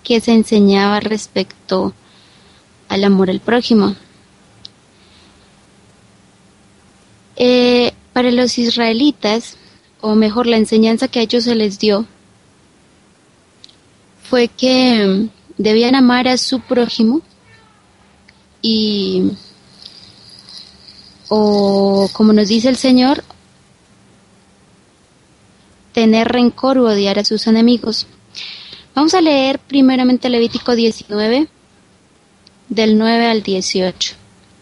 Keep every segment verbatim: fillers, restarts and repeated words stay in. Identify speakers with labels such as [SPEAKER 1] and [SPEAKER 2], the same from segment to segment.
[SPEAKER 1] que se enseñaba respecto al amor al prójimo. Eh, para los israelitas, o mejor la enseñanza que a ellos se les dio, fue que debían amar a su prójimo y, o como nos dice el Señor, tener rencor u odiar a sus enemigos. Vamos a leer primeramente Levítico diecinueve, del nueve al dieciocho,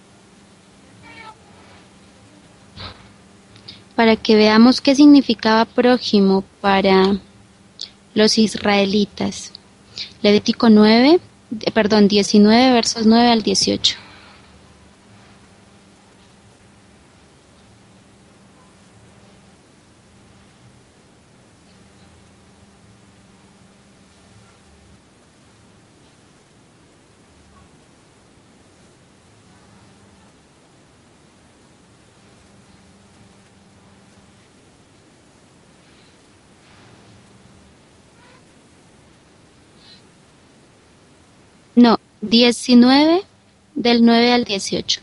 [SPEAKER 1] para que veamos qué significaba prójimo para los israelitas. Levítico nueve, perdón, diecinueve, versos nueve al dieciocho. No, diecinueve, del nueve al dieciocho.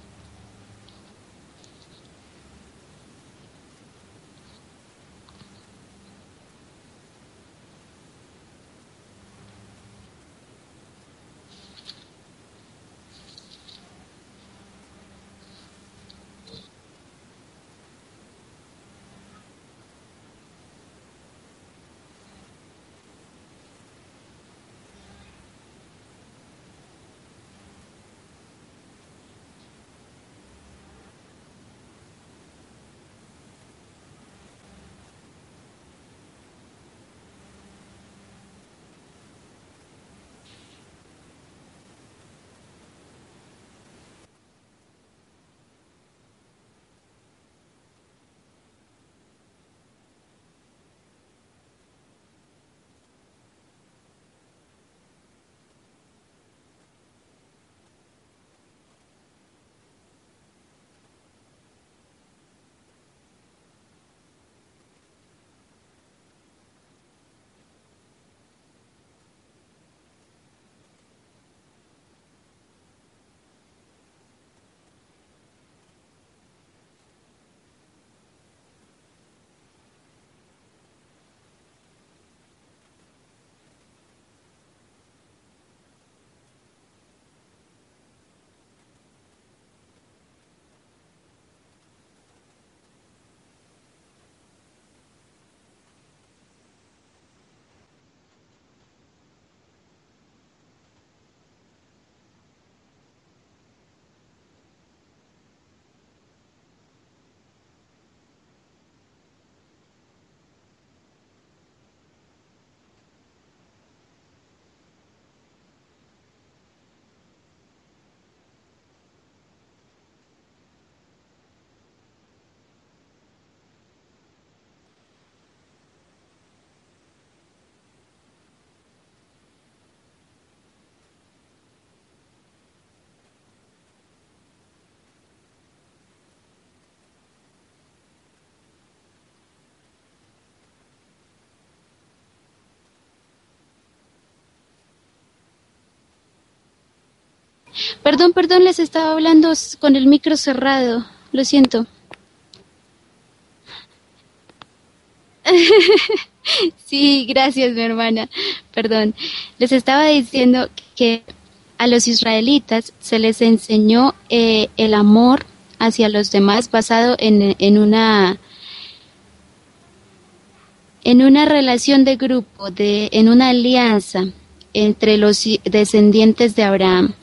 [SPEAKER 1] Perdón, perdón, les estaba hablando con el micro cerrado, lo siento. Sí, gracias, mi hermana. Perdón. Les estaba diciendo que a los israelitas se les enseñó eh, el amor hacia los demás basado en, en una en una relación de grupo, de en una alianza entre los descendientes de Abraham.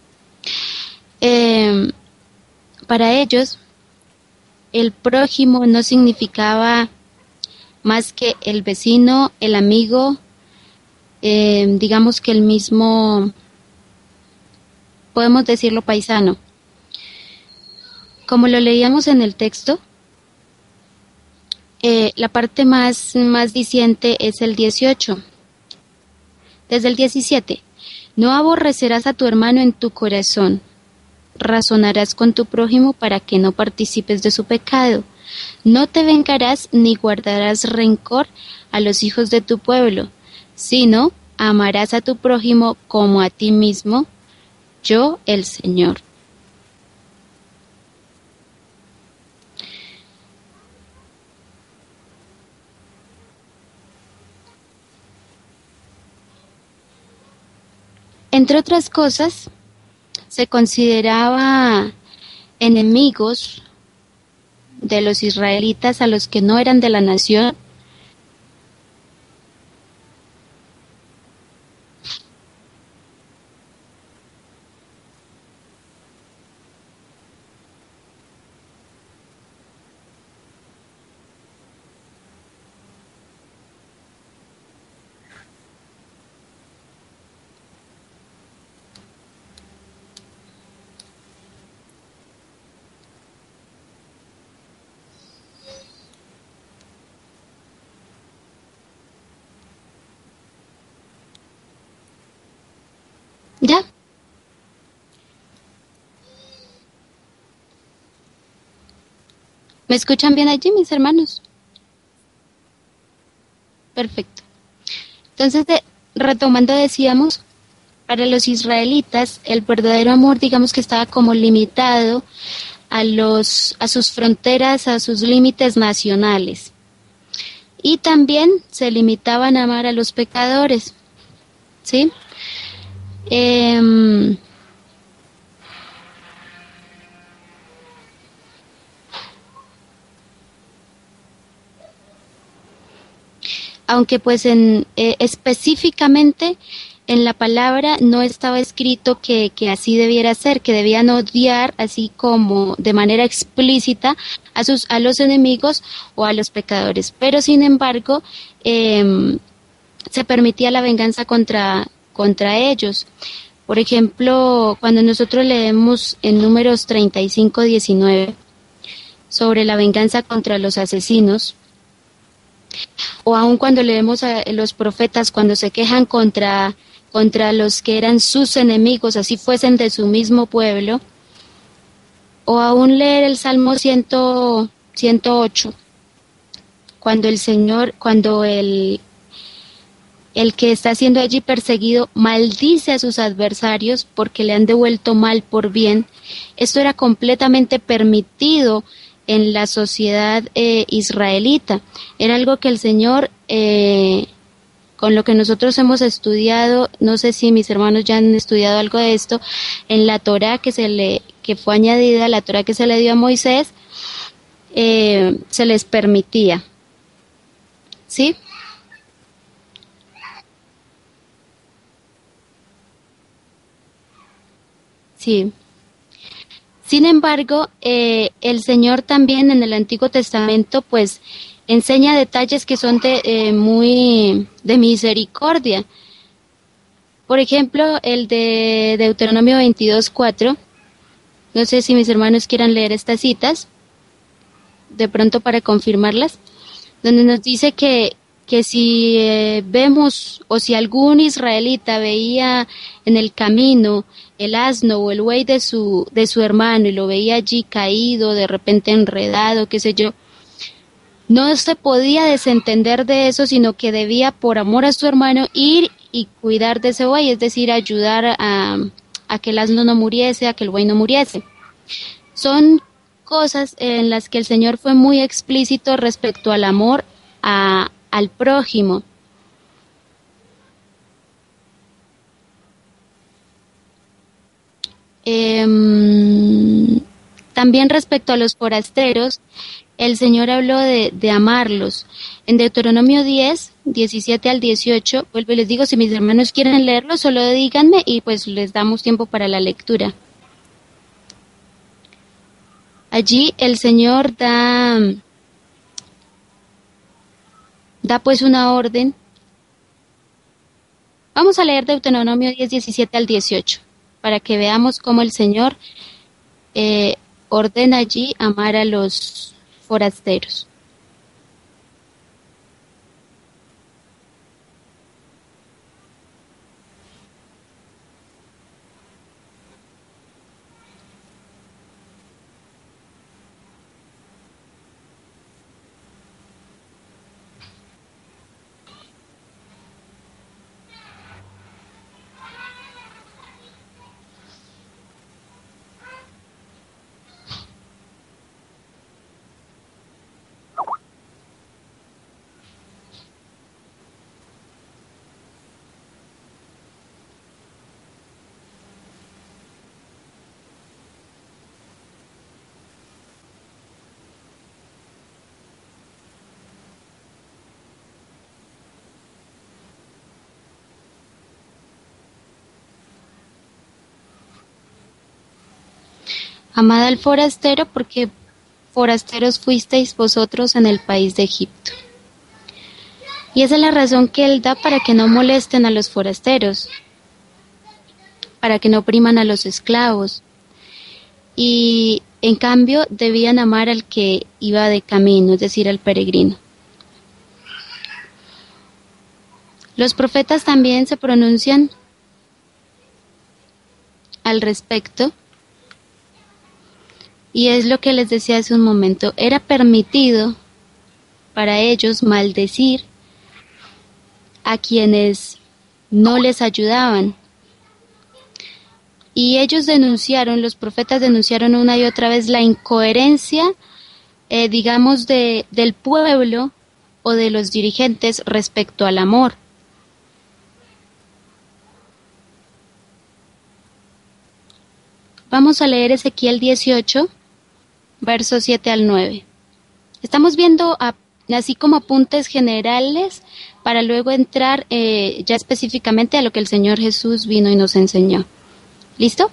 [SPEAKER 1] Eh, para ellos, el prójimo no significaba más que el vecino, el amigo, eh, digamos que el mismo, podemos decirlo paisano. Como lo leíamos en el texto, eh, la parte más, más diciente es el dieciocho. Desde el diecisiete, no aborrecerás a tu hermano en tu corazón, razonarás con tu prójimo para que no participes de su pecado. No te vengarás ni guardarás rencor a los hijos de tu pueblo, sino amarás a tu prójimo como a ti mismo, yo el Señor. Entre otras cosas, se consideraba enemigos de los israelitas a los que no eran de la nación. ¿Ya? ¿Me escuchan bien allí, mis hermanos? Perfecto. Entonces, de, retomando, decíamos, para los israelitas, el verdadero amor, digamos que estaba como limitado a los, a sus fronteras, a sus límites nacionales. Y también se limitaban a amar a los pecadores, ¿sí? Eh, aunque pues en eh, específicamente en la palabra no estaba escrito que, que así debiera ser, que debían odiar así como de manera explícita a sus a los enemigos o a los pecadores, pero sin embargo eh, se permitía la venganza contra contra ellos. Por ejemplo, cuando nosotros leemos en Números treinta y cinco diecinueve sobre la venganza contra los asesinos, o aun cuando leemos a los profetas cuando se quejan contra, contra los que eran sus enemigos, así fuesen de su mismo pueblo, o aún leer el Salmo ciento ocho, cuando el Señor, cuando el, el que está siendo allí perseguido maldice a sus adversarios porque le han devuelto mal por bien. Esto era completamente permitido en la sociedad eh, israelita. Era algo que el Señor, eh, con lo que nosotros hemos estudiado, no sé si mis hermanos ya han estudiado algo de esto, en la Torá que se le, que fue añadida, la Torá que se le dio a Moisés, eh, se les permitía, ¿sí? Sí. Sin embargo, eh, el Señor también en el Antiguo Testamento, pues, enseña detalles que son de eh, muy de misericordia. Por ejemplo, el de Deuteronomio veintidós cuatro. No sé si mis hermanos quieran leer estas citas, de pronto para confirmarlas, donde nos dice que, que si eh, vemos o si algún israelita veía en el camino el asno o el buey de su, de su hermano y lo veía allí caído, de repente enredado, qué sé yo, no se podía desentender de eso, sino que debía, por amor a su hermano, ir y cuidar de ese buey, es decir, ayudar a, a que el asno no muriese, a que el buey no muriese. Son cosas en las que el Señor fue muy explícito respecto al amor a, al prójimo. Eh, también respecto a los forasteros, el Señor habló de, de amarlos. En Deuteronomio diez, diecisiete al dieciocho, vuelvo y les digo, si mis hermanos quieren leerlo, solo díganme y pues les damos tiempo para la lectura. Allí el Señor da, da pues una orden. Vamos a leer Deuteronomio diez, diecisiete al dieciocho, para que veamos cómo el Señor eh, ordena allí amar a los forasteros. Amad al forastero, porque forasteros fuisteis vosotros en el país de Egipto. Y esa es la razón que él da para que no molesten a los forasteros, para que no opriman a los esclavos. Y en cambio debían amar al que iba de camino, es decir, al peregrino. Los profetas también se pronuncian al respecto, y es lo que les decía hace un momento, era permitido para ellos maldecir a quienes no les ayudaban. Y ellos denunciaron, los profetas denunciaron una y otra vez la incoherencia, eh, digamos, de, del pueblo o de los dirigentes respecto al amor. Vamos a leer Ezequiel dieciocho, versos siete al nueve. Estamos viendo a, así como apuntes generales para luego entrar eh, ya específicamente a lo que el Señor Jesús vino y nos enseñó. ¿Listo?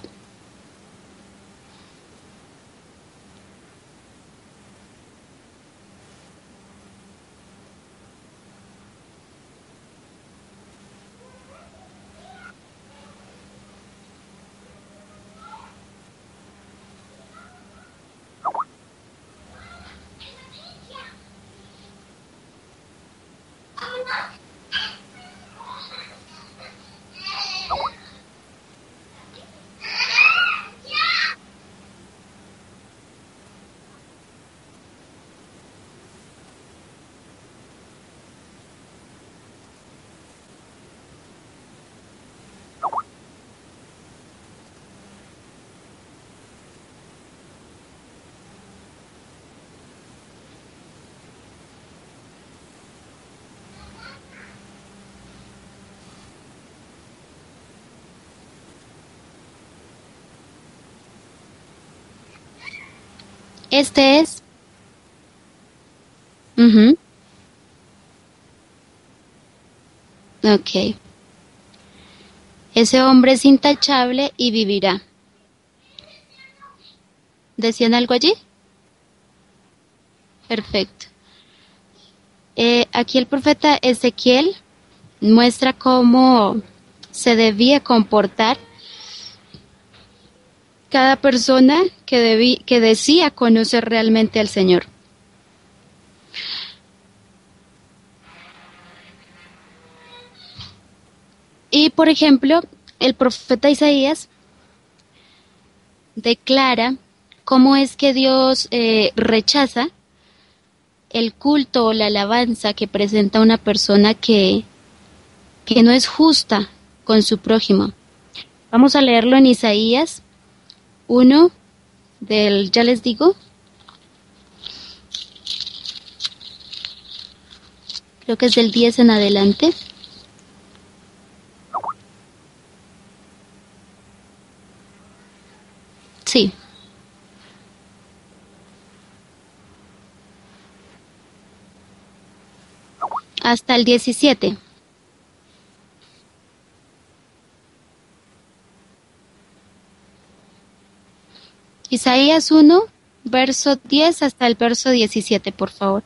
[SPEAKER 1] Este es... Uh-huh. Ok. Ese hombre es intachable y vivirá. ¿Decían algo allí? Perfecto. Eh, aquí el profeta Ezequiel muestra cómo se debía comportar cada persona que, debí, que decía conocer realmente al Señor. Y, por ejemplo, el profeta Isaías declara cómo es que Dios eh, rechaza el culto o la alabanza que presenta una persona que, que no es justa con su prójimo. Vamos a leerlo en Isaías uno, del, ya les digo, creo que es del diez en adelante. Sí. Hasta el diecisiete. Isaías uno, verso diez hasta el verso diecisiete, por favor.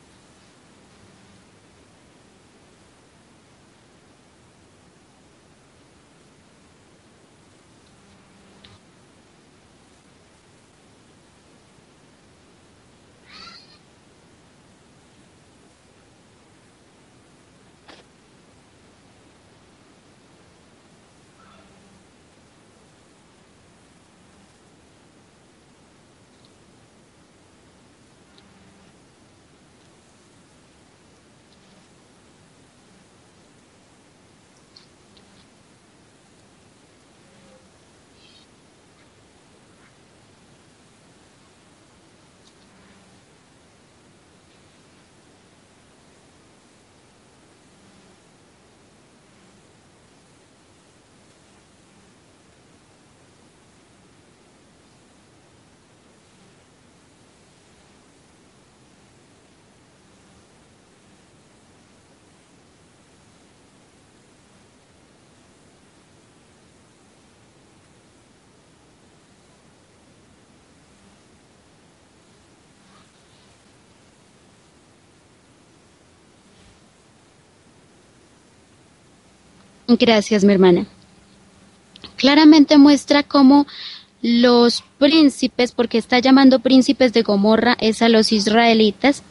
[SPEAKER 1] Gracias, mi hermana. Claramente muestra cómo los príncipes, porque está llamando príncipes de Gomorra, es a los israelitas,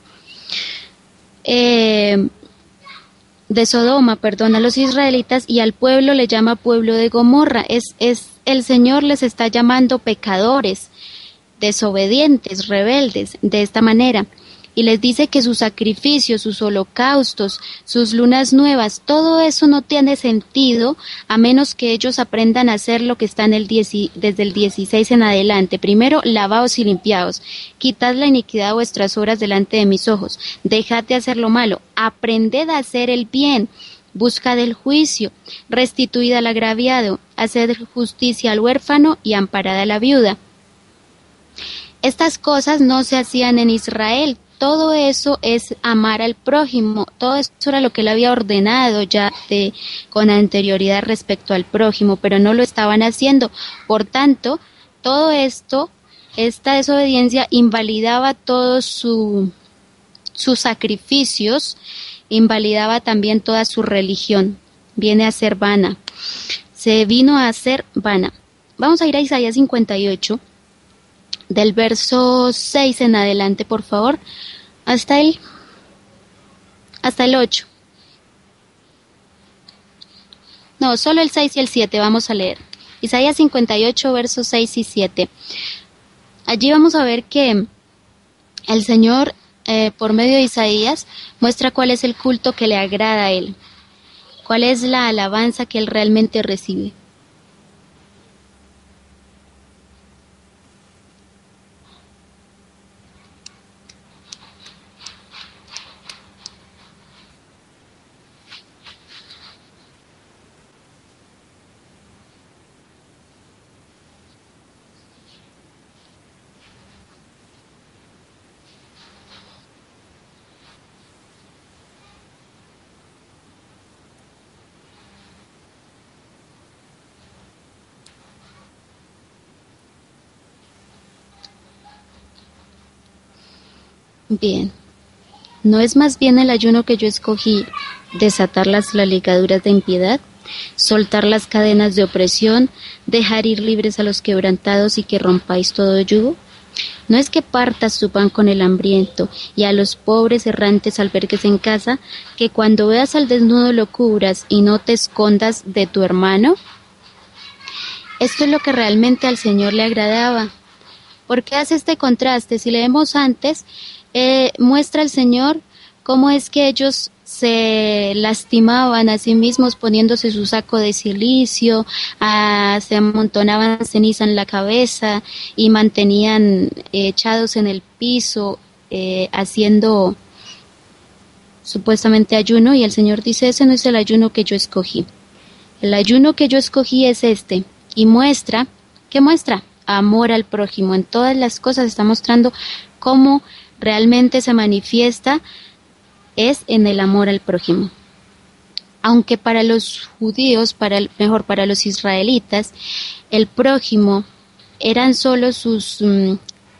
[SPEAKER 1] eh, de Sodoma, perdón, a los israelitas, y al pueblo le llama pueblo de Gomorra. Es, es, el Señor les está llamando pecadores, desobedientes, rebeldes, de esta manera. Y les dice que sus sacrificios, sus holocaustos, sus lunas nuevas, todo eso no tiene sentido a menos que ellos aprendan a hacer lo que está en el diez, desde el dieciséis en adelante. Primero, lavaos y limpiaos. Quitad la iniquidad de vuestras obras delante de mis ojos. Dejad de hacer lo malo. Aprended a hacer el bien. Buscad el juicio. Restituid al agraviado. Haced justicia al huérfano y amparad a la viuda. Estas cosas no se hacían en Israel. Todo eso es amar al prójimo, todo eso era lo que él había ordenado ya de, con anterioridad respecto al prójimo, pero no lo estaban haciendo. Por tanto, todo esto, esta desobediencia invalidaba todos su, sus sacrificios, invalidaba también toda su religión, viene a ser vana, se vino a ser vana. Vamos a ir a Isaías cincuenta y ocho. Del verso seis en adelante, por favor, hasta el, hasta el ocho. No, solo el seis y el siete vamos a leer. Isaías cincuenta y ocho, versos seis y siete. Allí vamos a ver que el Señor, eh, por medio de Isaías, muestra cuál es el culto que le agrada a Él, cuál es la alabanza que Él realmente recibe. Bien, ¿no es más bien el ayuno que yo escogí desatar las, las ligaduras de impiedad, soltar las cadenas de opresión, dejar ir libres a los quebrantados y que rompáis todo yugo? ¿No es que partas tu pan con el hambriento y a los pobres errantes albergues en casa, que cuando veas al desnudo lo cubras y no te escondas de tu hermano? Esto es lo que realmente al Señor le agradaba. ¿Por qué hace este contraste? Si leemos antes, eh, muestra el Señor cómo es que ellos se lastimaban a sí mismos poniéndose su saco de silicio, ah, se amontonaban ceniza en la cabeza y mantenían eh, echados en el piso, eh, haciendo supuestamente ayuno, y el Señor dice, ese no es el ayuno que yo escogí. El ayuno que yo escogí es este, y muestra, ¿qué muestra? Amor al prójimo. En todas las cosas está mostrando cómo realmente se manifiesta es en el amor al prójimo. Aunque para los judíos, para el, mejor para los israelitas, el prójimo eran solo sus, um,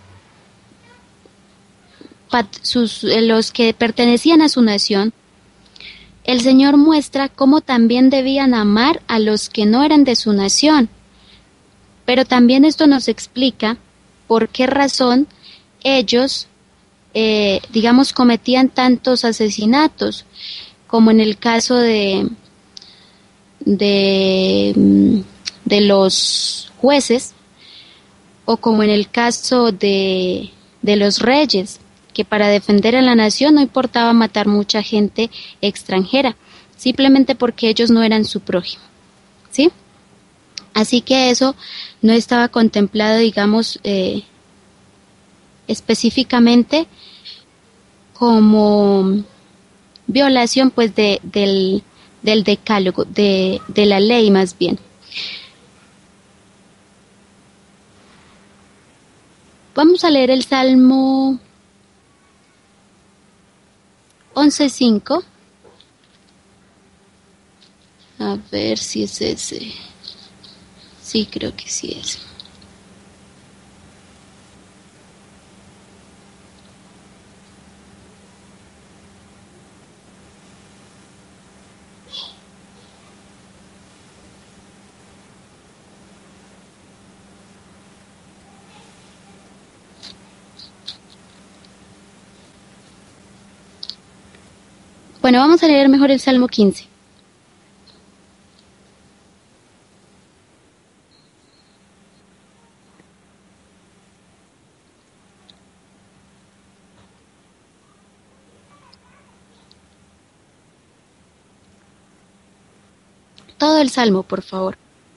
[SPEAKER 1] pat, sus eh, los que pertenecían a su nación, el Señor muestra cómo también debían amar a los que no eran de su nación. Pero también esto nos explica por qué razón ellos, eh, digamos, cometían tantos asesinatos, como en el caso de, de, de los jueces, o como en el caso de, de los reyes, que para defender a la nación no importaba matar mucha gente extranjera, simplemente porque ellos no eran su prójimo, ¿sí? Así que eso no estaba contemplado, digamos, eh, específicamente como violación, pues, de, del, del decálogo, de, de la ley más bien. Vamos a leer el Salmo once cinco. A ver si es ese. Sí, creo que sí es. Bueno, vamos a leer mejor el Salmo quince. Todo el Salmo, por favor.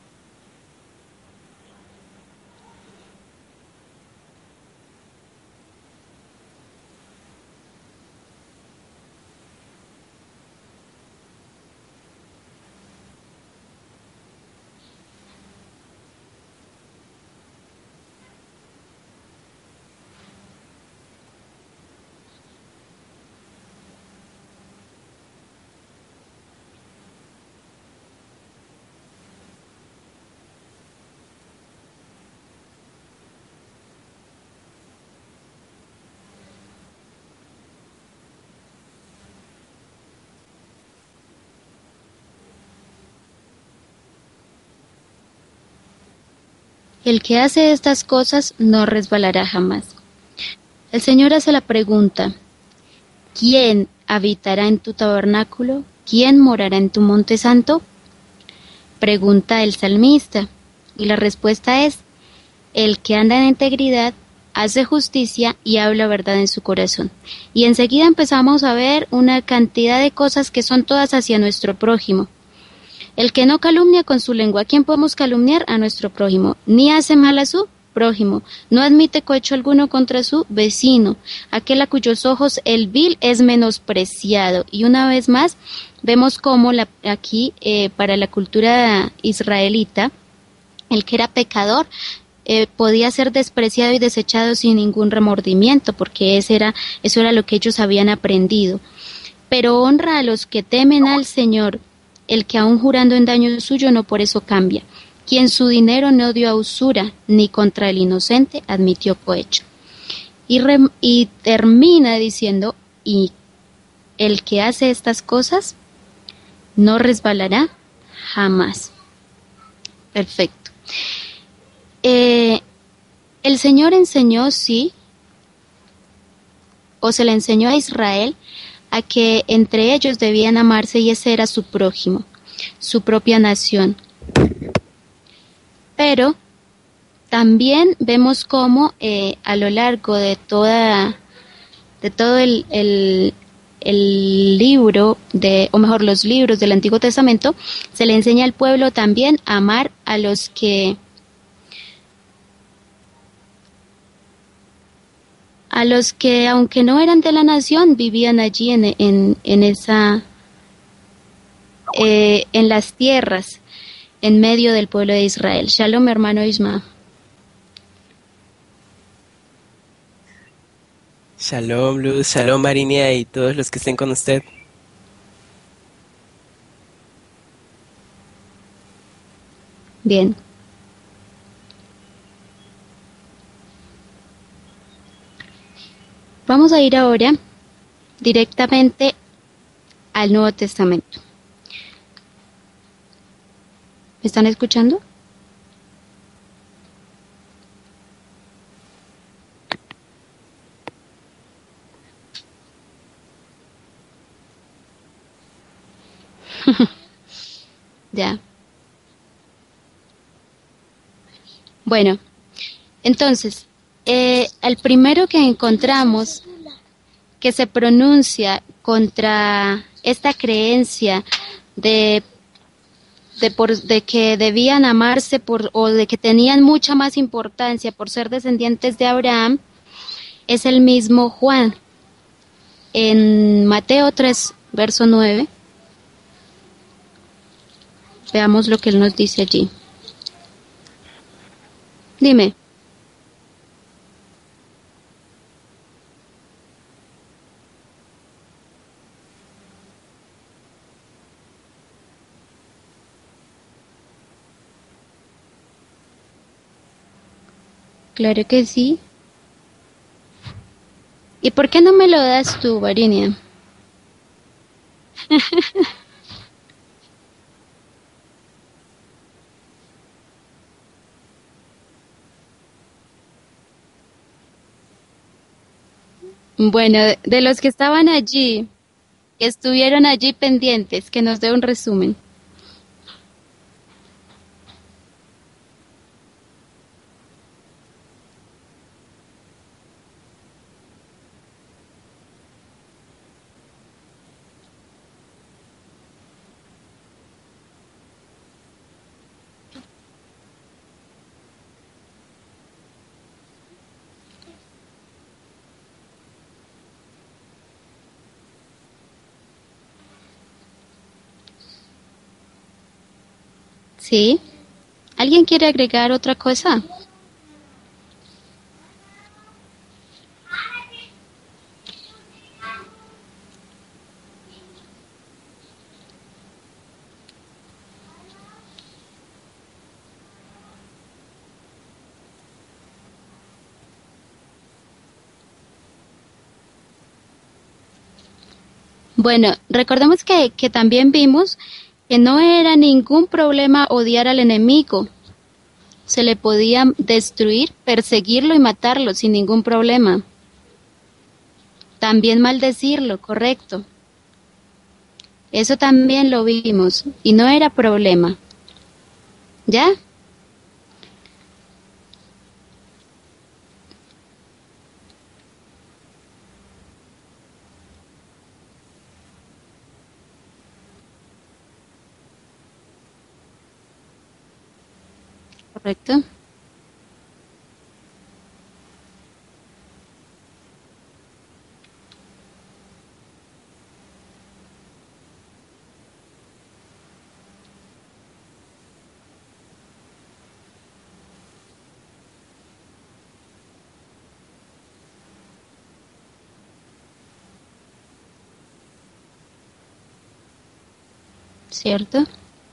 [SPEAKER 1] El que hace estas cosas no resbalará jamás. El Señor hace la pregunta: ¿quién habitará en tu tabernáculo? ¿Quién morará en tu monte santo? Pregunta el salmista, y la respuesta es: el que anda en integridad, hace justicia y habla verdad en su corazón. Y enseguida empezamos a ver una cantidad de cosas que son todas hacia nuestro prójimo. El que no calumnia con su lengua. ¿A quién podemos calumniar? A nuestro prójimo. Ni hace mal a su prójimo. No admite cohecho alguno contra su vecino. Aquel a cuyos ojos el vil es menospreciado. Y una vez más, vemos cómo la, aquí, eh, para la cultura israelita, el que era pecador eh, podía ser despreciado y desechado sin ningún remordimiento, porque ese era, eso era lo que ellos habían aprendido. Pero honra a los que temen al Señor, el que aun jurando en daño suyo no por eso cambia, quien su dinero no dio a usura, ni contra el inocente admitió cohecho. Y, re, y termina diciendo: y el que hace estas cosas no resbalará jamás. Perfecto. Eh, el Señor enseñó, sí, o se le enseñó a Israel a que entre ellos debían amarse, y ese era su prójimo, su propia nación. Pero también vemos cómo eh, a lo largo de toda, de todo el, el, el libro, de, o mejor los libros del Antiguo Testamento, se le enseña al pueblo también a amar a los que a los que, aunque no eran de la nación, vivían allí en, en, en esa, eh, en las tierras, en medio del pueblo de Israel. Shalom, hermano Isma.
[SPEAKER 2] Shalom, Luz, Shalom, Marinia y todos los que estén con usted.
[SPEAKER 1] Bien. Vamos a ir ahora directamente al Nuevo Testamento. ¿Me están escuchando? Ya. Bueno, entonces, eh, el primero que encontramos que se pronuncia contra esta creencia de, de, por, de que debían amarse por, o de que tenían mucha más importancia por ser descendientes de Abraham, es el mismo Juan. En Mateo tres, verso nueve, veamos lo que él nos dice allí. Dime. Claro que sí. ¿Y por qué no me lo das tú, Varinia? Bueno, de los que estaban allí, que estuvieron allí pendientes, que nos dé un resumen. ¿Sí? ¿Alguien quiere agregar otra cosa? Bueno, recordemos que, que también vimos que no era ningún problema odiar al enemigo. Se le podía destruir, perseguirlo y matarlo sin ningún problema. También maldecirlo, correcto. Eso también lo vimos y no era problema. ¿Ya? Correcto. ¿Cierto?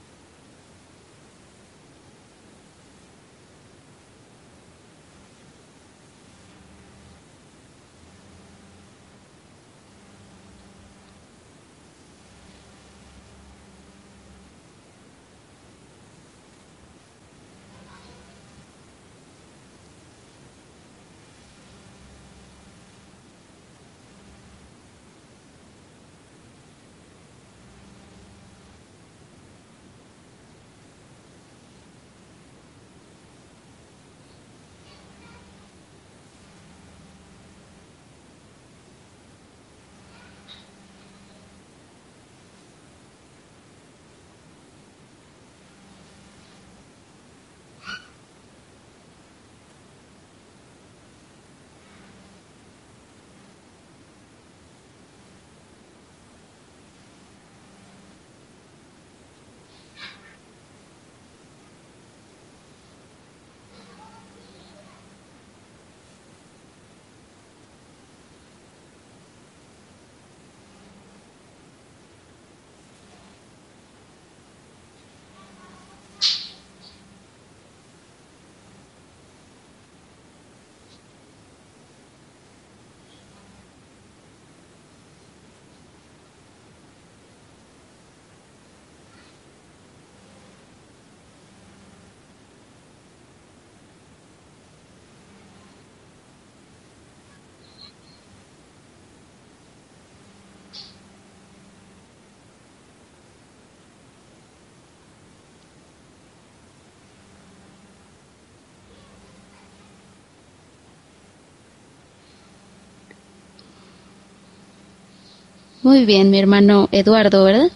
[SPEAKER 1] Muy bien, mi hermano Eduardo, ¿verdad?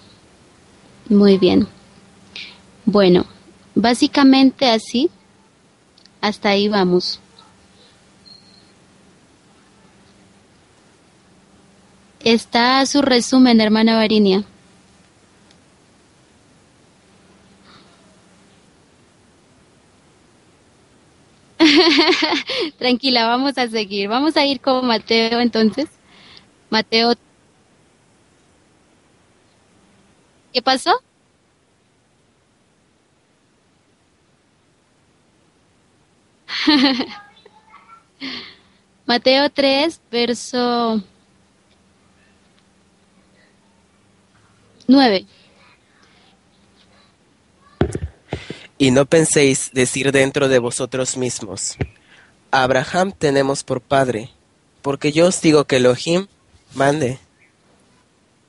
[SPEAKER 1] Muy bien. Bueno, básicamente así, hasta ahí vamos. Está su resumen, hermana Varinia. Tranquila, vamos a seguir. Vamos a ir con Mateo entonces. Mateo, ¿qué pasó? Mateo tres, verso nueve.
[SPEAKER 2] Y no penséis decir dentro de vosotros mismos: a Abraham tenemos por padre, porque yo os digo que Elohim mande.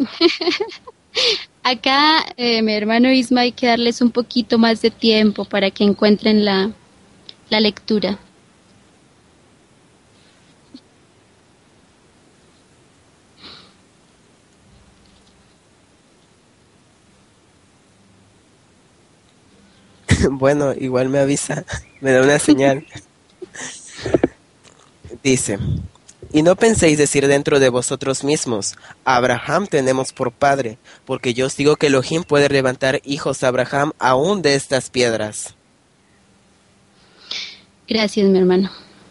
[SPEAKER 1] Acá, eh, mi hermano Isma, hay que darles un poquito más de tiempo para que encuentren la, la lectura.
[SPEAKER 2] Bueno, igual me avisa, me da una señal. Dice, y no penséis decir dentro de vosotros mismos, a Abraham tenemos por padre, porque yo os digo que Elohim puede levantar hijos a Abraham aún de estas piedras.
[SPEAKER 1] Gracias, mi hermano.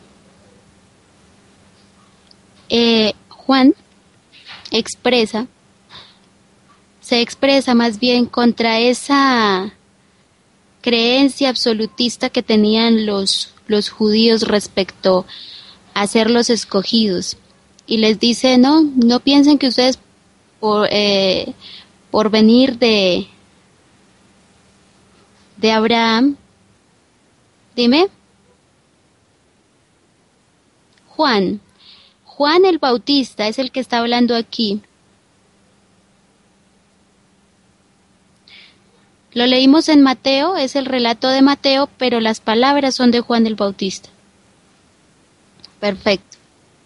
[SPEAKER 1] Eh, Juan expresa, se expresa más bien contra esa creencia absolutista que tenían los, los judíos respecto a ser los escogidos. Y les dice, no, no piensen que ustedes por, eh, por venir de, de Abraham, dime, Juan, Juan el Bautista es el que está hablando aquí. Lo leímos en Mateo, es el relato de Mateo, pero las palabras son de Juan el Bautista. Perfecto.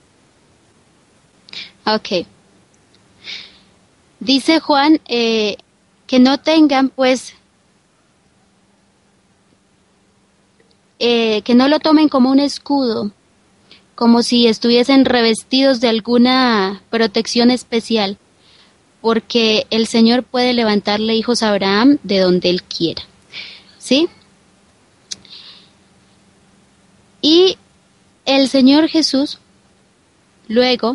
[SPEAKER 1] Ok. Dice Juan eh, que no tengan, pues, eh, que no lo tomen como un escudo, como si estuviesen revestidos de alguna protección especial, porque el Señor puede levantarle hijos a Abraham de donde Él quiera. ¿Sí? Y el Señor Jesús, luego,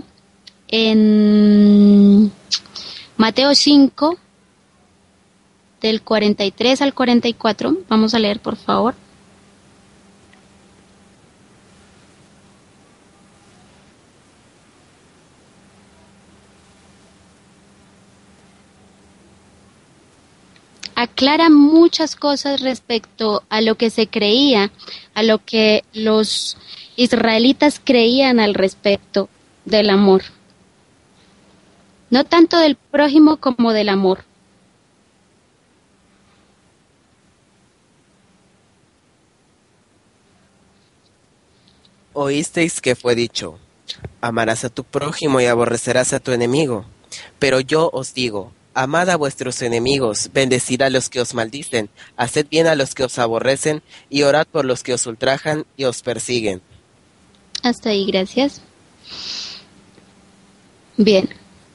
[SPEAKER 1] en Mateo cinco, del cuarenta y tres al cuarenta y cuatro, vamos a leer por favor. Aclara muchas cosas respecto a lo que se creía, a lo que los israelitas creían al respecto del amor. No tanto del prójimo como del amor.
[SPEAKER 2] Oísteis que fue dicho, amarás a tu prójimo y aborrecerás a tu enemigo. Pero yo os digo, amad a vuestros enemigos, bendecid a los que os maldicen, haced bien a los que os aborrecen, y orad por los que os ultrajan y os persiguen.
[SPEAKER 1] Hasta ahí, gracias. Bien.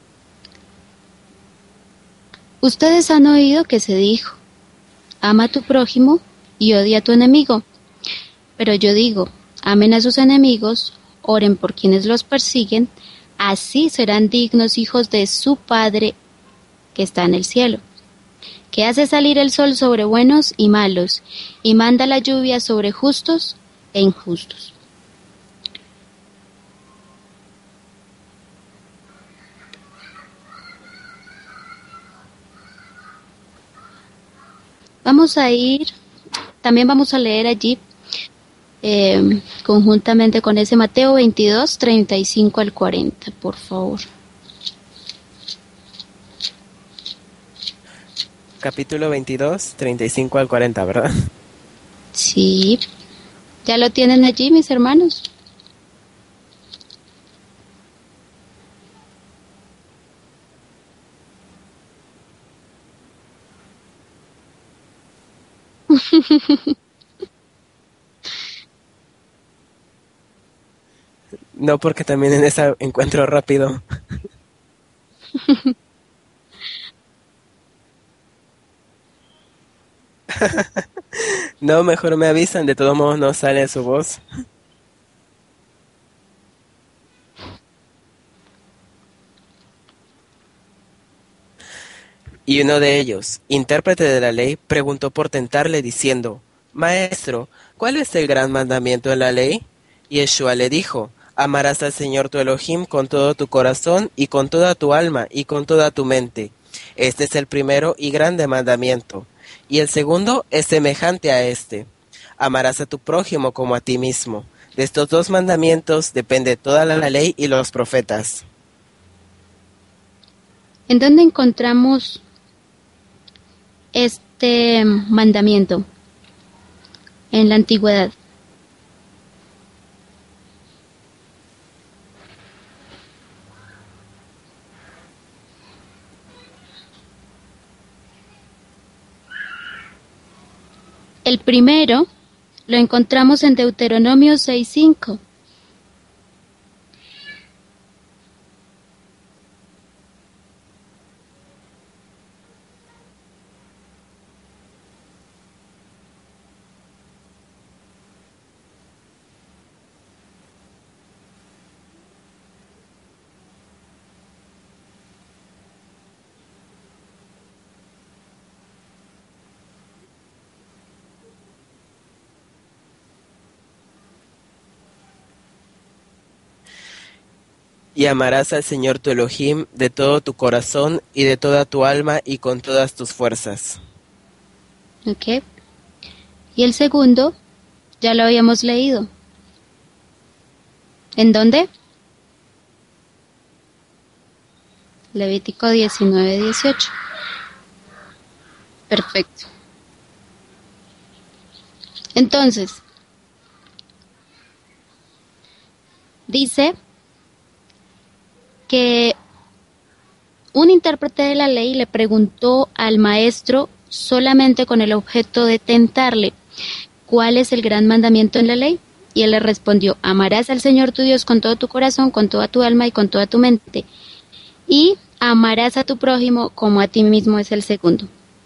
[SPEAKER 1] Ustedes han oído que se dijo, ama a tu prójimo y odia a tu enemigo. Pero yo digo, amen a sus enemigos, oren por quienes los persiguen, así serán dignos hijos de su Padre que está en el cielo, que hace salir el sol sobre buenos y malos, y manda la lluvia sobre justos e injustos. Vamos a ir, también vamos a leer allí, eh, conjuntamente con ese Mateo veintidós, treinta y cinco al cuarenta, por favor.
[SPEAKER 2] Capítulo veintidós, treinta y cinco al cuarenta, ¿verdad?
[SPEAKER 1] Sí, ya lo tienen allí, mis hermanos.
[SPEAKER 2] No, porque también en esa encuentro rápido. No, mejor me avisan, de todos modos no sale su voz. Y uno de ellos, intérprete de la ley, preguntó por tentarle diciendo, Maestro, ¿cuál es el gran mandamiento en la ley? Y Yeshua le dijo, amarás al Señor tu Elohim con todo tu corazón y con toda tu alma y con toda tu mente. Este es el primero y grande mandamiento. Y el segundo es semejante a este. Amarás a tu prójimo como a ti mismo. De estos dos mandamientos depende toda la ley y los profetas.
[SPEAKER 1] ¿En dónde encontramos este mandamiento en la antigüedad? El primero lo encontramos en Deuteronomio seis cinco.
[SPEAKER 2] Y amarás al Señor tu Elohim de todo tu corazón y de toda tu alma y con todas tus fuerzas.
[SPEAKER 1] ¿Ok? Y el segundo, ya lo habíamos leído. ¿En dónde? Levítico diecinueve dieciocho. Perfecto. Entonces, dice que un intérprete de la ley le preguntó al maestro solamente con el objeto de tentarle, ¿cuál es el gran mandamiento en la ley? Y él le respondió, amarás al Señor tu Dios con todo tu corazón, con toda tu alma y con toda tu mente. Y amarás a tu prójimo como a ti mismo es el segundo.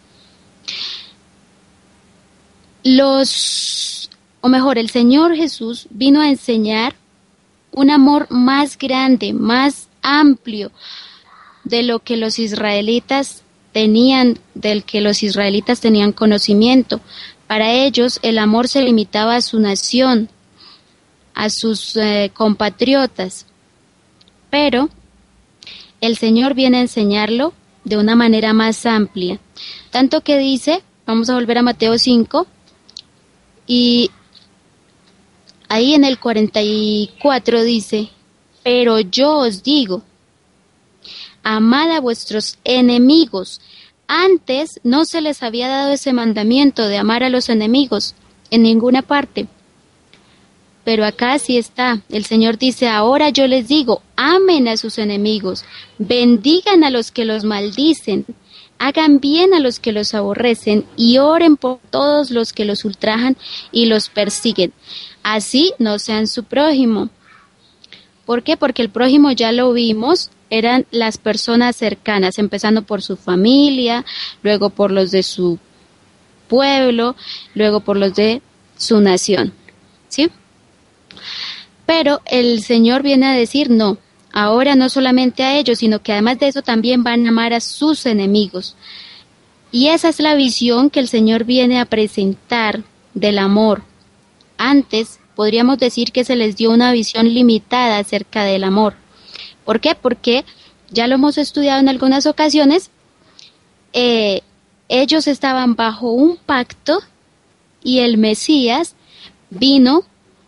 [SPEAKER 1] Los, o mejor, el Señor Jesús vino a enseñar un amor más grande, más amplio de lo que los israelitas tenían, del que los israelitas tenían conocimiento. Para ellos el amor se limitaba a su nación, a sus eh, compatriotas, pero el Señor viene a enseñarlo de una manera más amplia, tanto que dice, vamos a volver a Mateo cinco, y ahí en el cuarenta y cuatro dice, pero yo os digo, amad a vuestros enemigos. Antes no se les había dado ese mandamiento de amar a los enemigos en ninguna parte. Pero acá sí está. El Señor dice, ahora yo les digo, amen a sus enemigos, bendigan a los que los maldicen, hagan bien a los que los aborrecen y oren por todos los que los ultrajan y los persiguen. Así no sean su prójimo. ¿Por qué? Porque el prójimo ya lo vimos, eran las personas cercanas, empezando por su familia, luego por los de su pueblo, luego por los de su nación, ¿sí? Pero el Señor viene a decir, no, ahora no solamente a ellos, sino que además de eso también van a amar a sus enemigos. Y esa es la visión que el Señor viene a presentar del amor. Antes podríamos decir que se les dio una visión limitada acerca del amor. ¿Por qué? Porque, ya lo hemos estudiado en algunas ocasiones, eh, ellos estaban bajo un pacto y el Mesías vino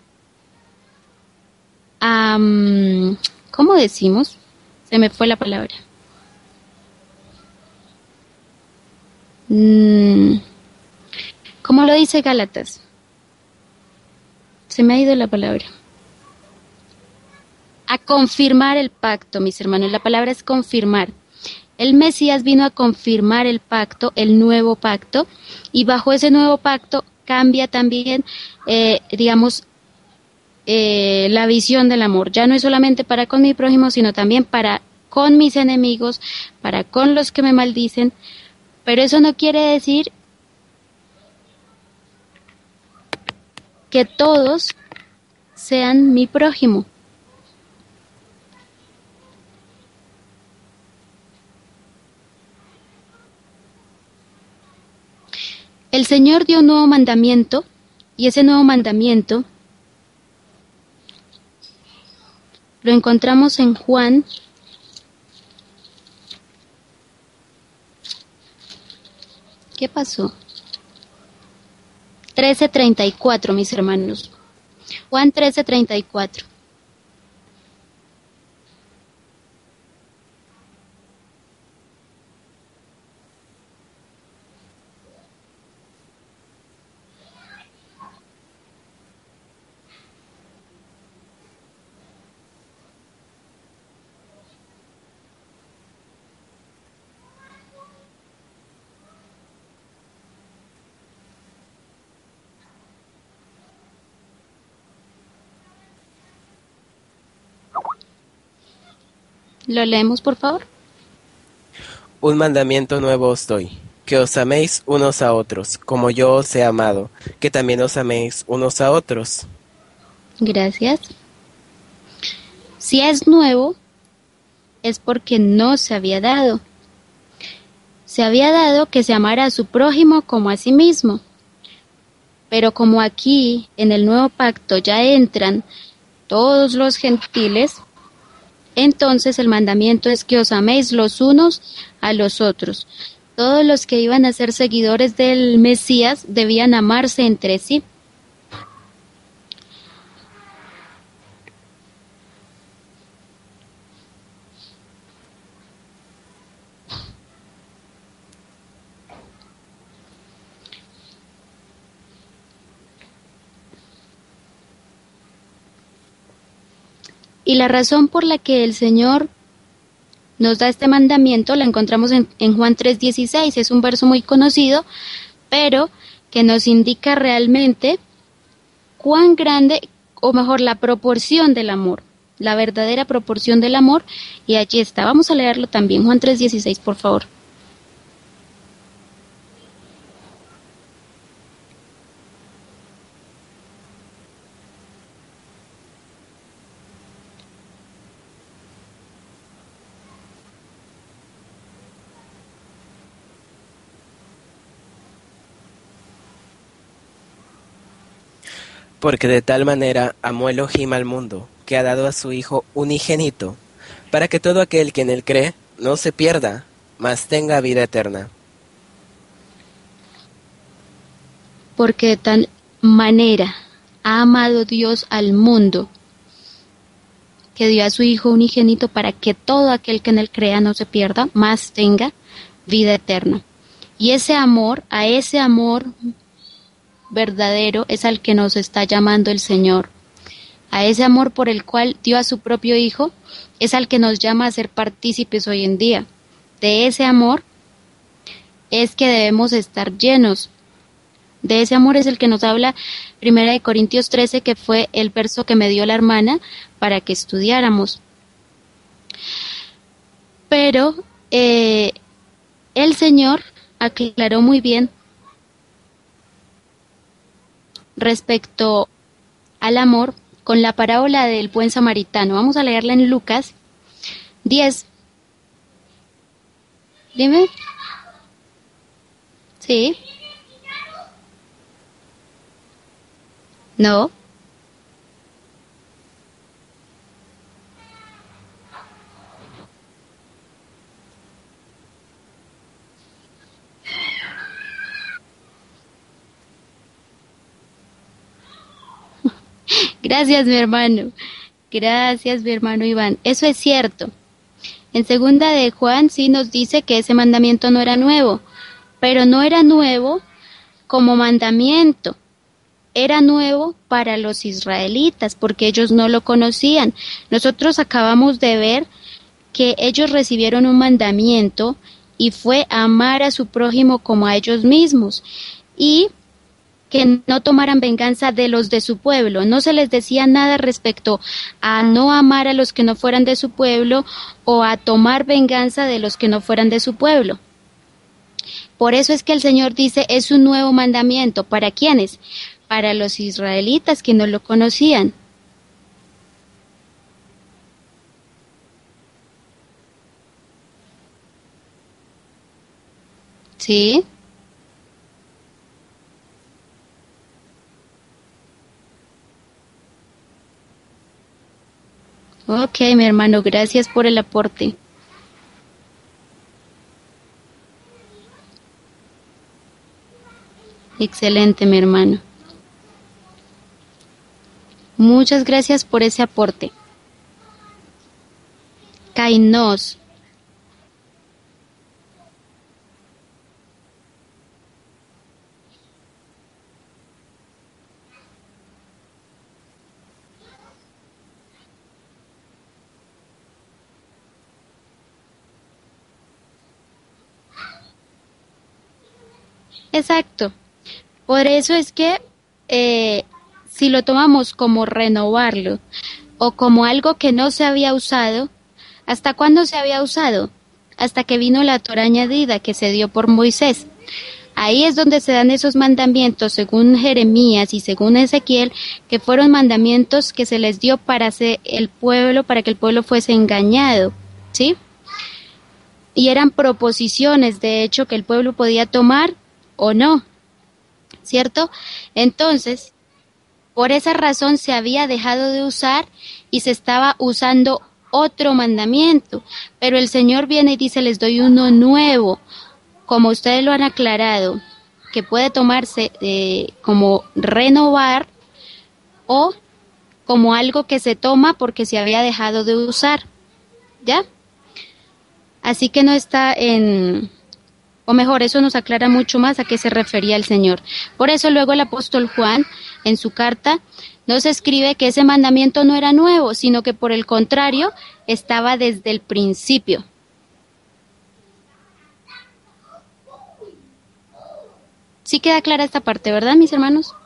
[SPEAKER 1] a, um, ¿cómo decimos? Se me fue la palabra. Mm, ¿Cómo lo dice Gálatas? Se me ha ido la palabra. A confirmar el pacto, mis hermanos. La palabra es confirmar. El Mesías vino a confirmar el pacto, el nuevo pacto, y bajo ese nuevo pacto cambia también, eh, digamos, eh, la visión del amor. Ya no es solamente para con mi prójimo, sino también para con mis enemigos, para con los que me maldicen. Pero eso no quiere decir que todos sean mi prójimo. El Señor dio un nuevo mandamiento, y ese nuevo mandamiento lo encontramos en Juan ¿qué pasó? trece treinta y cuatro, mis hermanos. Juan trece treinta y cuatro. ¿Lo leemos, por favor?
[SPEAKER 2] Un mandamiento nuevo os doy, que os améis unos a otros, como yo os he amado, que también os améis unos a otros.
[SPEAKER 1] Gracias. Si es nuevo, es porque no se había dado. Se había dado que se amara a su prójimo como a sí mismo. Pero como aquí, en el nuevo pacto, ya entran todos los gentiles, entonces el mandamiento es que os améis los unos a los otros. Todos los que iban a ser seguidores del Mesías debían amarse entre sí. Y la razón por la que el Señor nos da este mandamiento la encontramos en, en Juan tres dieciséis. Es un verso muy conocido, pero que nos indica realmente cuán grande, o mejor, la proporción del amor, la verdadera proporción del amor. Y allí está. Vamos a leerlo también, Juan tres dieciséis, por favor.
[SPEAKER 2] Porque de tal manera amó Elohim al mundo, que ha dado a su Hijo unigénito, para que todo aquel que en él cree no se pierda, mas tenga vida eterna.
[SPEAKER 1] Porque de tal manera ha amado Dios al mundo, que dio a su Hijo unigénito para que todo aquel que en él crea no se pierda, mas tenga vida eterna. Y ese amor, a ese amor verdadero es al que nos está llamando el Señor. A ese amor por el cual dio a su propio Hijo es al que nos llama a ser partícipes hoy en día. De ese amor es que debemos estar llenos. De ese amor es el que nos habla Primera de Corintios trece, que fue el verso que me dio la hermana para que estudiáramos. Pero eh, el Señor aclaró muy bien respecto al amor con la parábola del buen samaritano. Vamos a leerla en Lucas diez. Dime. ¿Sí? No. Gracias, mi hermano. Gracias, mi hermano Iván. Eso es cierto. En segunda de Juan sí nos dice que ese mandamiento no era nuevo, pero no era nuevo como mandamiento. Era nuevo para los israelitas, porque ellos no lo conocían. Nosotros acabamos de ver que ellos recibieron un mandamiento y fue amar a su prójimo como a ellos mismos, y que no tomaran venganza de los de su pueblo. No se les decía nada respecto a no amar a los que no fueran de su pueblo o a tomar venganza de los que no fueran de su pueblo. Por eso es que el Señor dice, es un nuevo mandamiento. ¿Para quiénes? Para los israelitas que no lo conocían. ¿Sí? Ok, mi hermano, gracias por el aporte. Excelente, mi hermano. Muchas gracias por ese aporte. Kainos. Exacto. Por eso es que eh, si lo tomamos como renovarlo o como algo que no se había usado, ¿Hasta cuándo se había usado? Hasta que vino la Torá añadida que se dio por Moisés. Ahí es donde se dan esos mandamientos, según Jeremías y según Ezequiel, que fueron mandamientos que se les dio para hacer el pueblo, para que el pueblo fuese engañado, ¿sí? Y eran proposiciones, de hecho, que el pueblo podía tomar o no, ¿cierto? Entonces, por esa razón se había dejado de usar y se estaba usando otro mandamiento, pero el Señor viene y dice, les doy uno nuevo, como ustedes lo han aclarado, que puede tomarse eh, como renovar o como algo que se toma porque se había dejado de usar, ¿ya? Así que no está en, o mejor, eso nos aclara mucho más a qué se refería el Señor. Por eso luego el apóstol Juan, en su carta, nos escribe que ese mandamiento no era nuevo, sino que por el contrario, estaba desde el principio. Sí queda clara esta parte, ¿verdad, mis hermanos?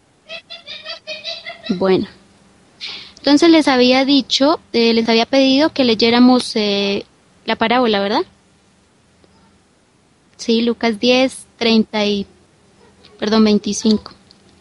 [SPEAKER 1] Bueno, entonces les había dicho, eh, les había pedido que leyéramos eh, la parábola, ¿verdad? Sí, Lucas diez, treinta y, perdón, veinticinco.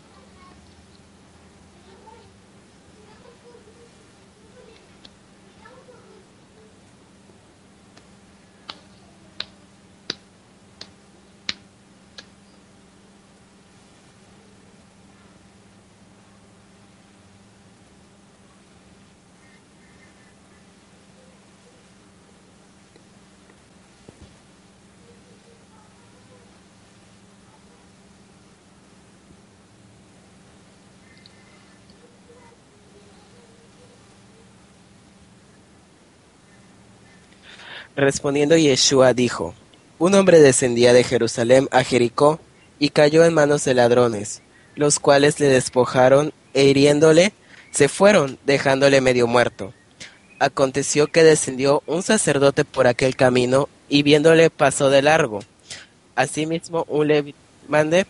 [SPEAKER 2] Respondiendo Yeshua dijo, un hombre descendía de Jerusalén a Jericó y cayó en manos de ladrones, los cuales le despojaron e hiriéndole, se fueron, dejándole medio muerto. Aconteció que descendió un sacerdote por aquel camino y viéndole pasó de largo. Asimismo un levita, mande,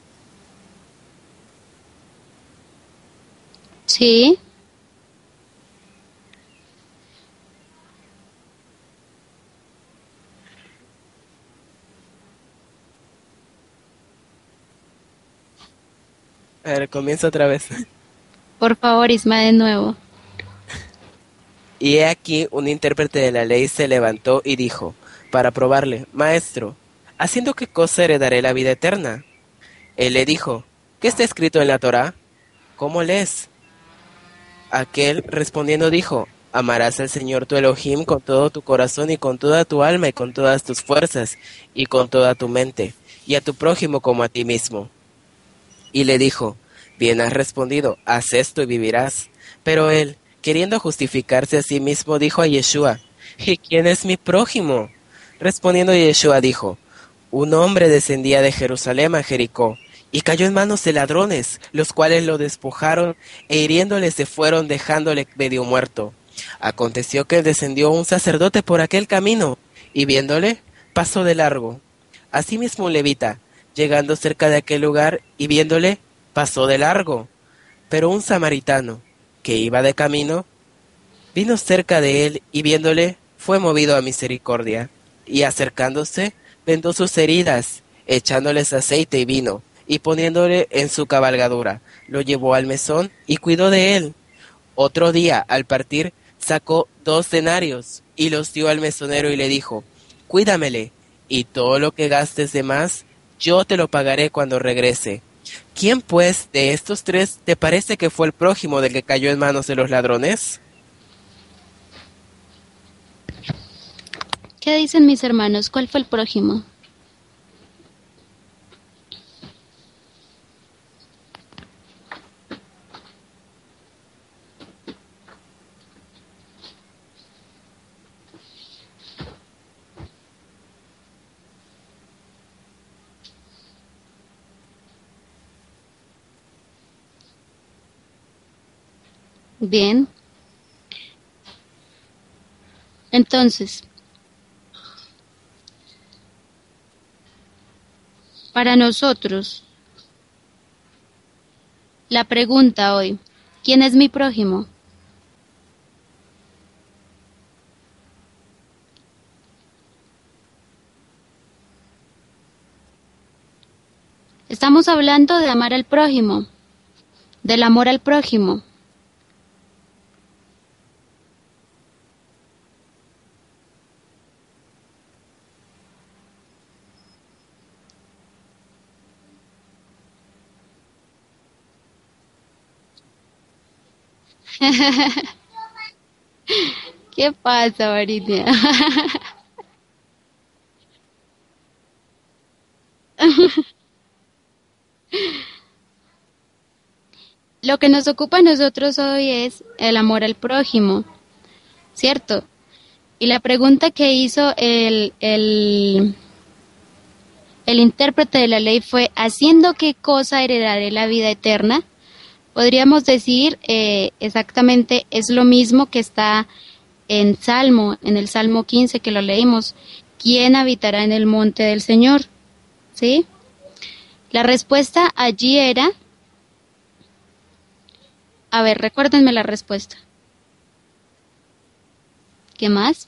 [SPEAKER 1] Sí,
[SPEAKER 2] a ver, comienzo otra vez.
[SPEAKER 1] por favor, Isma, de nuevo.
[SPEAKER 2] Y he aquí un intérprete de la ley se levantó y dijo, para probarle, Maestro, ¿haciendo qué cosa heredaré la vida eterna? Él le dijo, ¿qué está escrito en la Torá? ¿Cómo lees? Aquel respondiendo dijo, amarás al Señor tu Elohim con todo tu corazón y con toda tu alma y con todas tus fuerzas y con toda tu mente, y a tu prójimo como a ti mismo. Y le dijo, bien has respondido, haz esto y vivirás. Pero él, queriendo justificarse a sí mismo, dijo a Yeshua, ¿y quién es mi prójimo? Respondiendo Yeshua dijo, un hombre descendía de Jerusalén a Jericó, y cayó en manos de ladrones, los cuales lo despojaron, e hiriéndole se fueron, dejándole medio muerto. Aconteció que descendió un sacerdote por aquel camino, y viéndole, pasó de largo. Asimismo un levita, llegando cerca de aquel lugar, y viéndole, pasó de largo. Pero un samaritano, que iba de camino, vino cerca de él, y viéndole, fue movido a misericordia, y acercándose, vendó sus heridas, echándoles aceite y vino, y poniéndole en su cabalgadura, lo llevó al mesón, y cuidó de él. Otro día, al partir, sacó dos denarios, y los dio al mesonero, y le dijo, cuídamele, y todo lo que gastes de más, yo te lo pagaré cuando regrese. ¿Quién, pues, de estos tres te parece que fue el prójimo del que cayó en manos de los ladrones?
[SPEAKER 1] ¿Qué dicen mis hermanos? ¿Cuál fue el prójimo? Bien. Entonces, para nosotros, la pregunta hoy, ¿quién es mi prójimo? Estamos hablando de amar al prójimo, del amor al prójimo. ¿Qué pasa, Maritia? Lo que nos ocupa a nosotros hoy es el amor al prójimo, ¿cierto? Y la pregunta que hizo el, el, el intérprete de la ley fue, ¿haciendo qué cosa heredaré la vida eterna? Podríamos decir eh, exactamente, es lo mismo que está en Salmo, en el Salmo quince que lo leímos. ¿Quién habitará en el monte del Señor? ¿Sí? La respuesta allí era, a ver, recuérdenme la respuesta. ¿Qué más?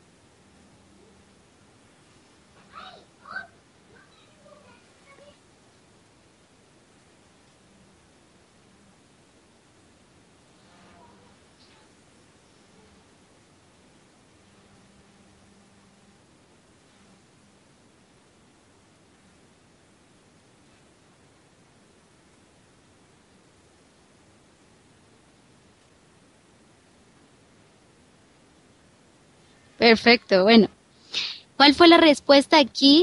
[SPEAKER 1] Perfecto, bueno. ¿Cuál fue la respuesta aquí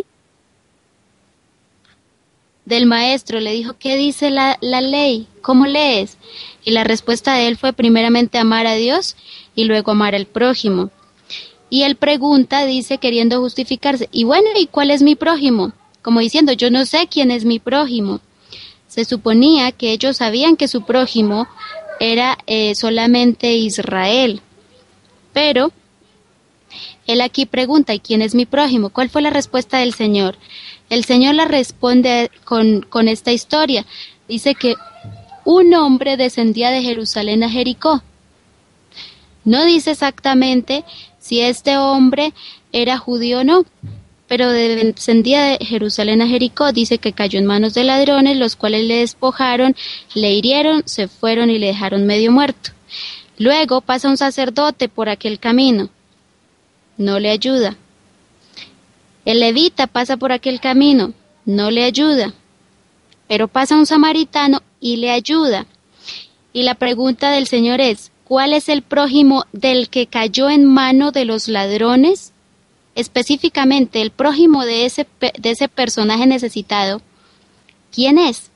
[SPEAKER 1] del maestro? Le dijo, ¿qué dice la, la ley? ¿Cómo lees? Y la respuesta de él fue primeramente amar a Dios y luego amar al prójimo. Y él pregunta, dice, queriendo justificarse, y bueno, ¿y cuál es mi prójimo? Como diciendo, yo no sé quién es mi prójimo. Se suponía que ellos sabían que su prójimo era eh, solamente Israel, pero él aquí pregunta, ¿y quién es mi prójimo? ¿Cuál fue la respuesta del Señor? El Señor la responde con, con esta historia. Dice que un hombre descendía de Jerusalén a Jericó. No dice exactamente si este hombre era judío o no, pero descendía de Jerusalén a Jericó. Dice que cayó en manos de ladrones, los cuales le despojaron, le hirieron, se fueron y le dejaron medio muerto. Luego pasa un sacerdote por aquel camino. No le ayuda. El levita pasa por aquel camino, no le ayuda, pero pasa un samaritano y le ayuda. Y la pregunta del Señor es, ¿cuál es el prójimo del que cayó en mano de los ladrones? Específicamente, el prójimo de ese, de ese personaje necesitado, ¿quién es?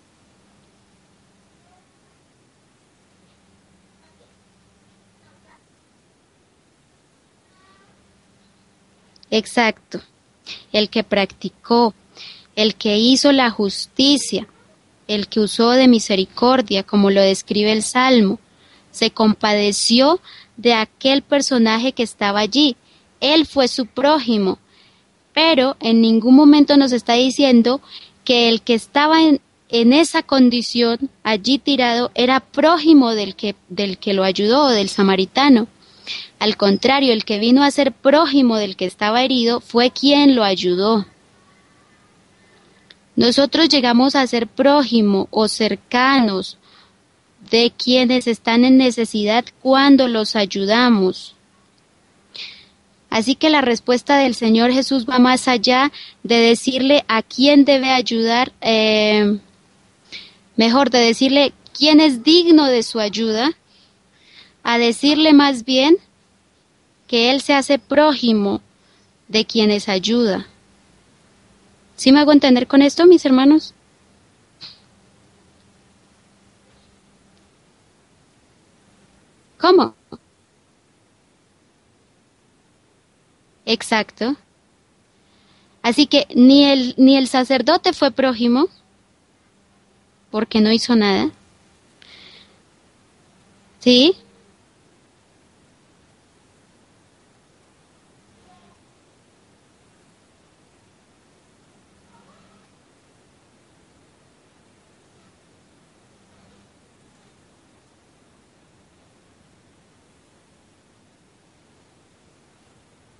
[SPEAKER 1] Exacto, el que practicó, el que hizo la justicia, el que usó de misericordia, como lo describe el Salmo, se compadeció de aquel personaje que estaba allí. Él fue su prójimo, pero en ningún momento nos está diciendo que el que estaba en, en esa condición allí tirado era prójimo del que, del que lo ayudó, del samaritano. Al contrario, el que vino a ser prójimo del que estaba herido fue quien lo ayudó. Nosotros llegamos a ser prójimo o cercanos de quienes están en necesidad cuando los ayudamos. Así que la respuesta del Señor Jesús va más allá de decirle a quién debe ayudar, eh, mejor de decirle quién es digno de su ayuda, a decirle más bien que Él se hace prójimo de quienes ayuda. ¿Sí me hago entender con esto, mis hermanos? ¿Cómo? Exacto. Así que ni el, ni el sacerdote fue prójimo, porque no hizo nada. ¿Sí?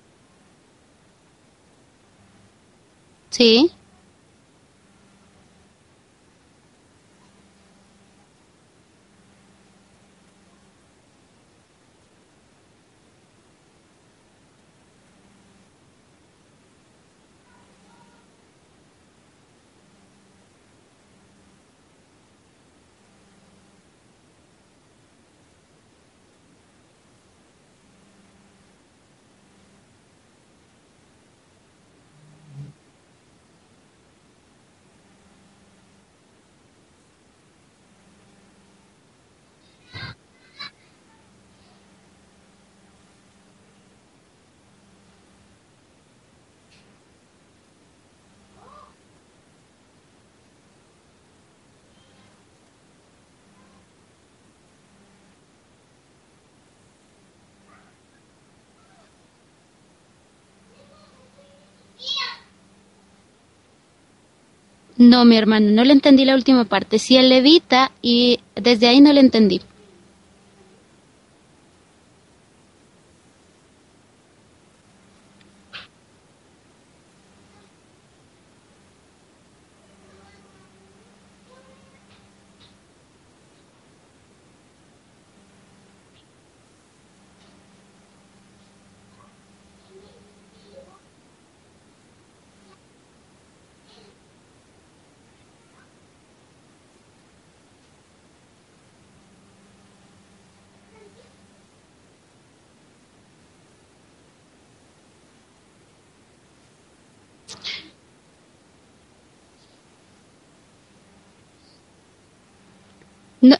[SPEAKER 1] Sí. No, mi hermano, no le entendí la última parte. Si el levita y desde ahí no le entendí. No,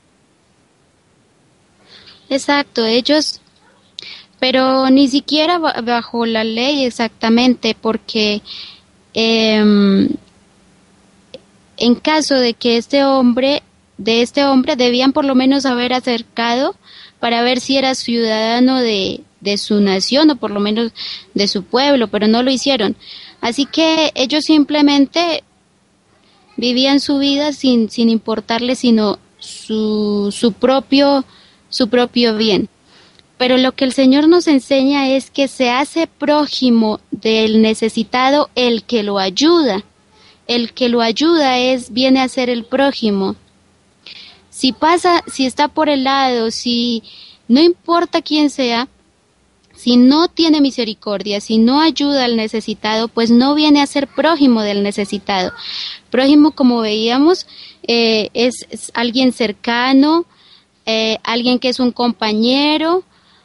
[SPEAKER 1] exacto, ellos, pero ni siquiera ba- bajo la ley exactamente, porque em, en caso de que este hombre, de este hombre, debían por lo menos haber acercado para ver si era ciudadano de, de su nación o por lo menos de su pueblo, pero no lo hicieron. Así que ellos simplemente vivían su vida sin, sin importarle sino su, su propio, su propio bien. Pero lo que el Señor nos enseña es que se hace prójimo del necesitado el que lo ayuda. El que lo ayuda es, viene a ser el prójimo. Si pasa, si está por el lado, si no importa quién sea, si no tiene misericordia, si no ayuda al necesitado, pues no viene a ser prójimo del necesitado. Prójimo, como veíamos, eh, es, es alguien cercano, eh, alguien que es un compañero,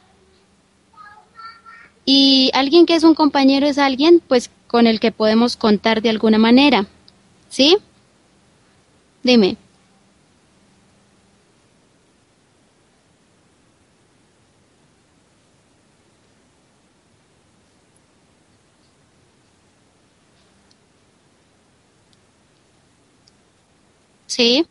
[SPEAKER 1] y alguien que es un compañero es alguien, pues, con el que podemos contar de alguna manera. ¿Sí? Dime. ¿Sí?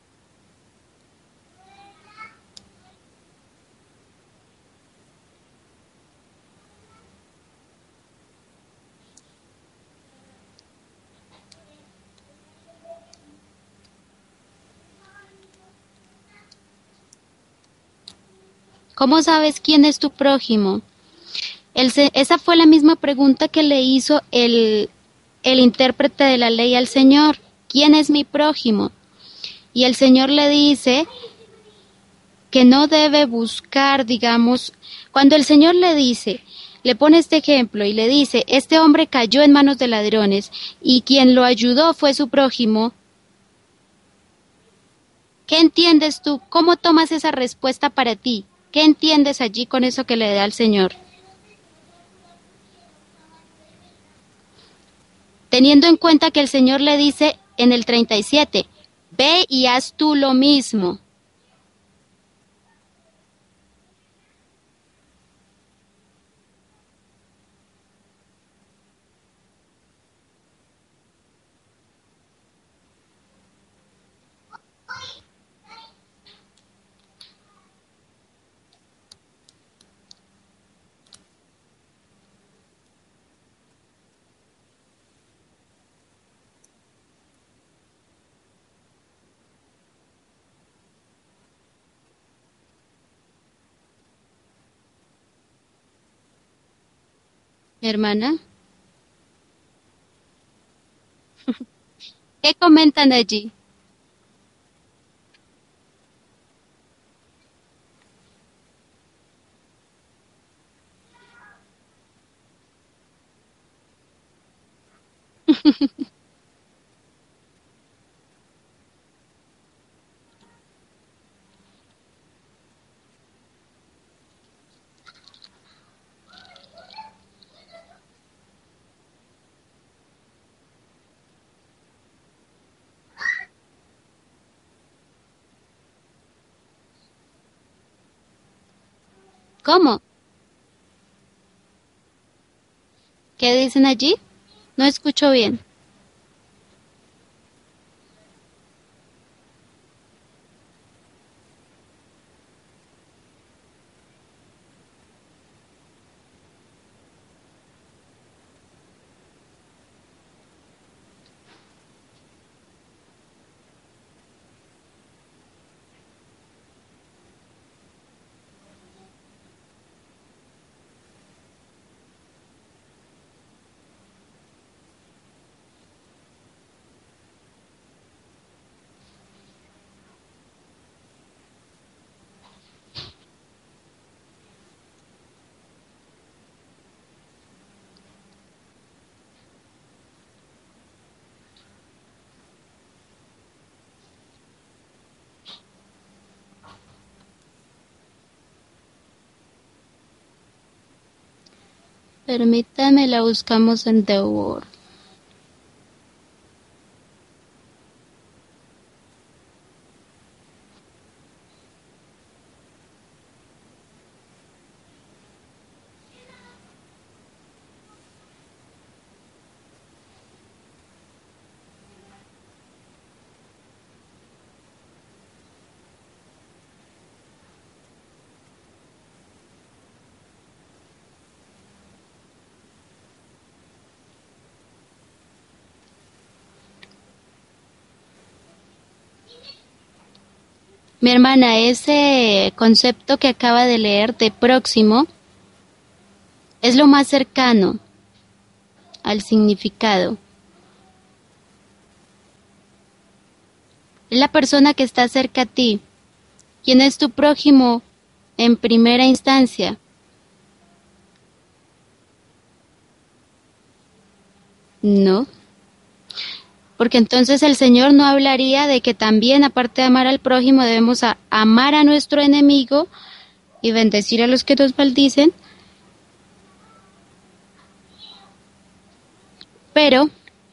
[SPEAKER 1] ¿Cómo sabes quién es tu prójimo? El se- esa fue la misma pregunta que le hizo el, el intérprete de la ley al Señor. ¿Quién es mi prójimo? Y el Señor le dice que no debe buscar, digamos, cuando el Señor le dice, le pone este ejemplo y le dice, este hombre cayó en manos de ladrones y quien lo ayudó fue su prójimo, ¿qué entiendes tú? ¿Cómo tomas esa respuesta para ti? ¿Qué entiendes allí con eso que le da al Señor? Teniendo en cuenta que el Señor le dice en el treinta y siete, ve y haz tú lo mismo. Mi hermana, ¿qué comentan allí? ¿Cómo? ¿Qué dicen allí? No escucho bien. Permítame, la buscamos en The Word. Mi hermana, ese concepto que acaba de leer de próximo es lo más cercano al significado. Es la persona que está cerca a ti. ¿Quién es tu prójimo en primera instancia? No. Porque entonces el Señor no hablaría de que también, aparte de amar al prójimo, debemos a amar a nuestro enemigo y bendecir a los que nos maldicen. Pero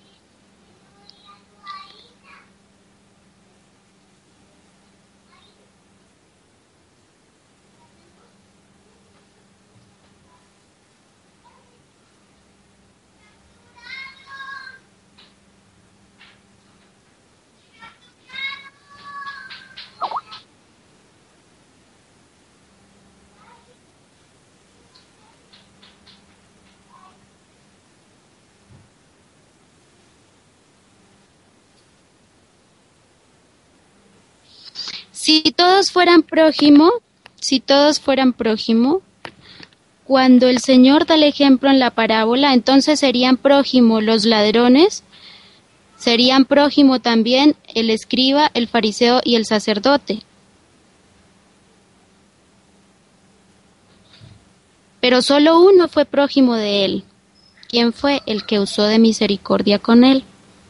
[SPEAKER 1] si todos fueran prójimo, si todos fueran prójimo, cuando el Señor da el ejemplo en la parábola, entonces serían prójimo los ladrones, serían prójimo también el escriba, el fariseo y el sacerdote. Pero solo uno fue prójimo de él. ¿Quién fue? El que usó de misericordia con él.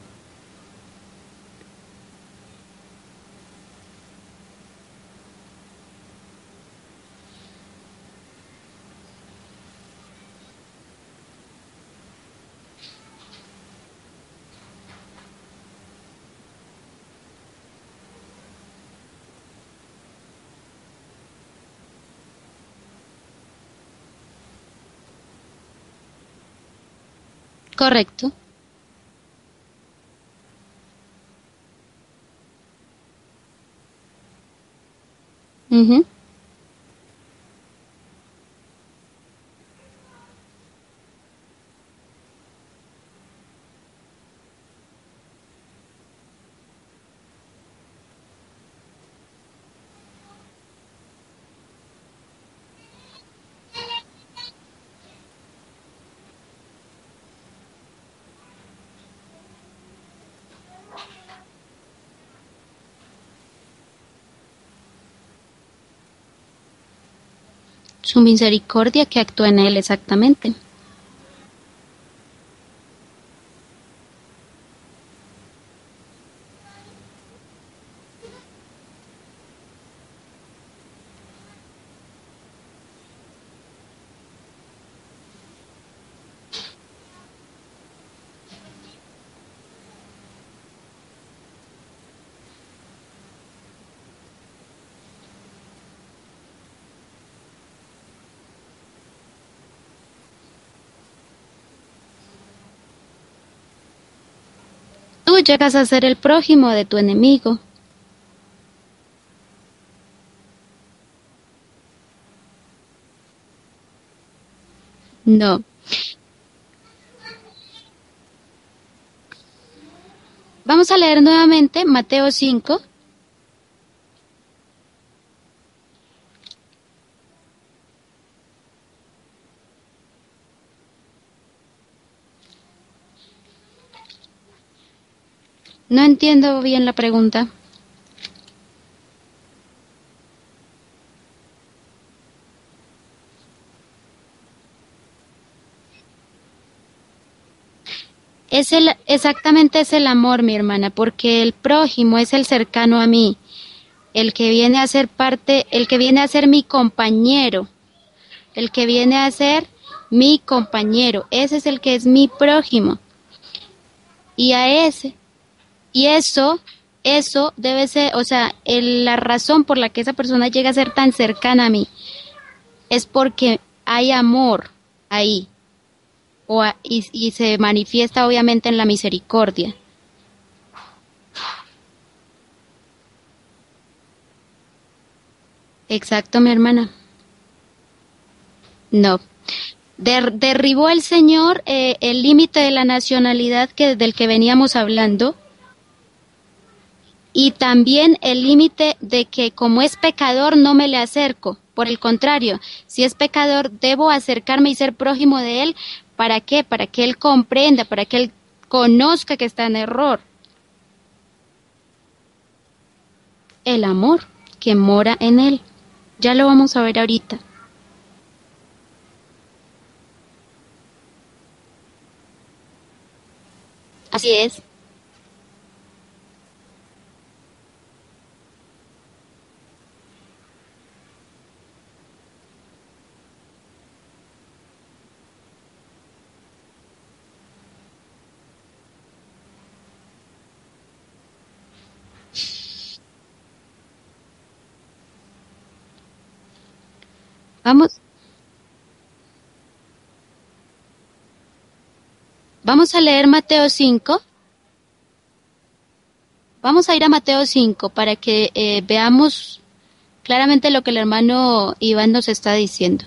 [SPEAKER 1] Correcto. Uh-huh. Su misericordia que actúa en él exactamente. Tú llegas a ser el prójimo de tu enemigo. No. Vamos a leer nuevamente Mateo cinco. No entiendo bien la pregunta. Es el, exactamente es el amor, mi hermana, porque el prójimo es el cercano a mí, el que viene a ser parte, el que viene a ser mi compañero, el que viene a ser mi compañero, ese es el que es mi prójimo. Y a ese, y eso, eso debe ser, o sea, el, la razón por la que esa persona llega a ser tan cercana a mí es porque hay amor ahí, o a, y, y se manifiesta obviamente en la misericordia. Exacto, mi hermana. No. Der, derribó el Señor eh, el límite de la nacionalidad que, del que veníamos hablando, y también el límite de que como es pecador no me le acerco. Por el contrario, si es pecador debo acercarme y ser prójimo de él. ¿Para qué? Para que él comprenda, para que él conozca que está en error. El amor que mora en él. Ya lo vamos a ver ahorita. Así es. Vamos, vamos a leer Mateo cinco. Vamos a ir a Mateo cinco para que eh, veamos claramente lo que el hermano Iván nos está diciendo.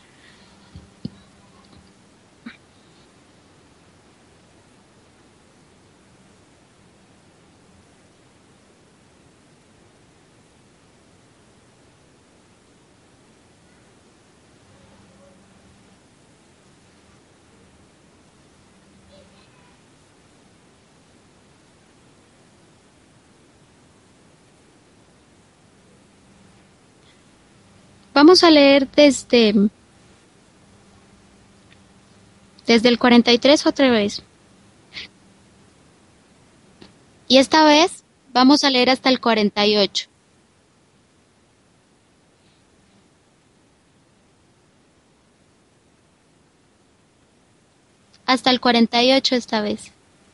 [SPEAKER 1] Vamos a leer desde, desde el cuarenta y tres otra vez. Y esta vez vamos a leer hasta el cuarenta y ocho. Hasta el cuarenta y ocho esta vez.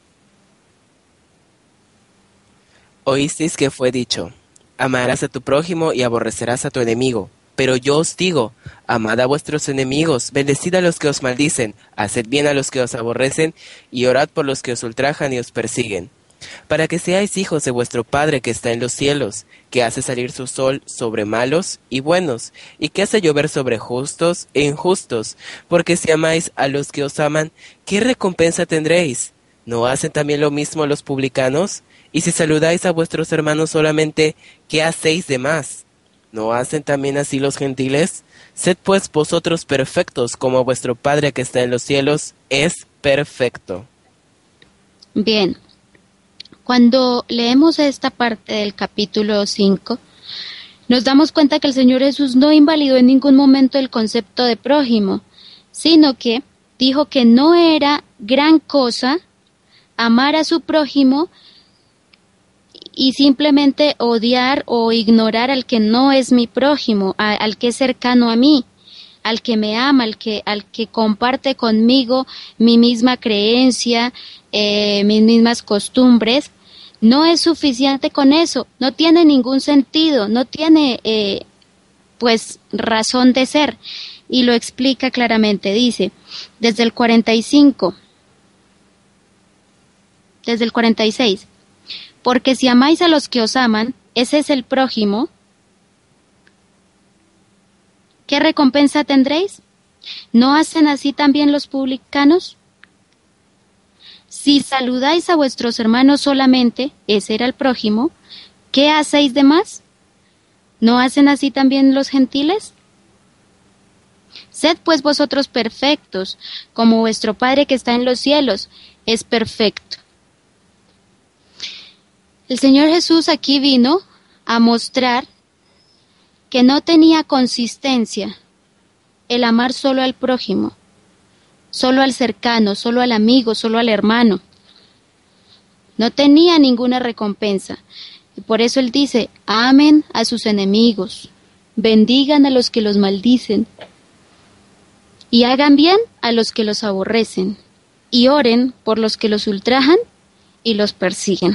[SPEAKER 2] Oísteis que fue dicho, amarás a tu prójimo y aborrecerás a tu enemigo. Pero yo os digo, amad a vuestros enemigos, bendecid a los que os maldicen, haced bien a los que os aborrecen, y orad por los que os ultrajan y os persiguen, para que seáis hijos de vuestro Padre que está en los cielos, que hace salir su sol sobre malos y buenos, y que hace llover sobre justos e injustos. Porque si amáis a los que os aman, ¿qué recompensa tendréis? ¿No hacen también lo mismo los publicanos? Y si saludáis a vuestros hermanos solamente, ¿qué hacéis de más? ¿No hacen también así los gentiles? Sed pues vosotros perfectos, como vuestro Padre que está en los cielos es perfecto.
[SPEAKER 1] Bien, cuando leemos esta parte del capítulo cinco, nos damos cuenta que el Señor Jesús no invalidó en ningún momento el concepto de prójimo, sino que dijo que no era gran cosa amar a su prójimo y simplemente odiar o ignorar al que no es mi prójimo, a, al que es cercano a mí, al que me ama, al que, al que comparte conmigo mi misma creencia, eh, mis mismas costumbres. No es suficiente con eso, no tiene ningún sentido, no tiene eh, pues razón de ser. Y lo explica claramente, dice, desde el cuarenta y cinco, desde el cuarenta y seis, porque si amáis a los que os aman, ese es el prójimo, ¿qué recompensa tendréis? ¿No hacen así también los publicanos? Si saludáis a vuestros hermanos solamente, ese era el prójimo, ¿qué hacéis de más? ¿No hacen así también los gentiles? Sed pues vosotros perfectos, como vuestro Padre que está en los cielos es perfecto. El Señor Jesús aquí vino a mostrar que no tenía consistencia el amar solo al prójimo, solo al cercano, solo al amigo, solo al hermano. No tenía ninguna recompensa. Y por eso Él dice, amen a sus enemigos, bendigan a los que los maldicen. Y hagan bien a los que los aborrecen, y oren por los que los ultrajan y los persiguen.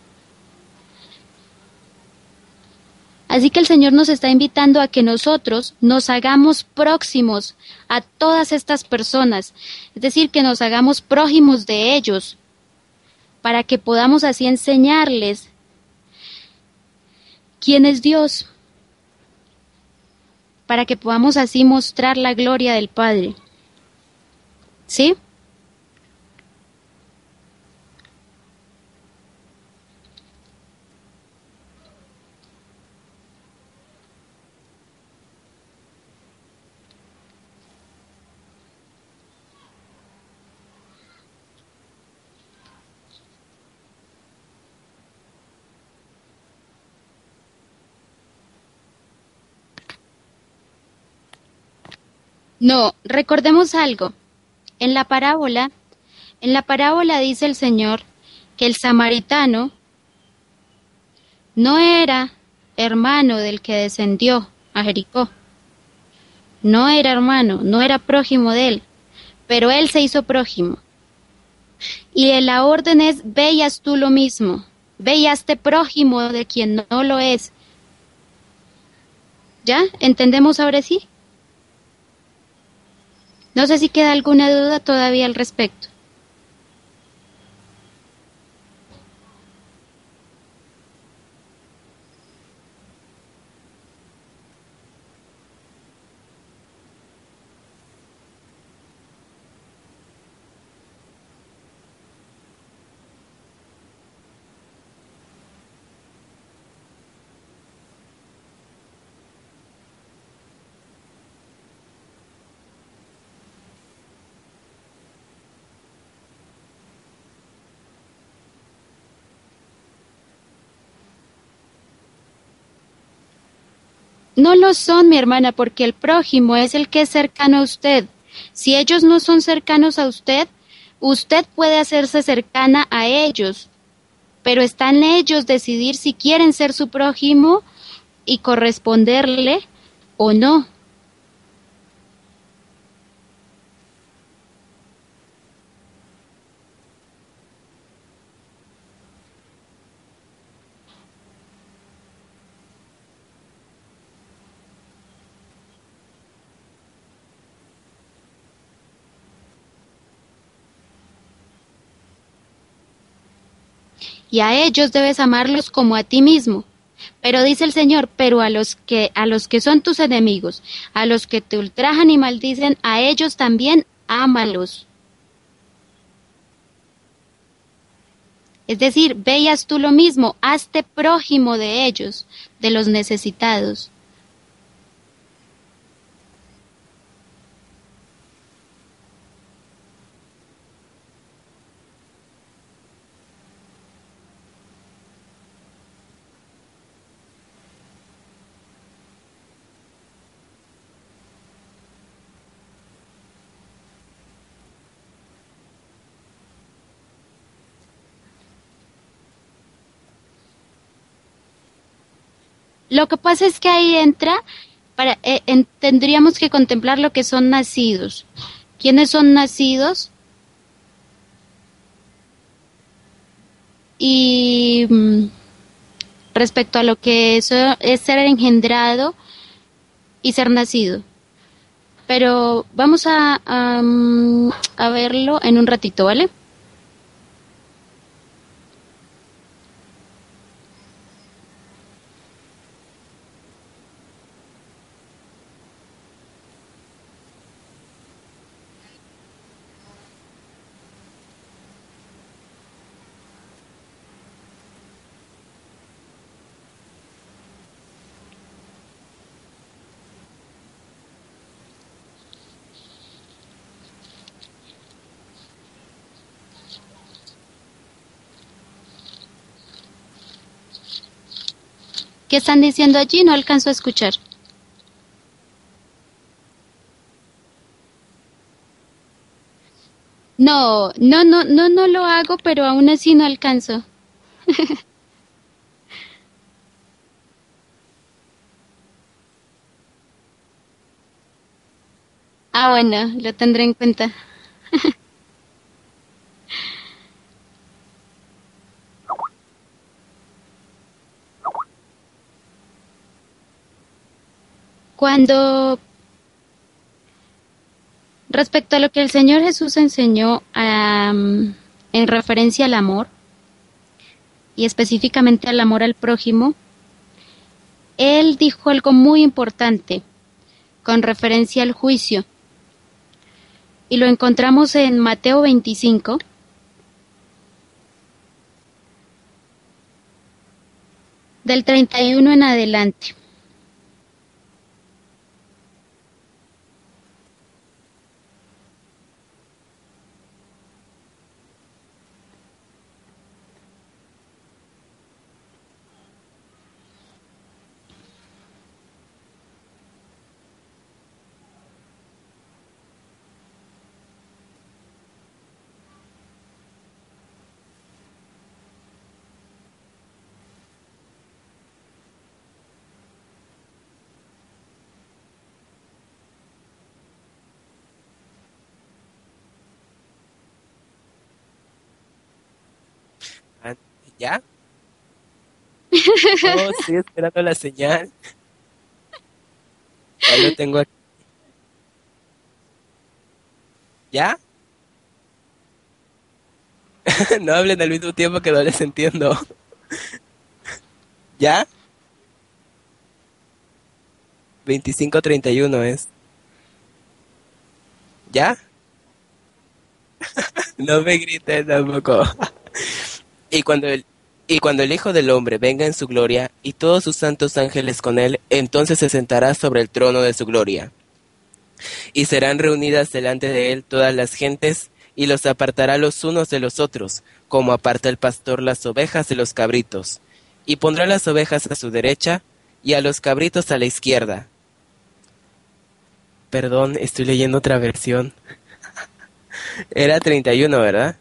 [SPEAKER 1] Así que el Señor nos está invitando a que nosotros nos hagamos próximos a todas estas personas, es decir, que nos hagamos prójimos de ellos, para que podamos así enseñarles quién es Dios, para que podamos así mostrar la gloria del Padre. ¿Sí? No, recordemos algo. En la parábola, en la parábola dice el Señor que el samaritano no era hermano del que descendió a Jericó. No era hermano, no era prójimo de él, pero él se hizo prójimo. Y la orden es, ve y haz tú lo mismo, ve y hazte prójimo de quien no lo es. ¿Ya? ¿Entendemos ahora sí? No sé si queda alguna duda todavía al respecto. No lo son, mi hermana, porque el prójimo es el que es cercano a usted. Si ellos no son cercanos a usted, usted puede hacerse cercana a ellos, pero está en ellos decidir si quieren ser su prójimo y corresponderle o no. Y a ellos debes amarlos como a ti mismo. Pero dice el Señor, pero a los que a los que son tus enemigos, a los que te ultrajan y maldicen, a ellos también ámalos. Es decir, veas tú lo mismo, hazte prójimo de ellos, de los necesitados. Lo que pasa es que ahí entra, para, eh, en- tendríamos que contemplar lo que son nacidos. ¿Quiénes son nacidos? Y mm, respecto a lo que eso es ser engendrado y ser nacido. Pero vamos a, a, mm, a verlo en un ratito, ¿vale? ¿Qué están diciendo allí? No alcanzo a escuchar. No, no, no, no, no lo hago, pero aún así no alcanzo. Ah, bueno, lo tendré en cuenta. Cuando, respecto a lo que el Señor Jesús enseñó am, en referencia al amor, y específicamente al amor al prójimo, Él dijo algo muy importante con referencia al juicio, y lo encontramos en Mateo veinticinco, del treinta y uno en adelante.
[SPEAKER 2] Ah, ¿ya? Oh, estoy esperando la señal. Ya lo tengo aquí. ¿Ya? No hablen al mismo tiempo que no les entiendo. ¿Ya? Veinticinco treinta y uno es. ¿Ya? No me grites tampoco. Y cuando el, y cuando el Hijo del Hombre venga en su gloria y todos sus santos ángeles con él, entonces se sentará sobre el trono de su gloria. Y serán reunidas delante de él todas las gentes, y los apartará los unos de los otros, como aparta el pastor las ovejas de los cabritos. Y pondrá las ovejas a su derecha, y a los cabritos a la izquierda. Perdón, estoy leyendo otra versión. Era treinta y uno, ¿verdad?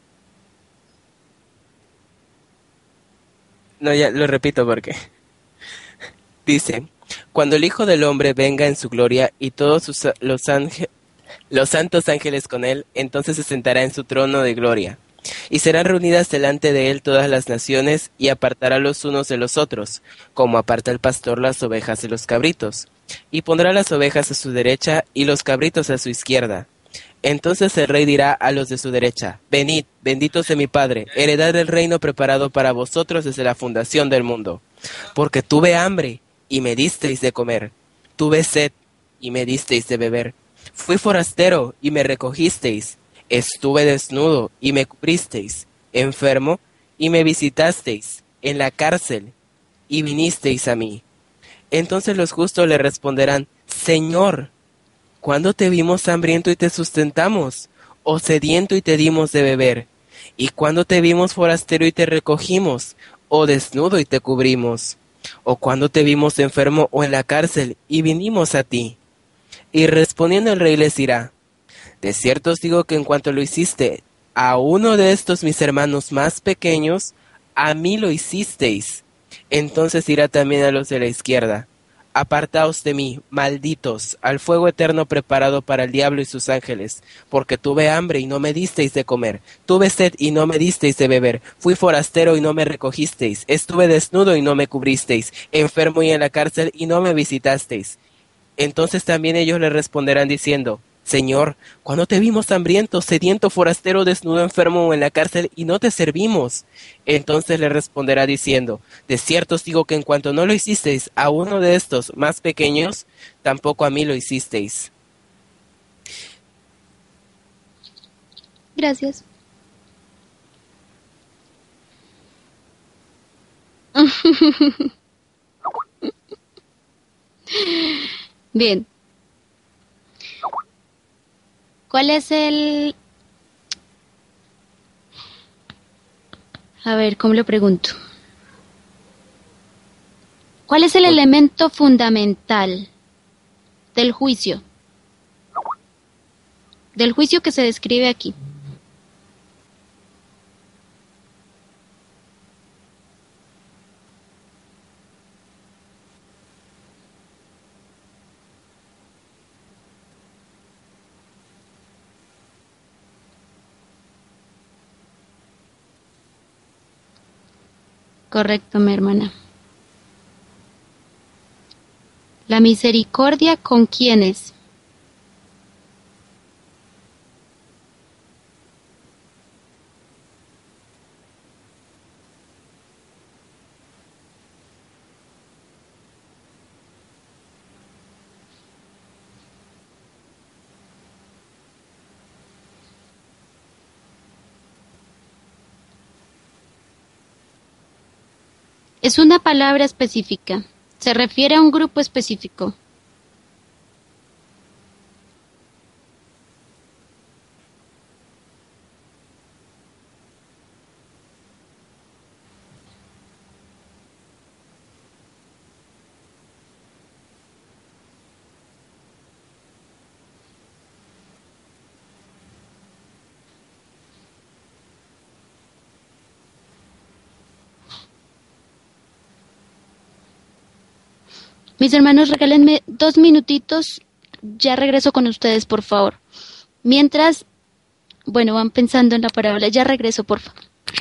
[SPEAKER 2] No, ya lo repito porque dice, cuando el Hijo del Hombre venga en su gloria y todos sus, los, ángel, los santos ángeles con él, entonces se sentará en su trono de gloria. Y serán reunidas delante de él todas las naciones, y apartará los unos de los otros, como aparta el pastor las ovejas de los cabritos. Y pondrá las ovejas a su derecha y los cabritos a su izquierda. Entonces el rey dirá a los de su derecha, venid, benditos de mi Padre, heredad del reino preparado para vosotros desde la fundación del mundo. Porque tuve hambre, y me disteis de comer, tuve sed, y me disteis de beber, fui forastero, y me recogisteis, estuve desnudo, y me cubristeis, enfermo, y me visitasteis, en la cárcel, y vinisteis a mí. Entonces los justos le responderán, Señor, ¿cuándo te vimos hambriento y te sustentamos? ¿O sediento y te dimos de beber? ¿Y cuándo te vimos forastero y te recogimos? ¿O desnudo y te cubrimos? ¿O cuándo te vimos enfermo o en la cárcel y vinimos a ti? Y respondiendo el rey les dirá, de cierto os digo que en cuanto lo hiciste a uno de estos mis hermanos más pequeños, a mí lo hicisteis. Entonces dirá también a los de la izquierda, apartaos de mí, malditos, al fuego eterno preparado para el diablo y sus ángeles, porque tuve hambre y no me disteis de comer, tuve sed y no me disteis de beber, fui forastero y no me recogisteis, estuve desnudo y no me cubristeis, enfermo y en la cárcel y no me visitasteis. Entonces también ellos le responderán diciendo, Señor, ¿cuándo te vimos hambriento, sediento, forastero, desnudo, enfermo o en la cárcel y no te servimos? Entonces le responderá diciendo, de cierto os digo que en cuanto no lo hicisteis a uno de estos más pequeños, tampoco a mí lo hicisteis.
[SPEAKER 1] Gracias. Bien, ¿cuál es el... A ver, ¿cómo lo pregunto? ¿Cuál es el
[SPEAKER 2] Por-
[SPEAKER 1] elemento fundamental del juicio? Del juicio que se describe aquí. Correcto, mi hermana. La misericordia con quiénes. Es una palabra específica. Se refiere a un grupo específico. Mis hermanos, regálenme dos minutitos. Ya regreso con ustedes, por favor. Mientras, bueno, van pensando en la parábola. Ya regreso, por favor.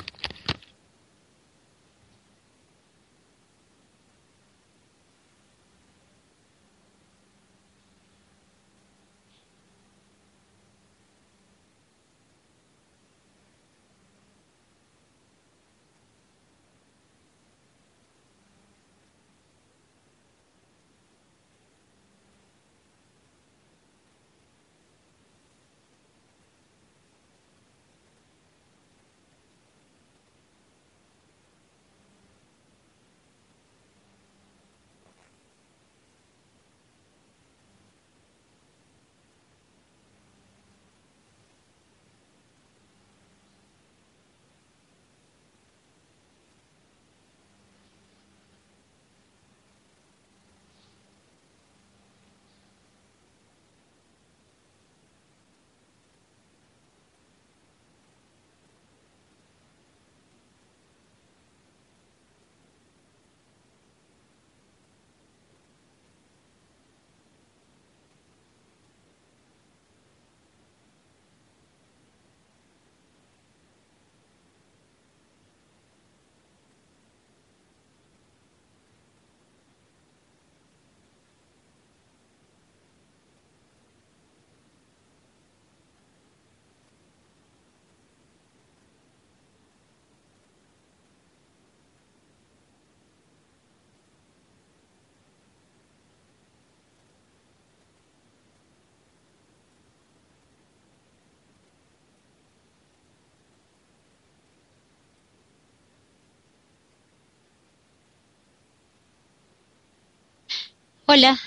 [SPEAKER 1] Hola,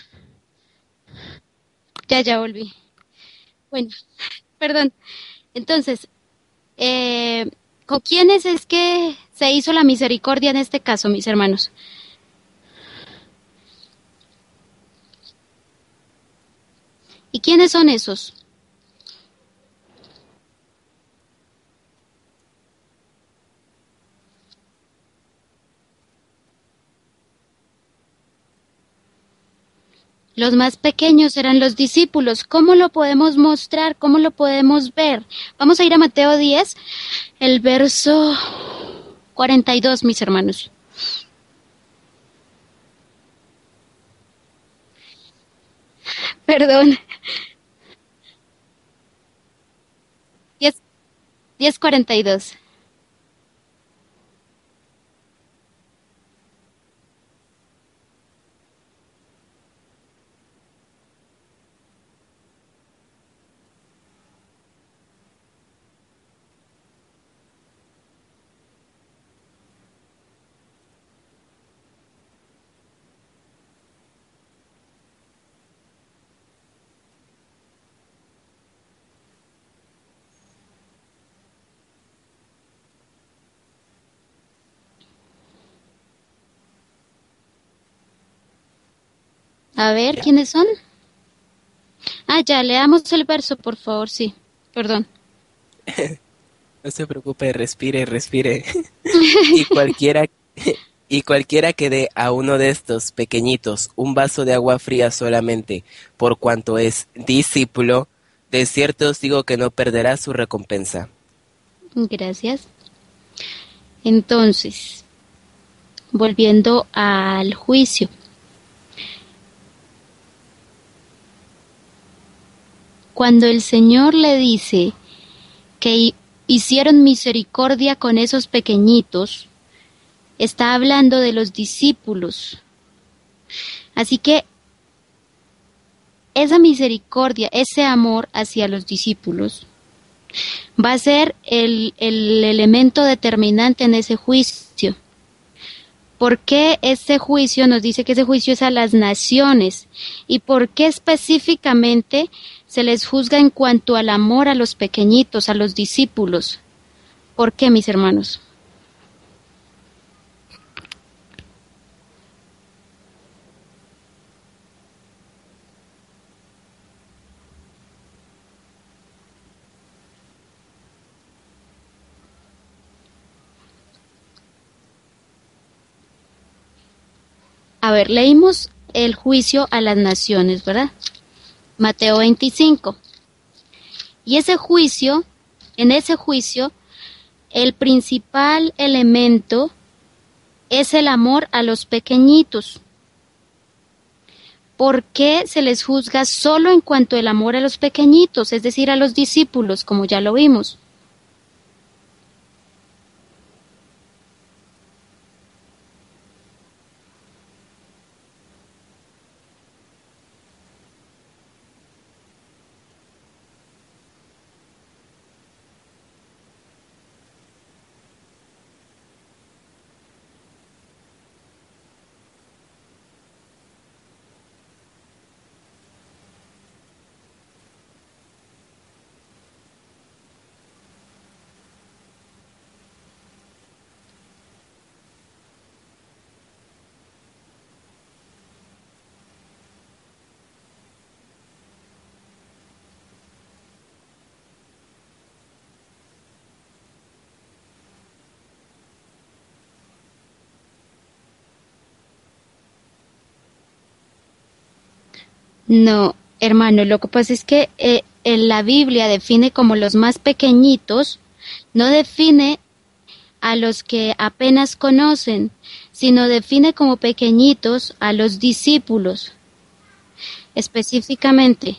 [SPEAKER 1] ya, ya volví. Bueno, perdón. Entonces, eh, ¿con quiénes es que se hizo la misericordia en este caso, mis hermanos? ¿Y quiénes son esos? Los más pequeños eran los discípulos. ¿Cómo lo podemos mostrar? ¿Cómo lo podemos ver? Vamos a ir a Mateo diez, el verso cuarenta y dos, mis hermanos. Perdón. diez, diez cuarenta y dos. A ver,
[SPEAKER 2] Ya,
[SPEAKER 1] ¿quiénes son? Ah, ya, leamos el verso, por favor, sí. Perdón.
[SPEAKER 2] no se preocupe, respire, respire. Y cualquiera, y cualquiera que dé a uno de estos pequeñitos un vaso de agua fría solamente, por cuanto es discípulo, de cierto os digo que no perderá su recompensa.
[SPEAKER 1] Gracias. Entonces, volviendo al juicio. Cuando el Señor le dice que hicieron misericordia con esos pequeñitos, está hablando de los discípulos. Así que esa misericordia, ese amor hacia los discípulos, va a ser el, el elemento determinante en ese juicio. ¿Por qué este juicio nos dice que ese juicio es a las naciones? ¿Y por qué específicamente se les juzga en cuanto al amor a los pequeñitos, a los discípulos? ¿Por qué, mis hermanos? A ver, leímos el juicio a las naciones, ¿verdad? Mateo veinticinco. Y ese juicio, en ese juicio, el principal elemento es el amor a los pequeñitos. ¿Por qué se les juzga solo en cuanto al amor a los pequeñitos, es decir, a los discípulos, como ya lo vimos? No, hermano, lo que pasa es que eh, en la Biblia define como los más pequeñitos, no define a los que apenas conocen, sino define como pequeñitos a los discípulos, específicamente.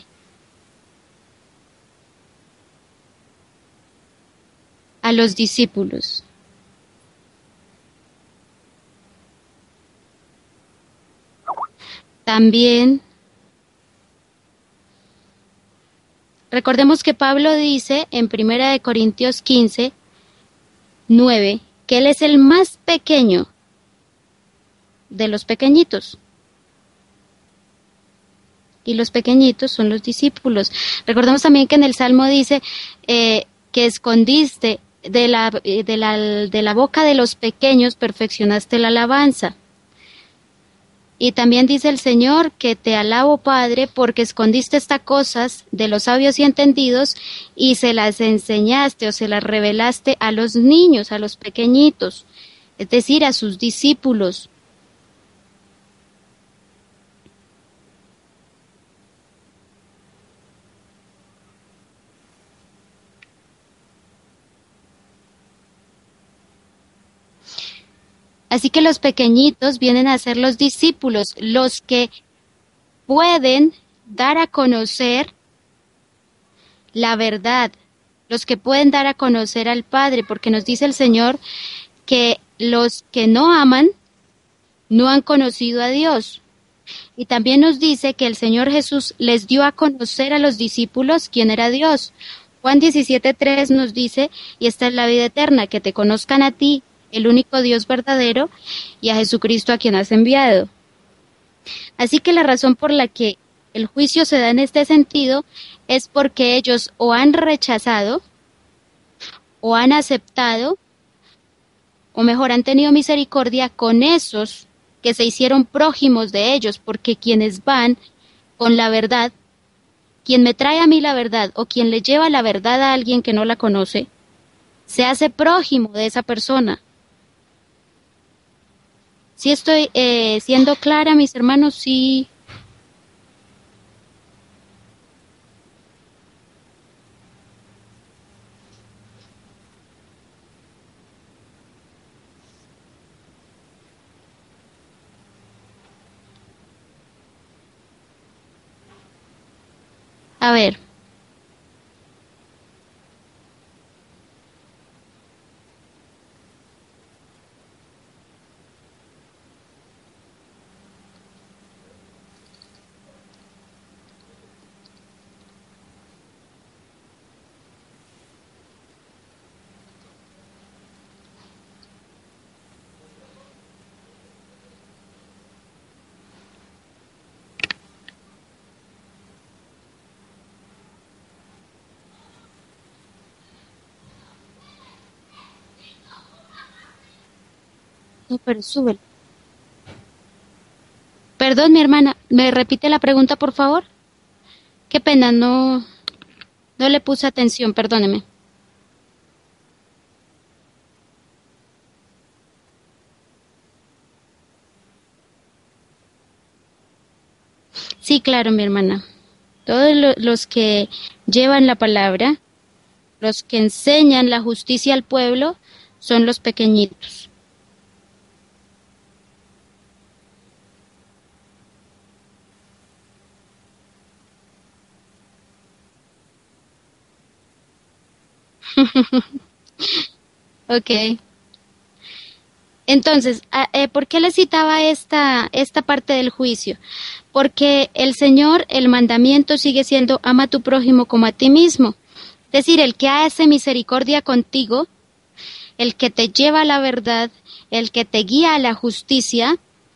[SPEAKER 1] A los discípulos. También, recordemos que Pablo dice en Primera de Corintios quince, nueve, que él es el más pequeño de los pequeñitos. Y los pequeñitos son los discípulos. Recordemos también que en el Salmo dice eh, que escondiste de la, de, la, de la boca de los pequeños, perfeccionaste la alabanza. Y también dice el Señor que te alabo, Padre, porque escondiste estas cosas de los sabios y entendidos y se las enseñaste o se las revelaste a los niños, a los pequeñitos, es decir, a sus discípulos. Así que los pequeñitos vienen a ser los discípulos, los que pueden dar a conocer la verdad, los que pueden dar a conocer al Padre, porque nos dice el Señor que los que no aman no han conocido a Dios. Y también nos dice que el Señor Jesús les dio a conocer a los discípulos quién era Dios. Juan diecisiete tres nos dice, y esta es la vida eterna, que te conozcan a ti, el único Dios verdadero, y a Jesucristo a quien has enviado. Así que la razón por la que el juicio se da en este sentido es porque ellos o han rechazado, o han aceptado, o mejor, han tenido misericordia con esos que se hicieron prójimos de ellos, porque quienes van con la verdad, quien me trae a mí la verdad, o quien le lleva la verdad a alguien que no la conoce, se hace prójimo de esa persona. ¿Sí estoy eh, siendo clara, mis hermanos? Sí. A ver, no, pero súbelo. Perdón, mi hermana, ¿me repite la pregunta, por favor? Qué pena, no, no le puse atención, perdóneme. Sí, claro, mi hermana. Todos lo- los que llevan la palabra, los que enseñan la justicia al pueblo, son los pequeñitos. Ok. Entonces, a- eh, ¿por qué le citaba esta, esta parte del juicio? Porque el Señor, el mandamiento sigue siendo ama a tu prójimo como a ti mismo. Es decir, el que hace misericordia contigo, el que te lleva a la verdad, el que te guía a la justicia,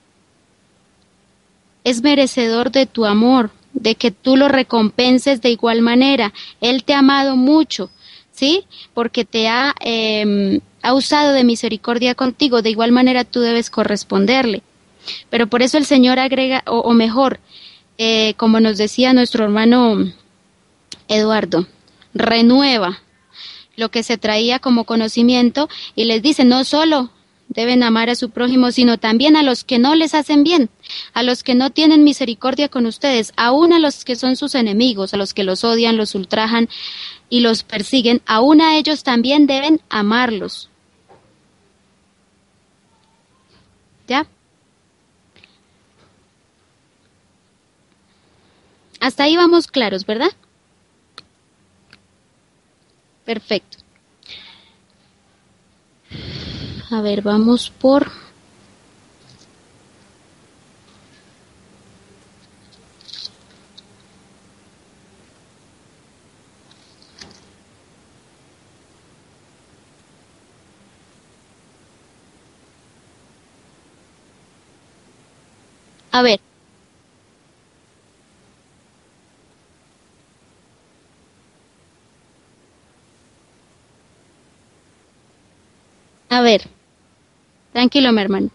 [SPEAKER 1] es merecedor de tu amor, de que tú lo recompenses de igual manera. Él te ha amado mucho, ¿sí? Porque te ha, eh, ha usado de misericordia contigo, de igual manera tú debes corresponderle. Pero por eso el Señor agrega, o, o mejor, eh, como nos decía nuestro hermano Eduardo, renueva lo que se traía como conocimiento y les dice, no solo deben amar a su prójimo, sino también a los que no les hacen bien, a los que no tienen misericordia con ustedes, aun a los que son sus enemigos, a los que los odian, los ultrajan y los persiguen, aun a ellos también deben amarlos. ¿Ya? Hasta ahí vamos claros, ¿verdad? Perfecto. A ver, vamos por... A ver, a ver, tranquilo, mi hermano.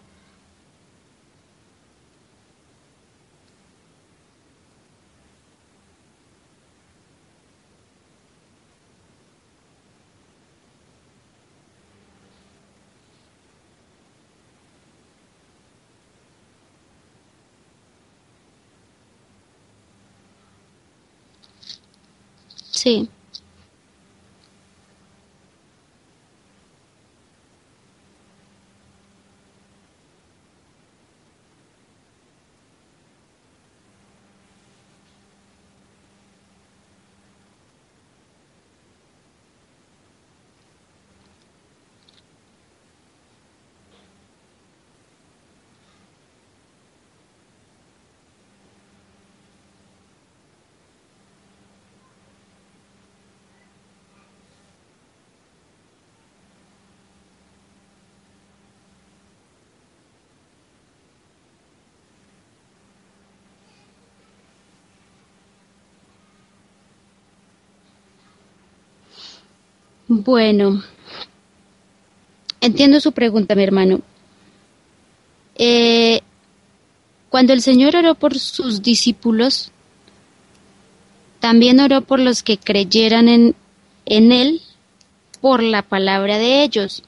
[SPEAKER 1] Sí. Bueno, entiendo su pregunta, mi hermano. Eh, Cuando el Señor oró por sus discípulos, también oró por los que creyeran en, en Él por la palabra de ellos.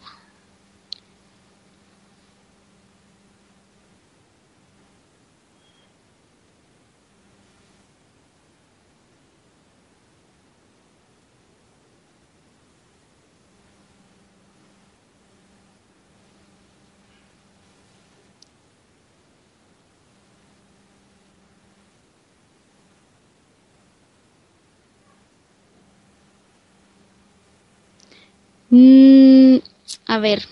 [SPEAKER 1] Mm, a ver,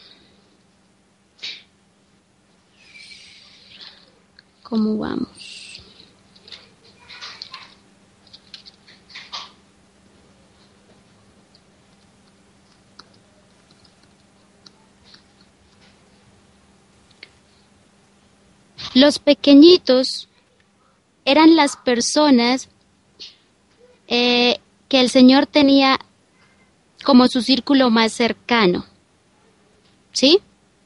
[SPEAKER 1] ¿cómo vamos? Los pequeñitos eran las personas eh, que el Señor tenía como su círculo más cercano, ¿sí?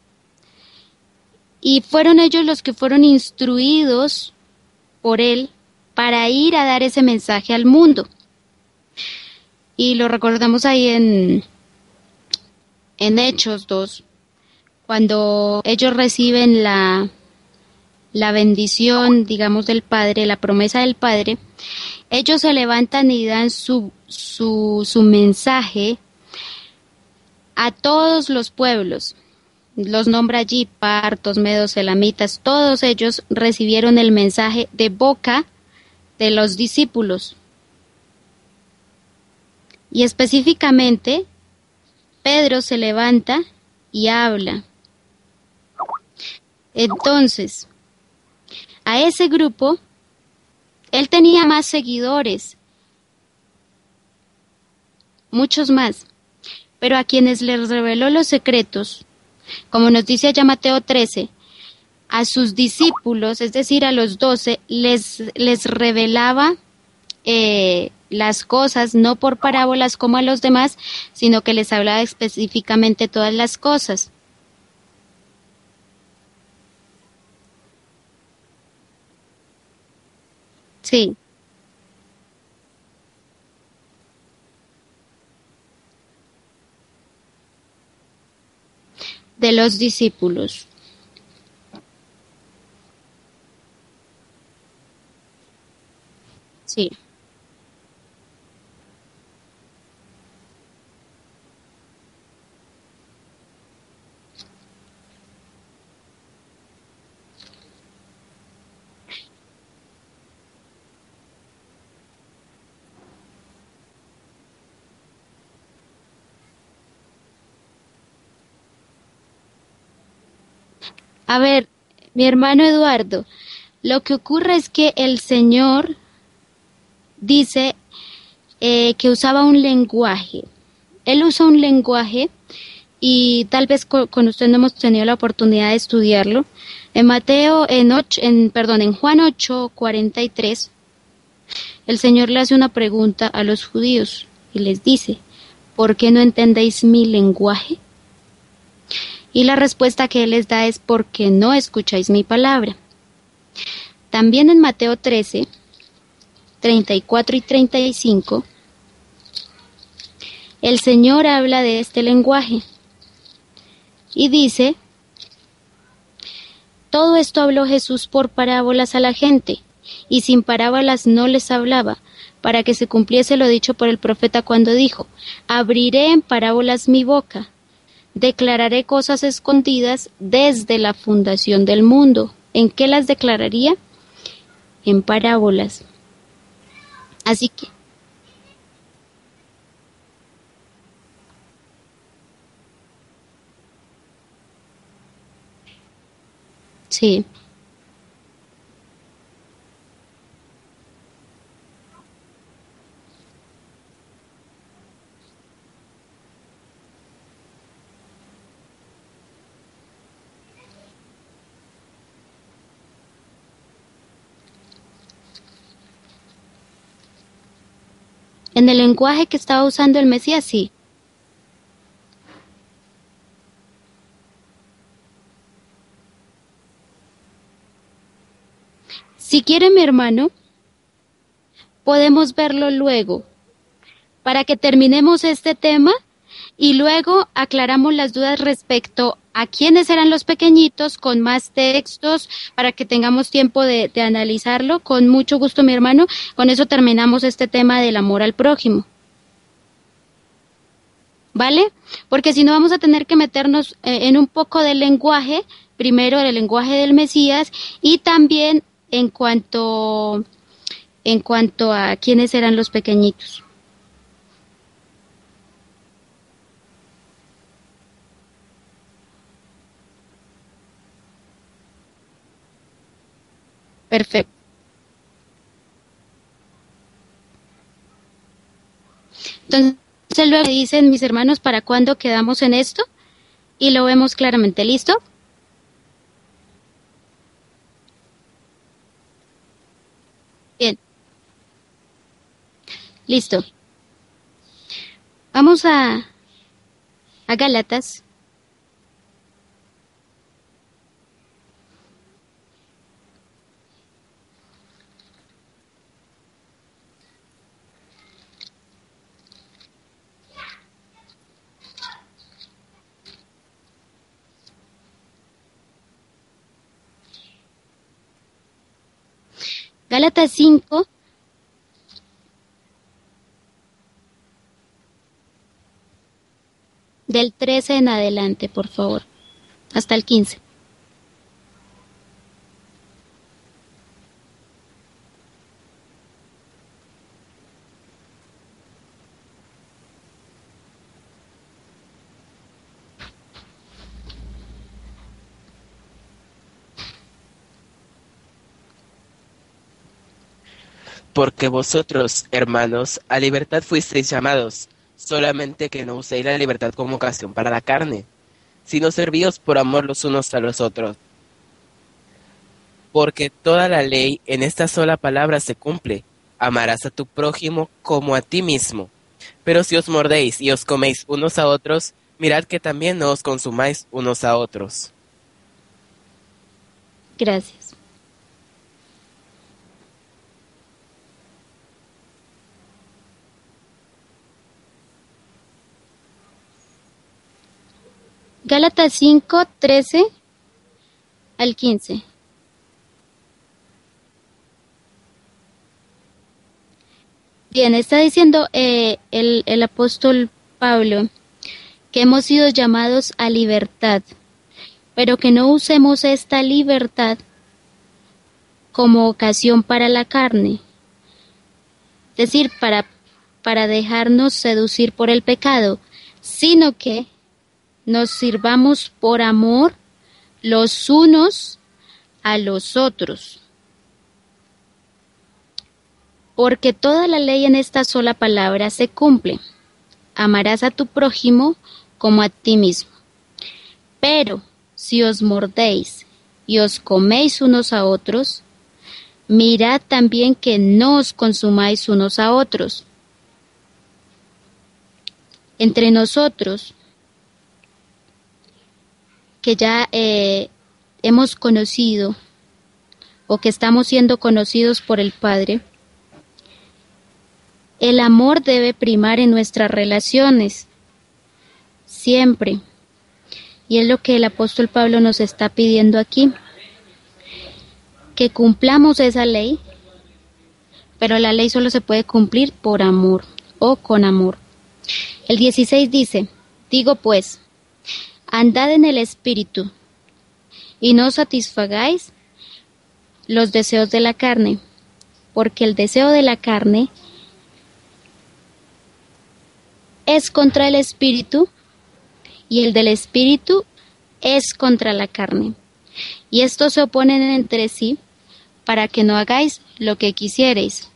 [SPEAKER 1] Y fueron ellos los que fueron instruidos por Él para ir a dar ese mensaje al mundo. Y lo recordamos ahí en, en Hechos dos, cuando ellos reciben la, la bendición, digamos, del Padre, la promesa del Padre, ellos se levantan y dan su, su, su mensaje a todos los pueblos. Los nombra allí, partos, medos, elamitas, todos ellos recibieron el mensaje de boca de los discípulos. Y específicamente, Pedro se levanta y habla. Entonces, a ese grupo, él tenía más seguidores, muchos más, pero a quienes les reveló los secretos, como nos dice allá Mateo trece, a sus discípulos, es decir, a los doce, les, les revelaba eh, las cosas, no por parábolas como a los demás, sino que les hablaba específicamente todas las cosas. Sí, de los discípulos. Sí. A ver, mi hermano Eduardo, lo que ocurre es que el Señor dice eh, que usaba un lenguaje. Él usa un lenguaje y tal vez co- con usted no hemos tenido la oportunidad de estudiarlo. En Mateo, en, ocho, en perdón, en Juan ocho cuarenta y tres, el Señor le hace una pregunta a los judíos y les dice, ¿por qué no entendéis mi lenguaje? Y la respuesta que Él les da es porque no escucháis mi palabra. También en Mateo trece, treinta y cuatro y treinta y cinco, el Señor habla de este lenguaje y dice, todo esto habló Jesús por parábolas a la gente, y sin parábolas no les hablaba, para que se cumpliese lo dicho por el profeta cuando dijo, abriré en parábolas mi boca, declararé cosas escondidas desde la fundación del mundo. ¿En qué las declararía? En parábolas. Así que, sí. En el lenguaje que estaba usando el Mesías, sí. Si quiere mi hermano, podemos verlo luego, para que terminemos este tema y luego aclaramos las dudas respecto a quiénes eran los pequeñitos con más textos para que tengamos tiempo de, de analizarlo. Con mucho gusto, mi hermano. Con eso terminamos este tema del amor al prójimo. ¿Vale? Porque si no vamos a tener que meternos eh, en un poco del lenguaje, primero el lenguaje del Mesías y también en cuanto en cuanto a quiénes eran los pequeñitos. Perfecto. Entonces luego dicen mis hermanos, ¿para cuándo quedamos en esto? Y lo vemos claramente. ¿Listo? Bien. Listo. Vamos a, a Gálatas. Gálatas cinco, del trece en adelante, por favor, hasta el quince.
[SPEAKER 2] Porque vosotros, hermanos, a libertad fuisteis llamados, solamente que no uséis la libertad como ocasión para la carne, sino servíos por amor los unos a los otros. Porque toda la ley en esta sola palabra se cumple: amarás a tu prójimo como a ti mismo. Pero si os mordéis y os coméis unos a otros, mirad que también no os consumáis unos a otros.
[SPEAKER 1] Gracias. Gálatas cinco, trece al quince. Bien, está diciendo eh, el, el apóstol Pablo que hemos sido llamados a libertad, pero que no usemos esta libertad como ocasión para la carne, es decir, para, para dejarnos seducir por el pecado, sino que nos sirvamos por amor los unos a los otros. Porque toda la ley en esta sola palabra se cumple: amarás a tu prójimo como a ti mismo. Pero si os mordéis y os coméis unos a otros, mirad también que no os consumáis unos a otros. Entre nosotros, que ya eh, hemos conocido o que estamos siendo conocidos por el Padre, el amor debe primar en nuestras relaciones, siempre. Y es lo que el apóstol Pablo nos está pidiendo aquí, que cumplamos esa ley, pero la ley solo se puede cumplir por amor o con amor. El dieciséis dice: digo pues, andad en el Espíritu, y no satisfagáis los deseos de la carne, porque el deseo de la carne es contra el Espíritu, y el del Espíritu es contra la carne. Y estos se oponen entre sí, para que no hagáis lo que quisiereis.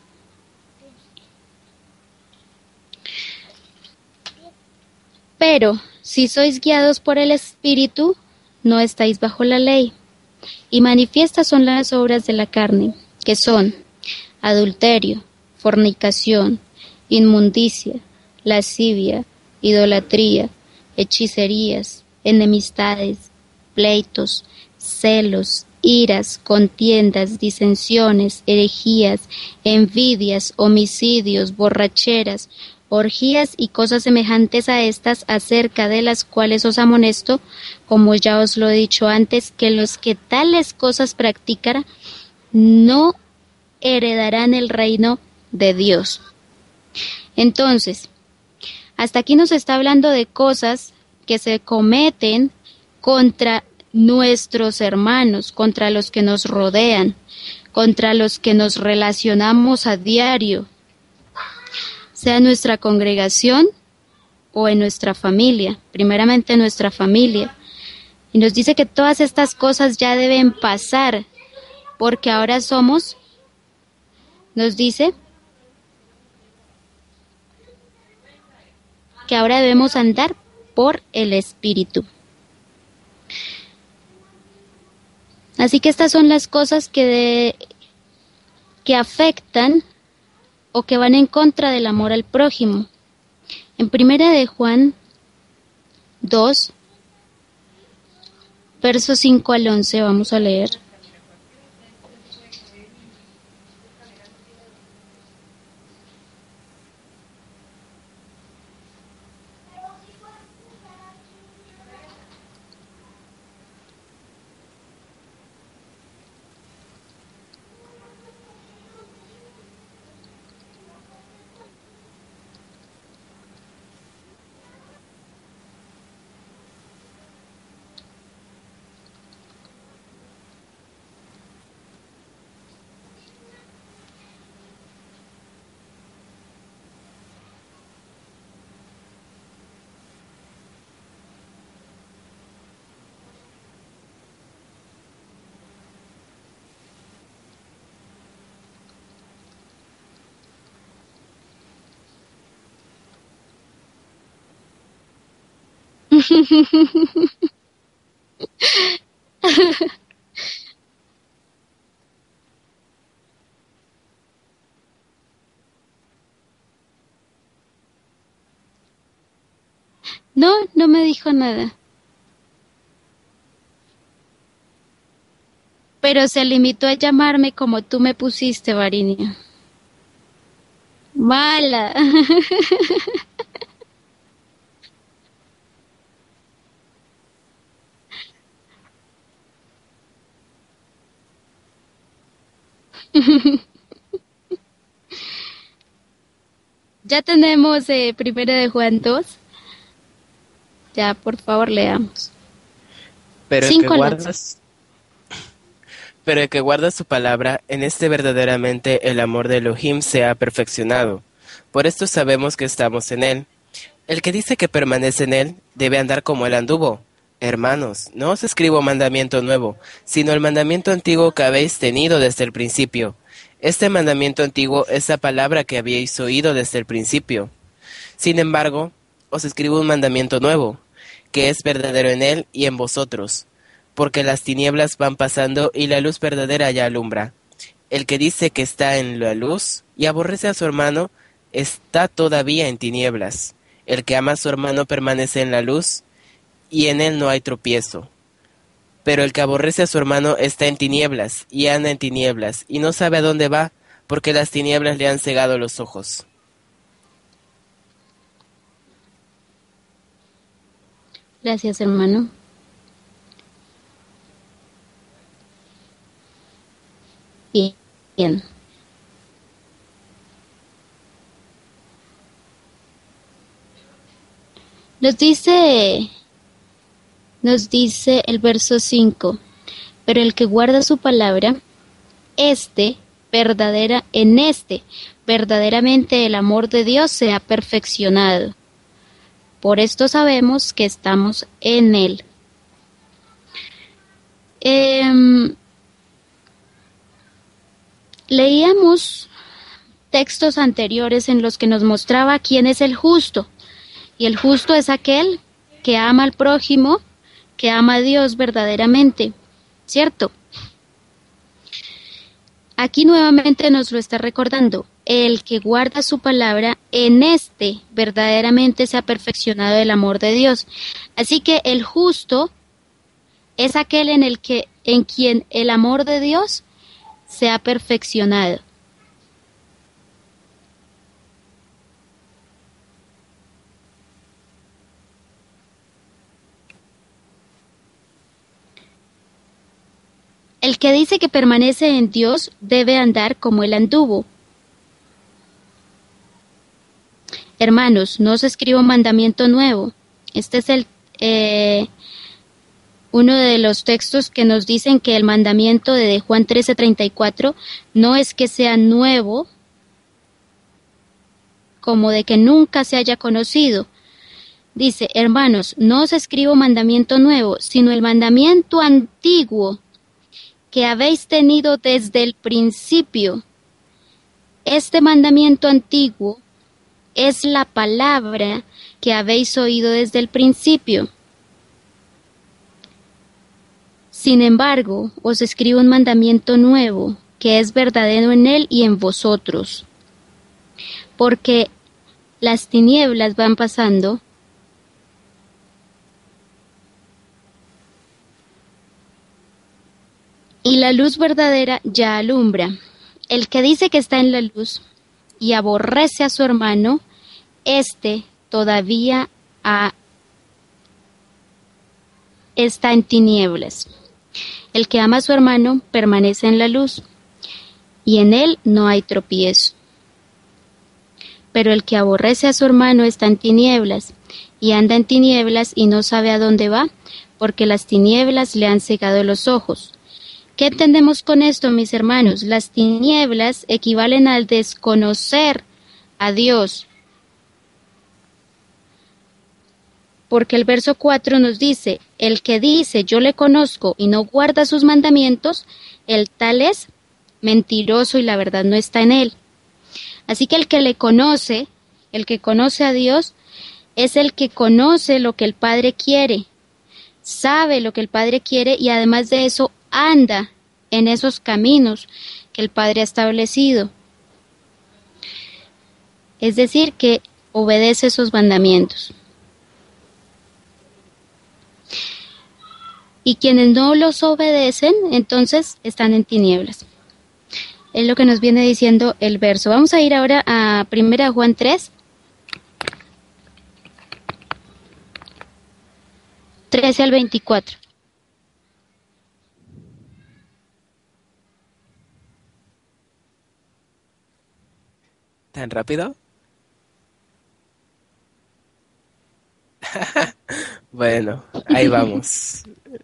[SPEAKER 1] Pero si sois guiados por el Espíritu, no estáis bajo la ley. Y manifiestas son las obras de la carne, que son adulterio, fornicación, inmundicia, lascivia, idolatría, hechicerías, enemistades, pleitos, celos, iras, contiendas, disensiones, herejías, envidias, homicidios, borracheras, orgías y cosas semejantes a estas, acerca de las cuales os amonesto, como ya os lo he dicho antes, que los que tales cosas practicarán no heredarán el reino de Dios. Entonces, hasta aquí nos está hablando de cosas que se cometen contra nuestros hermanos, contra los que nos rodean, contra los que nos relacionamos a diario, sea en nuestra congregación o en nuestra familia, primeramente en nuestra familia. Y nos dice que todas estas cosas ya deben pasar porque ahora somos, nos dice, que ahora debemos andar por el Espíritu. Así que estas son las cosas que, de, que afectan o que van en contra del amor al prójimo. En primera de Juan dos, versos cinco al once, vamos a leer. No, no me dijo nada. Pero se limitó a llamarme como tú me pusiste, Varinia. Mala. Ya tenemos eh, primero de Juan dos. Ya, por favor, leamos.
[SPEAKER 2] Pero el que
[SPEAKER 1] Cinco
[SPEAKER 2] guardas, pero el que guarda su palabra, en este verdaderamente el amor de Elohim se ha perfeccionado. Por esto sabemos que estamos en él. El que dice que permanece en él, debe andar como él anduvo. Hermanos, no os escribo mandamiento nuevo, sino el mandamiento antiguo que habéis tenido desde el principio. Este mandamiento antiguo es la palabra que habíais oído desde el principio. Sin embargo, os escribo un mandamiento nuevo, que es verdadero en él y en vosotros, porque las tinieblas van pasando y la luz verdadera ya alumbra. El que dice que está en la luz y aborrece a su hermano, está todavía en tinieblas. El que ama a su hermano permanece en la luz, y en él no hay tropiezo. Pero el que aborrece a su hermano está en tinieblas, y anda en tinieblas, y no sabe a dónde va, porque las tinieblas le han cegado los ojos.
[SPEAKER 1] Gracias, hermano. Bien. Bien. Nos dice, nos dice el verso cinco, pero el que guarda su palabra, este, verdadera, en este, verdaderamente el amor de Dios se ha perfeccionado. Por esto sabemos que estamos en él. Eh, leíamos textos anteriores en los que nos mostraba quién es el justo. Y el justo es aquel que ama al prójimo, que ama a Dios verdaderamente, ¿cierto? Aquí nuevamente nos lo está recordando. El que guarda su palabra, en este verdaderamente se ha perfeccionado el amor de Dios. Así que el justo es aquel en el que, en quien el amor de Dios se ha perfeccionado. El que dice que permanece en Dios debe andar como él anduvo. Hermanos, no os escribo un mandamiento nuevo. Este es el eh, uno de los textos que nos dicen que el mandamiento de Juan trece treinta y cuatro no es que sea nuevo, como de que nunca se haya conocido. Dice, hermanos, no os escribo mandamiento nuevo, sino el mandamiento antiguo que habéis tenido desde el principio. Este mandamiento antiguo es la palabra que habéis oído desde el principio. Sin embargo, os escribo un mandamiento nuevo, que es verdadero en él y en vosotros. Porque las tinieblas van pasando y la luz verdadera ya alumbra. El que dice que está en la luz y aborrece a su hermano, éste todavía ha, está en tinieblas. El que ama a su hermano permanece en la luz, y en él no hay tropiezo. Pero el que aborrece a su hermano está en tinieblas, y anda en tinieblas y no sabe a dónde va, porque las tinieblas le han cegado los ojos. ¿Qué entendemos con esto, mis hermanos? Las tinieblas equivalen al desconocer a Dios. Porque el verso cuatro nos dice, el que dice yo le conozco y no guarda sus mandamientos, el tal es mentiroso y la verdad no está en él. Así que el que le conoce, el que conoce a Dios, es el que conoce lo que el Padre quiere, sabe lo que el Padre quiere y además de eso anda en esos caminos que el Padre ha establecido. Es decir, que obedece esos mandamientos. Y quienes no los obedecen, entonces están en tinieblas. Es lo que nos viene diciendo el verso. Vamos a ir ahora a primera Juan tres. trece al veinticuatro.
[SPEAKER 2] ¿Tan rápido? Bueno, ahí vamos.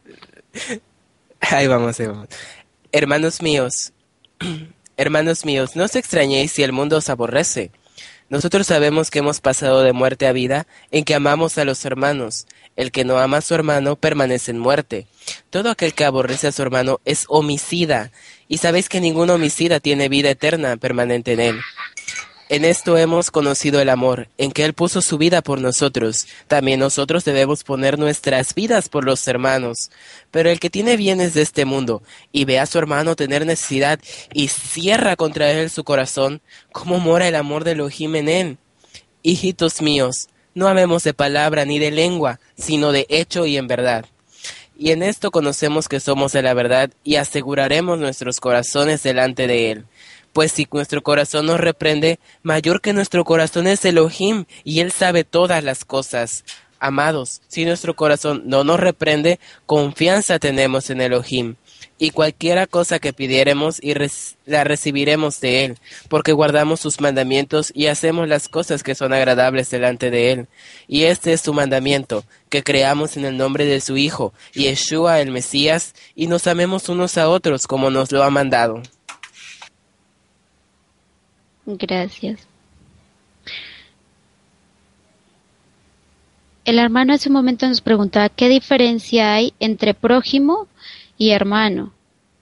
[SPEAKER 2] Ahí vamos, ahí vamos. Hermanos míos, hermanos míos, no os extrañéis si el mundo os aborrece. Nosotros sabemos que hemos pasado de muerte a vida en que amamos a los hermanos. El que no ama a su hermano permanece en muerte. Todo aquel que aborrece a su hermano es homicida, y sabéis que ningún homicida tiene vida eterna permanente en él. En esto hemos conocido el amor, en que Él puso su vida por nosotros. También nosotros debemos poner nuestras vidas por los hermanos. Pero el que tiene bienes de este mundo y ve a su hermano tener necesidad y cierra contra él su corazón, ¿cómo mora el amor de Elohim en él? Hijitos míos, no amemos de palabra ni de lengua, sino de hecho y en verdad. Y en esto conocemos que somos de la verdad y aseguraremos nuestros corazones delante de Él. Pues si nuestro corazón nos reprende, mayor que nuestro corazón es Elohim, y Él sabe todas las cosas. Amados, si nuestro corazón no nos reprende, confianza tenemos en Elohim. Y cualquiera cosa que pidiéremos y res- la recibiremos de Él, porque guardamos sus mandamientos y hacemos las cosas que son agradables delante de Él. Y este es su mandamiento, que creamos en el nombre de su Hijo, Yeshua el Mesías, y nos amemos unos a otros como nos lo ha mandado.
[SPEAKER 1] Gracias. El hermano hace un momento nos preguntaba qué diferencia hay entre prójimo y hermano.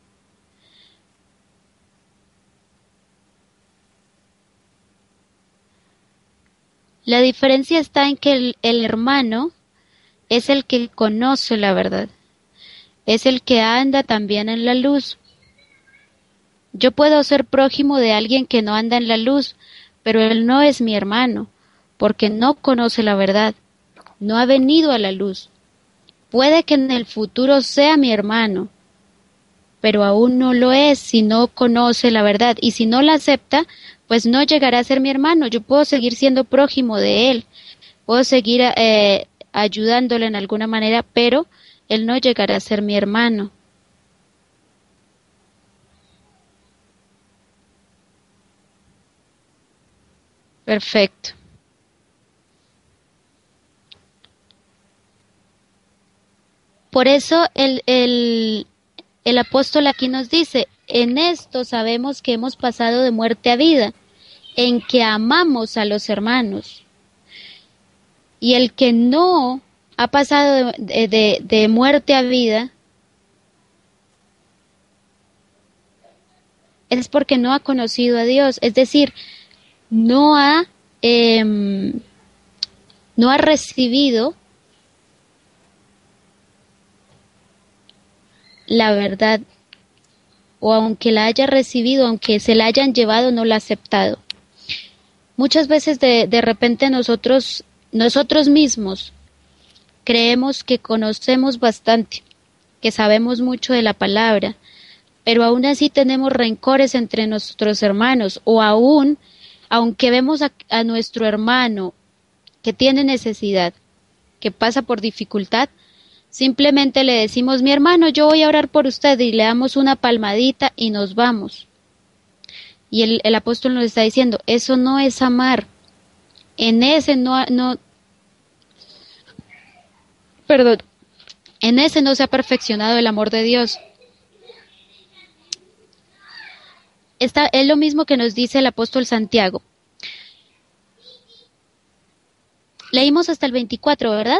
[SPEAKER 1] La diferencia está en que el, el hermano es el que conoce la verdad, es el que anda también en la luz. Yo puedo ser prójimo de alguien que no anda en la luz, pero él no es mi hermano, porque no conoce la verdad, no ha venido a la luz. Puede que en el futuro sea mi hermano, pero aún no lo es si no conoce la verdad, y si no la acepta, pues no llegará a ser mi hermano. Yo puedo seguir siendo prójimo de él, puedo seguir eh, ayudándole en alguna manera, pero él no llegará a ser mi hermano. Perfecto. Por eso el, el, el apóstol aquí nos dice, en esto sabemos que hemos pasado de muerte a vida, en que amamos a los hermanos. Y el que no ha pasado de, de, de muerte a vida, es porque no ha conocido a Dios, es decir, no ha, eh, no ha recibido la verdad, o aunque la haya recibido, aunque se la hayan llevado, no la ha aceptado. Muchas veces de, de repente nosotros, nosotros mismos creemos que conocemos bastante, que sabemos mucho de la palabra, pero aún así tenemos rencores entre nuestros hermanos, o aún, aunque vemos a, a nuestro hermano que tiene necesidad, que pasa por dificultad, simplemente le decimos, mi hermano, yo voy a orar por usted, y le damos una palmadita y nos vamos. Y el, el apóstol nos está diciendo, eso no es amar. En ese no, no, perdón, en ese no se ha perfeccionado el amor de Dios. Esta, es lo mismo que nos dice el apóstol Santiago. Leímos hasta el veinticuatro, ¿verdad?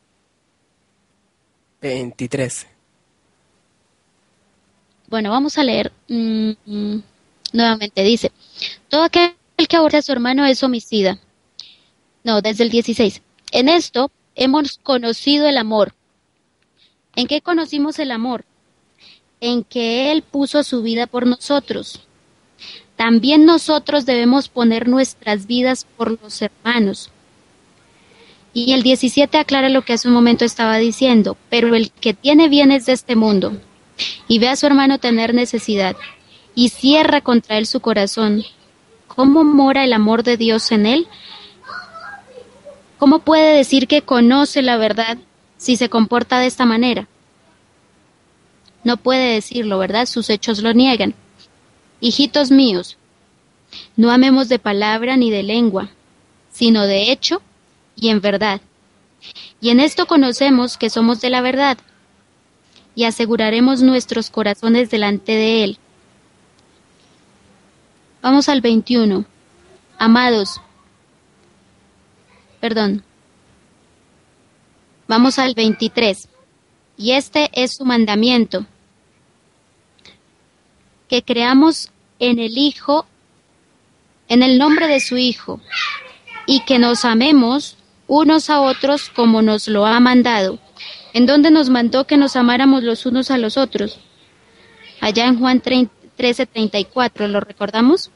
[SPEAKER 2] veintitrés.
[SPEAKER 1] Bueno, vamos a leer mmm, mmm, nuevamente. Dice, todo aquel que aborre a su hermano es homicida. No, desde el dieciséis. En esto hemos conocido el amor. ¿En qué conocimos el amor? En que Él puso su vida por nosotros. También nosotros debemos poner nuestras vidas por los hermanos. Y el diecisiete aclara lo que hace un momento estaba diciendo, pero el que tiene bienes de este mundo y ve a su hermano tener necesidad y cierra contra él su corazón, ¿cómo mora el amor de Dios en él? ¿Cómo puede decir que conoce la verdad si se comporta de esta manera? No puede decirlo, ¿verdad? Sus hechos lo niegan. Hijitos míos, no amemos de palabra ni de lengua, sino de hecho y en verdad. Y en esto conocemos que somos de la verdad, y aseguraremos nuestros corazones delante de Él. Vamos al veintiuno. Amados, perdón, vamos al veintitrés. Y este es su mandamiento, que creamos en el Hijo, en el nombre de su Hijo, y que nos amemos unos a otros como nos lo ha mandado. ¿En dónde nos mandó que nos amáramos los unos a los otros? Allá en Juan trece treinta y cuatro, ¿lo recordamos?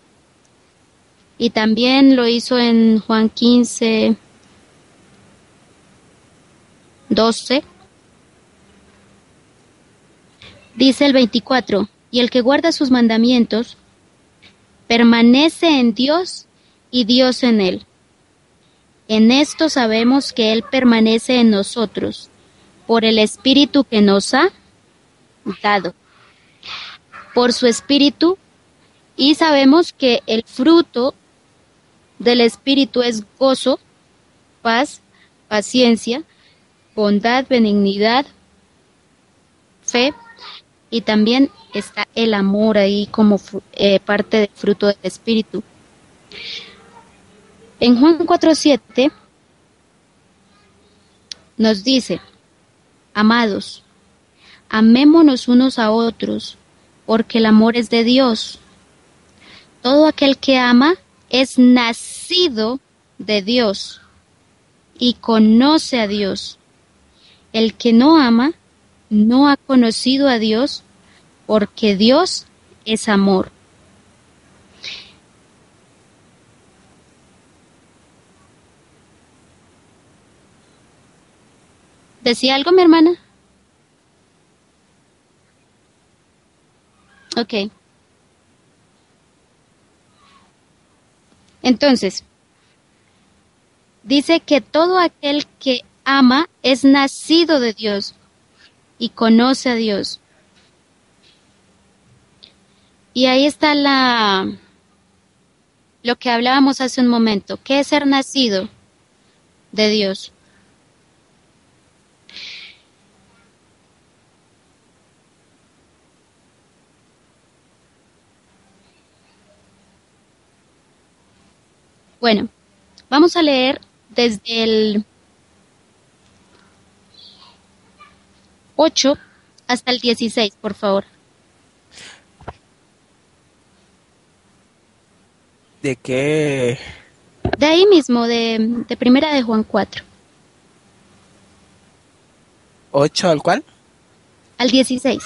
[SPEAKER 1] Y también lo hizo en Juan quince doce. Dice el veinticuatro, y el que guarda sus mandamientos permanece en Dios y Dios en él. En esto sabemos que Él permanece en nosotros, por el Espíritu que nos ha dado. Por su Espíritu, y sabemos que el fruto del Espíritu es gozo, paz, paciencia, bondad, benignidad, fe, y también está el amor ahí como eh, parte del fruto del Espíritu. En Juan cuatro siete nos dice, amados, amémonos unos a otros, porque el amor es de Dios. Todo aquel que ama es nacido de Dios y conoce a Dios. El que no ama no ha conocido a Dios, porque Dios es amor. ¿Decía algo mi hermana? Ok. Entonces, dice que todo aquel que ama es nacido de Dios y conoce a Dios. Y ahí está la lo que hablábamos hace un momento. ¿Qué es ser nacido de Dios? Bueno, vamos a leer desde el ocho hasta el dieciséis, por favor.
[SPEAKER 2] ¿De qué?
[SPEAKER 1] De ahí mismo, de, de primera de Juan cuatro,
[SPEAKER 2] ¿Ocho al cual?
[SPEAKER 1] al dieciséis.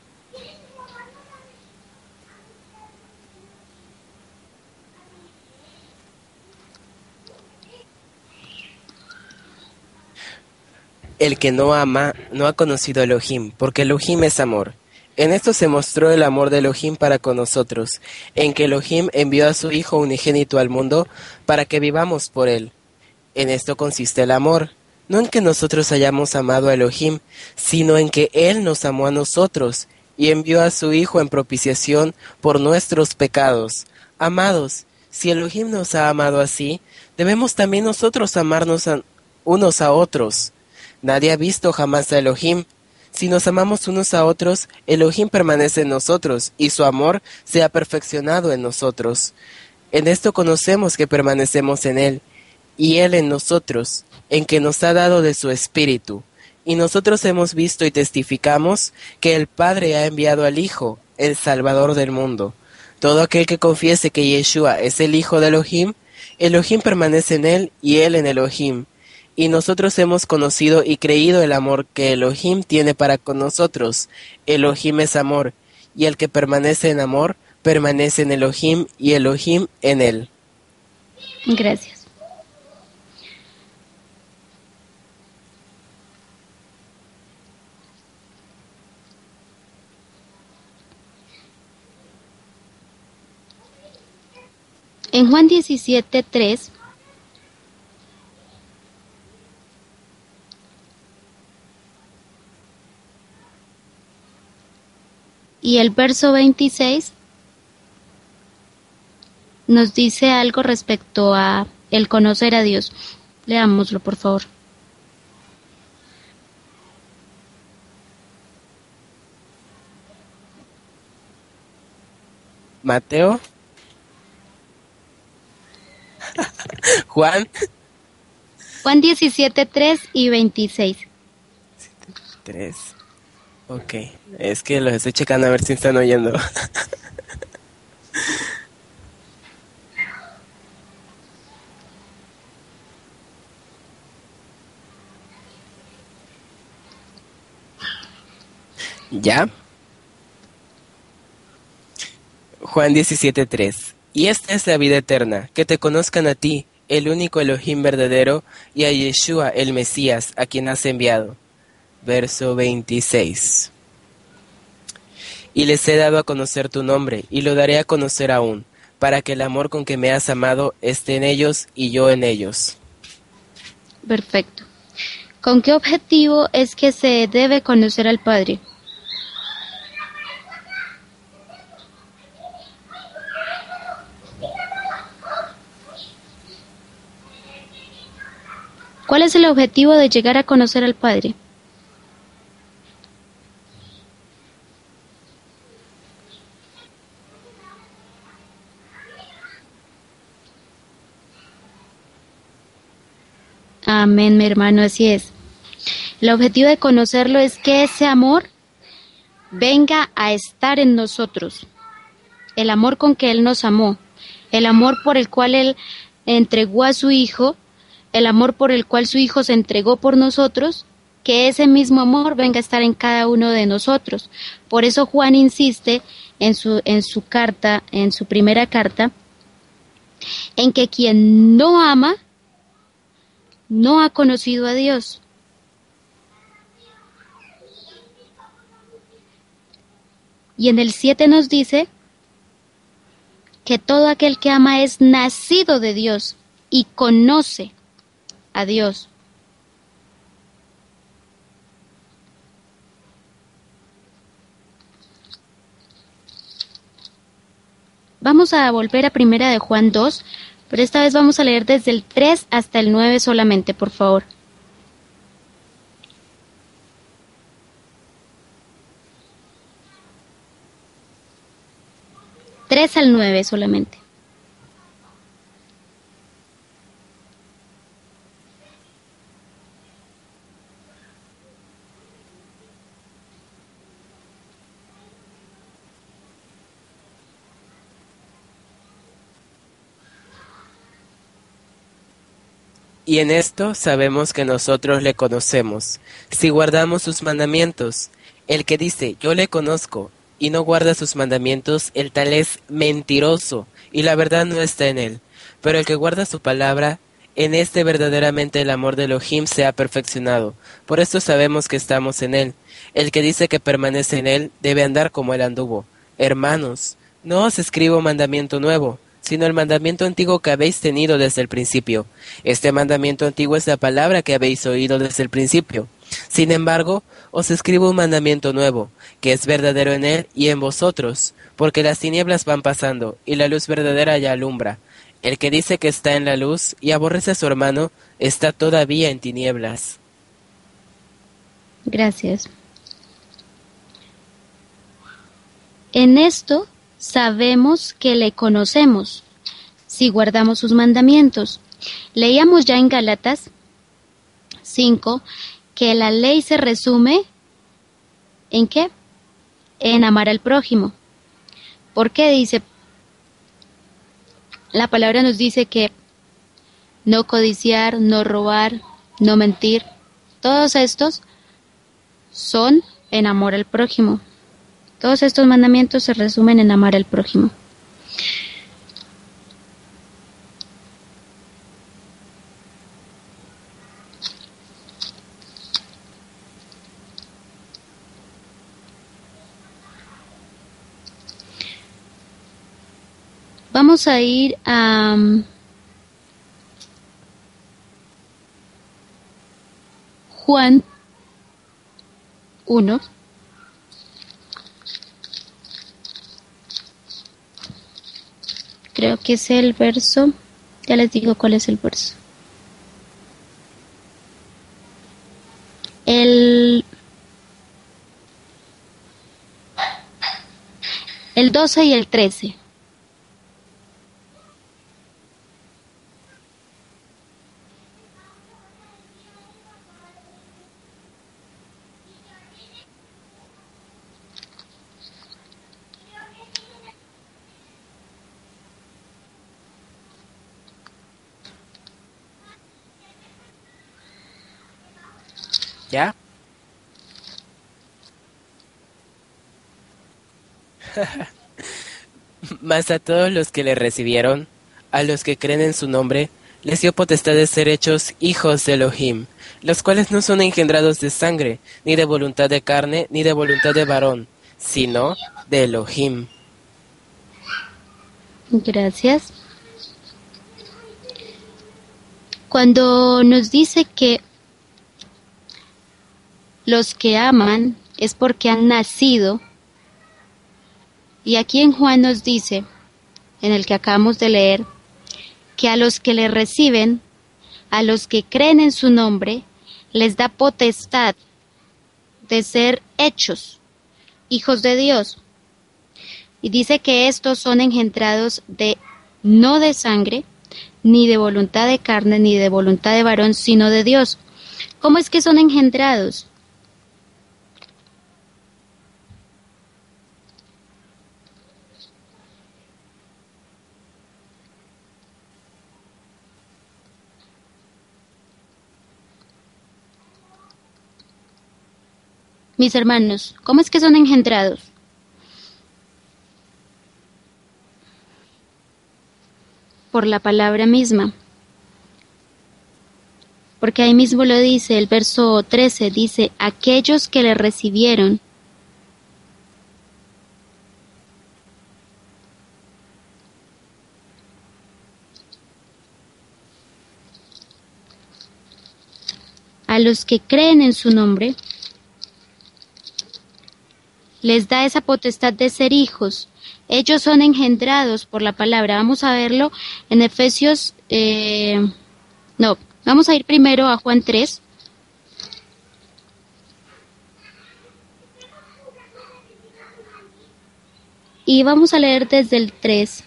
[SPEAKER 2] El que no ama no ha conocido a Elohim, porque Elohim es amor. En esto se mostró el amor de Elohim para con nosotros, en que Elohim envió a su Hijo unigénito al mundo para que vivamos por él. En esto consiste el amor, no en que nosotros hayamos amado a Elohim, sino en que Él nos amó a nosotros y envió a su Hijo en propiciación por nuestros pecados. Amados, si Elohim nos ha amado así, debemos también nosotros amarnos a unos a otros. Nadie ha visto jamás a Elohim. Si nos amamos unos a otros, Elohim permanece en nosotros y su amor se ha perfeccionado en nosotros. En esto conocemos que permanecemos en Él y Él en nosotros, en que nos ha dado de su Espíritu. Y nosotros hemos visto y testificamos que el Padre ha enviado al Hijo, el Salvador del mundo. Todo aquel que confiese que Yeshua es el Hijo de Elohim, Elohim permanece en él y él en Elohim. Y nosotros hemos conocido y creído el amor que Elohim tiene para con nosotros. Elohim es amor, y el que permanece en amor, permanece en Elohim y Elohim en él.
[SPEAKER 1] Gracias. En Juan diecisiete tres, y el verso veintiséis nos dice algo respecto a el conocer a Dios. Leámoslo, por favor.
[SPEAKER 2] Mateo, Juan
[SPEAKER 1] Juan diecisiete tres y veintiséis.
[SPEAKER 2] tres. Ok, es que los estoy checando a ver si están oyendo. ¿Ya? Juan diecisiete tres. Y esta es la vida eterna, que te conozcan a ti, el único Elohim verdadero, y a Yeshua el Mesías, a quien has enviado. Verso veintiséis. Y les he dado a conocer tu nombre, y lo daré a conocer aún, para que el amor con que me has amado esté en ellos y yo en ellos.
[SPEAKER 1] Perfecto. ¿Con qué objetivo es que se debe conocer al Padre? ¿Cuál es el objetivo de llegar a conocer al Padre? Amén, mi hermano, así es. El objetivo de conocerlo es que ese amor venga a estar en nosotros. El amor con que Él nos amó, el amor por el cual Él entregó a su Hijo, el amor por el cual su Hijo se entregó por nosotros, que ese mismo amor venga a estar en cada uno de nosotros. Por eso Juan insiste en su, en su carta, en su primera carta, en que quien no ama, no ha conocido a Dios. Y en el siete nos dice que todo aquel que ama es nacido de Dios y conoce a Dios. Vamos a volver a primera de Juan dos, pero esta vez vamos a leer desde el tres hasta el nueve solamente, por favor. tres al nueve solamente.
[SPEAKER 2] Y en esto sabemos que nosotros le conocemos, si guardamos sus mandamientos. El que dice, yo le conozco, y no guarda sus mandamientos, el tal es mentiroso, y la verdad no está en él. Pero el que guarda su palabra, en este verdaderamente el amor de Elohim se ha perfeccionado. Por esto sabemos que estamos en él. El que dice que permanece en él, debe andar como él anduvo. Hermanos, no os escribo mandamiento nuevo, sino el mandamiento antiguo que habéis tenido desde el principio. Este mandamiento antiguo es la palabra que habéis oído desde el principio. Sin embargo, os escribo un mandamiento nuevo, que es verdadero en él y en vosotros, porque las tinieblas van pasando, y la luz verdadera ya alumbra. El que dice que está en la luz y aborrece a su hermano, está todavía en tinieblas.
[SPEAKER 1] Gracias. En esto sabemos que le conocemos, si guardamos sus mandamientos. Leíamos ya en Gálatas cinco que la ley se resume ¿en qué? En amar al prójimo. ¿Por qué dice? La palabra nos dice que no codiciar, no robar, no mentir. Todos estos son en amor al prójimo. Todos estos mandamientos se resumen en amar al prójimo. Vamos a ir a um, Juan uno. Creo que es el verso, ya les digo cuál es el verso. El, el doce y el trece.
[SPEAKER 2] ¿Ya? Mas a todos los que le recibieron, a los que creen en su nombre, les dio potestad de ser hechos hijos de Elohim, los cuales no son engendrados de sangre, ni de voluntad de carne, ni de voluntad de varón, sino de Elohim.
[SPEAKER 1] Gracias. Cuando nos dice que los que aman es porque han nacido, y aquí en Juan nos dice, en el que acabamos de leer, que a los que le reciben, a los que creen en su nombre, les da potestad de ser hechos hijos de Dios. Y dice que estos son engendrados de no de sangre, ni de voluntad de carne, ni de voluntad de varón, sino de Dios. ¿Cómo es que son engendrados? Mis hermanos, ¿cómo es que son engendrados? Por la palabra misma. Porque ahí mismo lo dice, el verso trece dice, aquellos que le recibieron. A los que creen en su nombre, les da esa potestad de ser hijos. Ellos son engendrados por la palabra. Vamos a verlo en Efesios, eh, no, vamos a ir primero a Juan tres. Y vamos a leer desde el tres.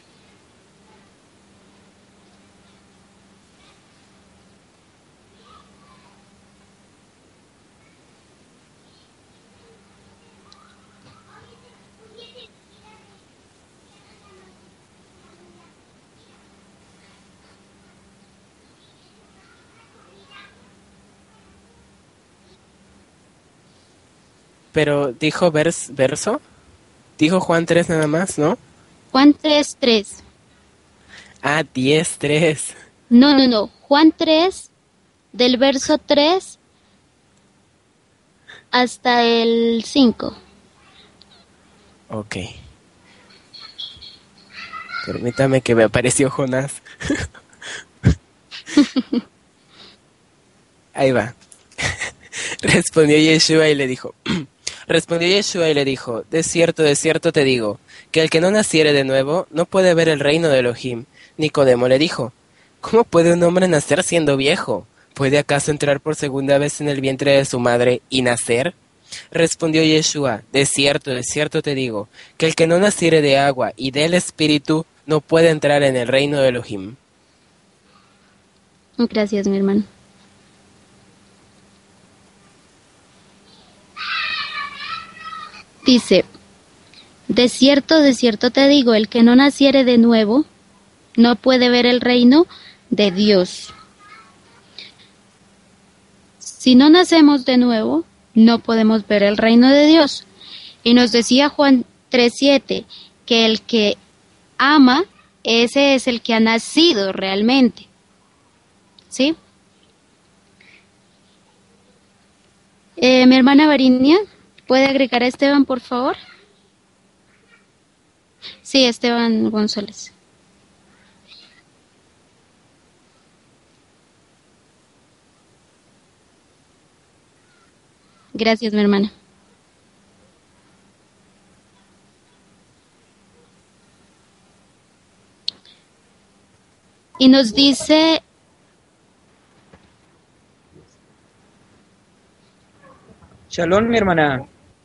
[SPEAKER 2] Pero dijo vers, verso, dijo Juan tres nada más, ¿no?
[SPEAKER 1] Juan tres tres.
[SPEAKER 2] Ah, diez tres.
[SPEAKER 1] No, no, no. Juan tres, del verso tres hasta el cinco.
[SPEAKER 2] Ok. Permítame que me apareció Jonás. Ahí va. Respondió Yeshua y le dijo, respondió Yeshua y le dijo, de cierto, de cierto te digo, que el que no naciere de nuevo no puede ver el reino de Elohim. Nicodemo le dijo, ¿cómo puede un hombre nacer siendo viejo? ¿Puede acaso entrar por segunda vez en el vientre de su madre y nacer? Respondió Yeshua, de cierto, de cierto te digo, que el que no naciere de agua y del Espíritu no puede entrar en el reino de Elohim.
[SPEAKER 1] Gracias, mi hermano. Dice, de cierto, de cierto te digo, el que no naciere de nuevo no puede ver el reino de Dios. Si no nacemos de nuevo, no podemos ver el reino de Dios. Y nos decía Juan tres siete que el que ama, ese es el que ha nacido realmente. ¿Sí? Eh, mi hermana Varinia, ¿puede agregar a Esteban, por favor? Sí, Esteban González. Gracias, mi hermana. Y nos dice,
[SPEAKER 3] Shalom, mi hermana.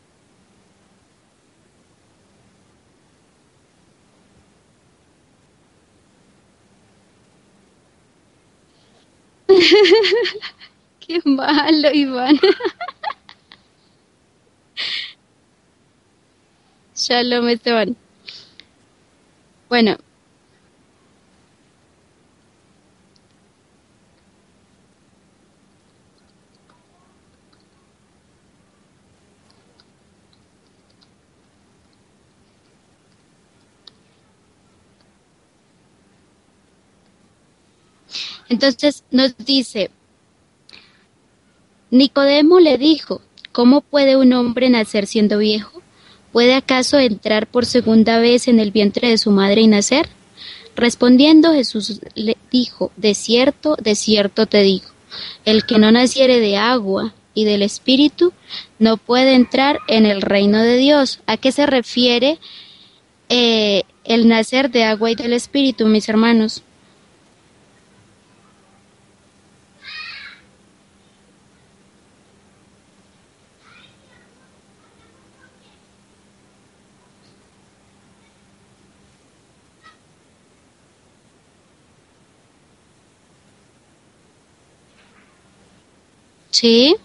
[SPEAKER 1] qué malo, Iván. Shalom, Esteban. Bueno, entonces nos dice, Nicodemo le dijo, ¿cómo puede un hombre nacer siendo viejo? ¿Puede acaso entrar por segunda vez en el vientre de su madre y nacer? Respondiendo Jesús le dijo, de cierto, de cierto te digo, el que no naciere de agua y del Espíritu no puede entrar en el reino de Dios. ¿A qué se refiere eh, el nacer de agua y del Espíritu, mis hermanos? Sí,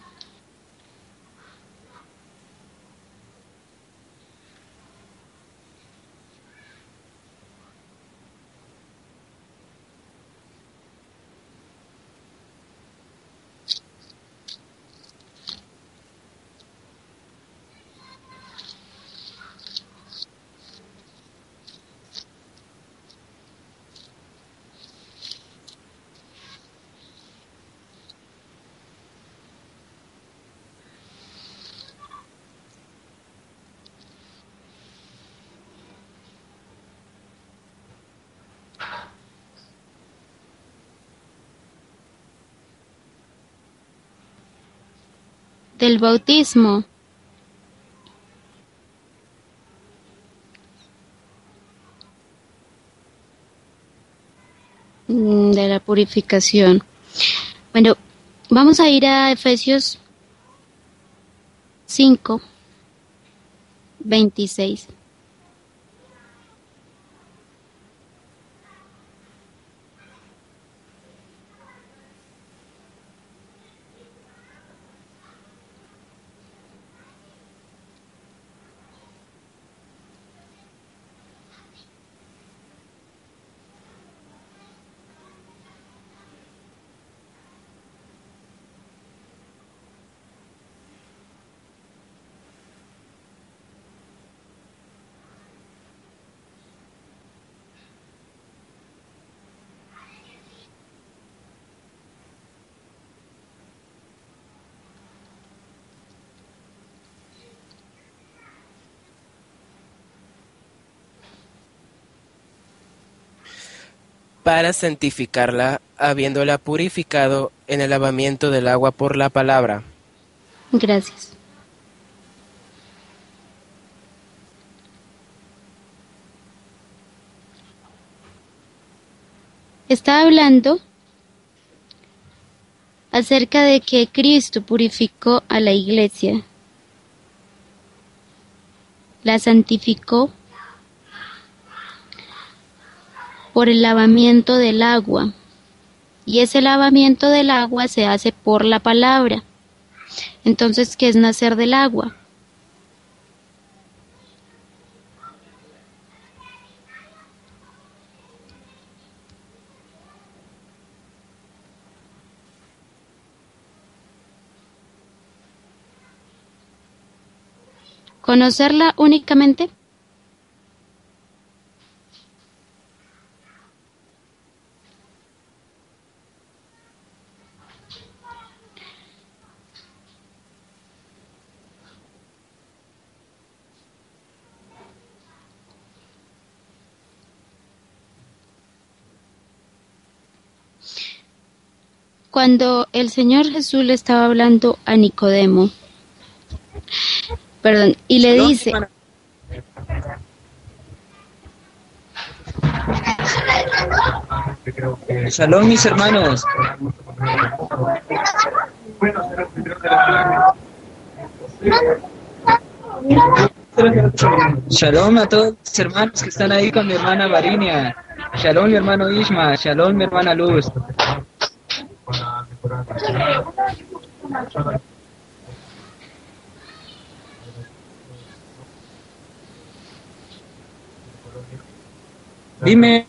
[SPEAKER 1] del bautismo. Mm, de la purificación. Bueno, vamos a ir a Efesios cinco veintiséis.
[SPEAKER 2] para santificarla, habiéndola purificado en el lavamiento del agua por la palabra.
[SPEAKER 1] Gracias. Está hablando acerca de que Cristo purificó a la iglesia, la santificó por el lavamiento del agua, y ese lavamiento del agua se hace por la palabra. Entonces, ¿qué es nacer del agua? ¿Conocerla únicamente? Cuando el Señor Jesús le estaba hablando a Nicodemo, perdón, y le dice,
[SPEAKER 3] Shalom, mis hermanos. Shalom a todos los hermanos que están ahí con mi hermana Varinia. Shalom, mi hermano Ishma. Shalom, mi hermana Luz. Dime.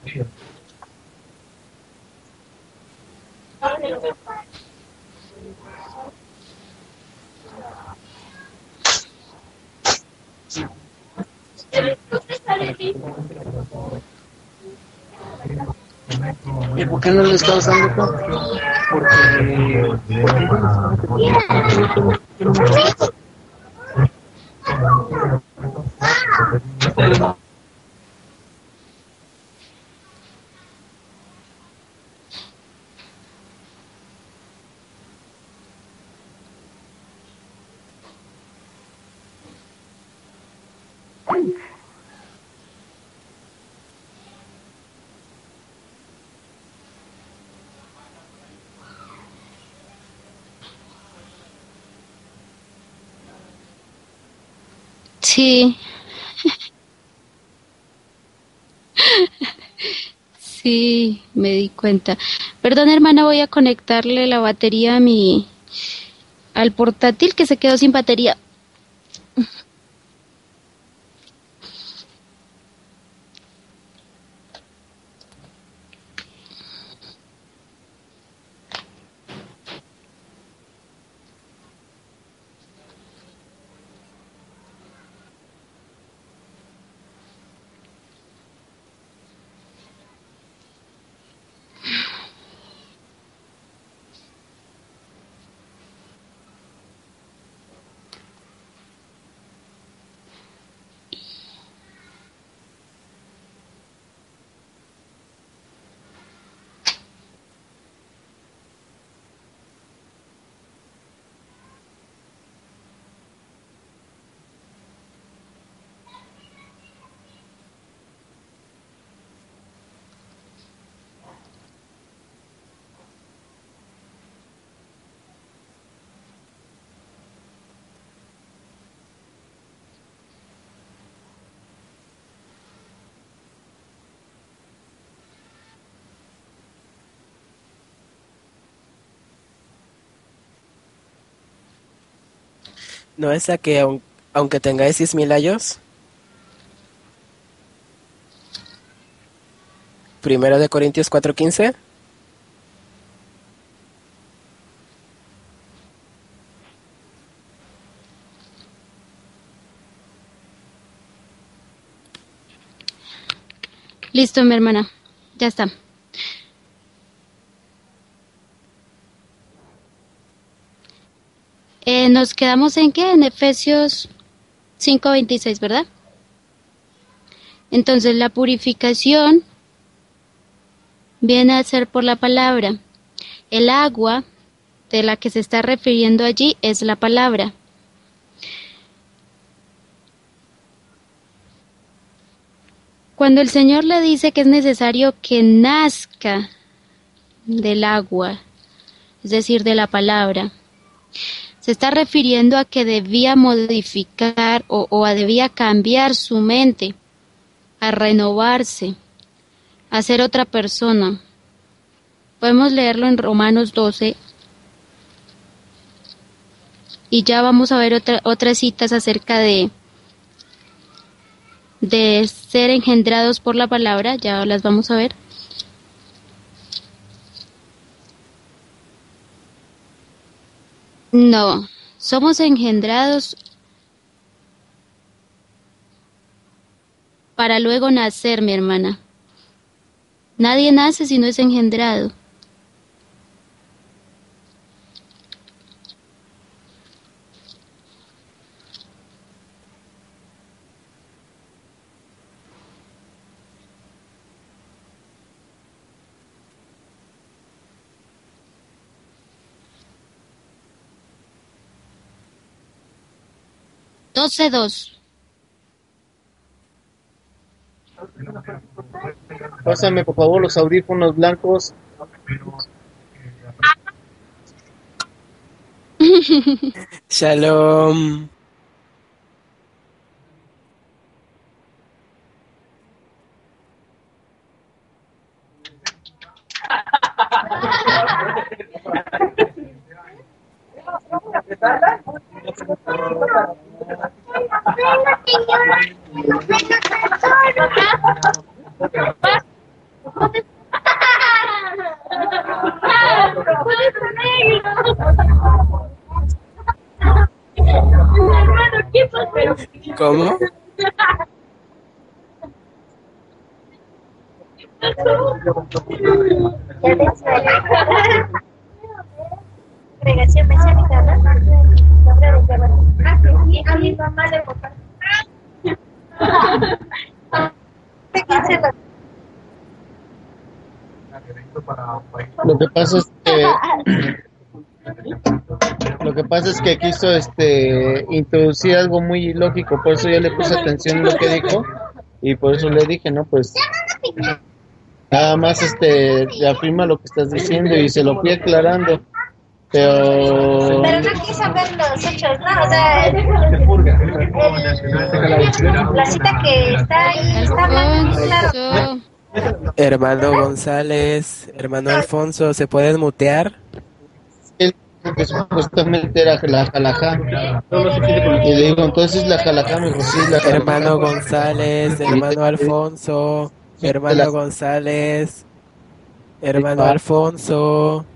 [SPEAKER 4] ¿Y por qué no le estás dando todo? Porque...
[SPEAKER 1] sí, sí, me di cuenta. Perdón, hermana, voy a conectarle la batería a mi, al portátil que se quedó sin batería.
[SPEAKER 2] ¿No es a que aun- aunque tengáis diez mil años? Primero de Corintios cuatro quince.
[SPEAKER 1] Listo, mi hermana, ya está. Eh, nos quedamos en qué? En Efesios cinco veintiséis, ¿verdad? Entonces la purificación viene a ser por la palabra. El agua de la que se está refiriendo allí es la palabra. Cuando el Señor le dice que es necesario que nazca del agua, es decir, de la palabra, se está refiriendo a que debía modificar o, o a debía cambiar su mente, a renovarse, a ser otra persona. Podemos leerlo en Romanos doce y ya vamos a ver otra, otras citas acerca de, de ser engendrados por la palabra, ya las vamos a ver. No, somos engendrados para luego nacer, mi hermana. Nadie nace si no es engendrado. doce dos.
[SPEAKER 4] Pásame por favor los audífonos blancos.
[SPEAKER 2] Shalom. ¿Cómo?
[SPEAKER 5] Congregación mesiánica, ¿no? Nombre de Jehová. Ah, sí, a mi mamá le votó.
[SPEAKER 4] Lo que pasa es que lo que pasa es que quiso este introducir algo muy ilógico, por eso yo le puse atención a lo que dijo y por eso le dije, no, pues nada más este afirma lo que estás diciendo y se lo fui aclarando. Pero...
[SPEAKER 5] Pero no quiso ver los hechos, ¿no? O sea, el, el, la cita que está ahí está mal, claro.
[SPEAKER 2] Hermano González, hermano Alfonso, ¿se pueden mutear?
[SPEAKER 4] Él que supuestamente era la jalajá. Y le digo, entonces la jalajá, me dijo, sí, la jalajá.
[SPEAKER 2] Hermano González, hermano Alfonso, hermano González, hermano Alfonso.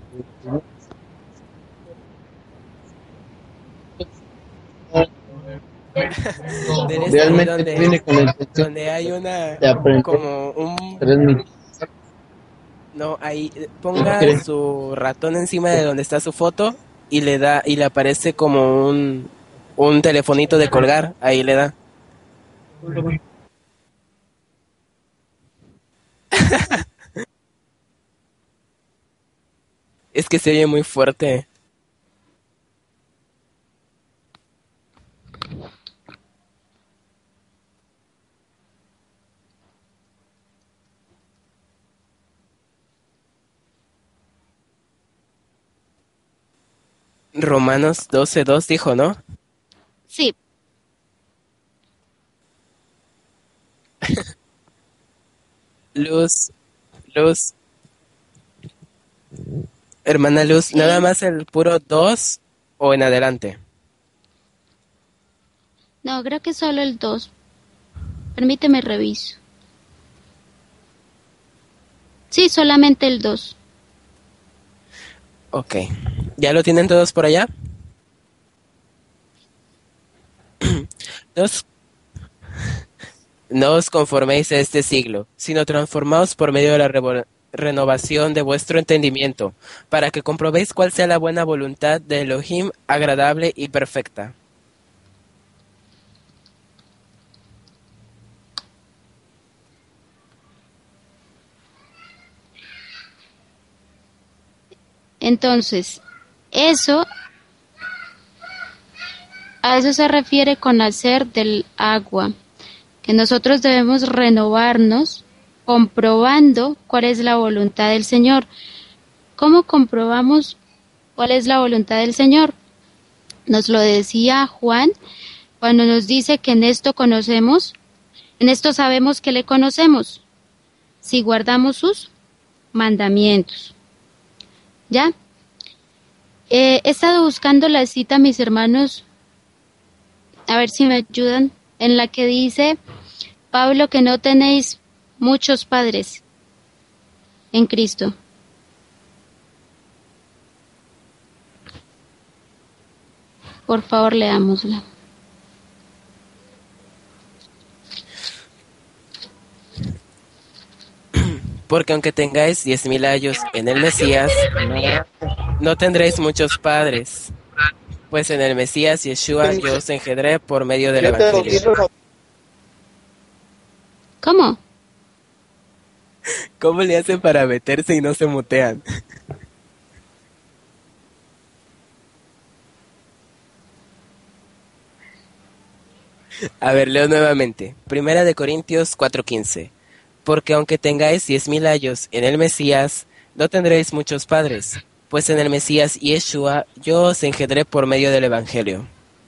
[SPEAKER 4] Realmente
[SPEAKER 2] donde,
[SPEAKER 4] viene con la intención
[SPEAKER 2] donde hay una
[SPEAKER 4] de aprender,
[SPEAKER 2] como un
[SPEAKER 4] transmitir.
[SPEAKER 2] no, ahí ponga su ratón encima de donde está su foto y le da y le aparece como un un telefonito de colgar, ahí le da. Es que se oye muy fuerte. Romanos doce dos dijo, ¿no?
[SPEAKER 1] Sí.
[SPEAKER 2] Luz, Luz. Hermana Luz,
[SPEAKER 1] Sí.
[SPEAKER 2] ¿nada más el puro dos o en adelante?
[SPEAKER 1] No, creo que solo el dos. Permíteme reviso. Sí, solamente el dos.
[SPEAKER 2] Ok. ¿Ya lo tienen todos por allá? No os, no os conforméis a este siglo, sino transformaos por medio de la revo- renovación de vuestro entendimiento, para que comprobéis cuál sea la buena voluntad de Elohim, agradable y perfecta.
[SPEAKER 1] Entonces, eso, a eso se refiere con nacer del agua, que nosotros debemos renovarnos comprobando cuál es la voluntad del Señor. ¿Cómo comprobamos cuál es la voluntad del Señor? Nos lo decía Juan cuando nos dice que en esto conocemos, en esto sabemos que le conocemos, si guardamos sus mandamientos. ¿Ya? Eh, he estado buscando la cita, mis hermanos, a ver si me ayudan, en la que dice Pablo que no tenéis muchos padres en Cristo. Por favor, leámosla.
[SPEAKER 2] Porque aunque tengáis diez mil años en el Mesías, no, no tendréis muchos padres, pues en el Mesías Yeshua yo os engendré por medio del Evangelio.
[SPEAKER 1] ¿Cómo?
[SPEAKER 2] ¿Cómo le hacen para meterse y no se mutean? A ver, leo nuevamente. Primera de Corintios cuatro quince. Porque aunque tengáis diez mil años en el Mesías, no tendréis muchos padres, pues en el Mesías Yeshua yo os engendré por medio del Evangelio.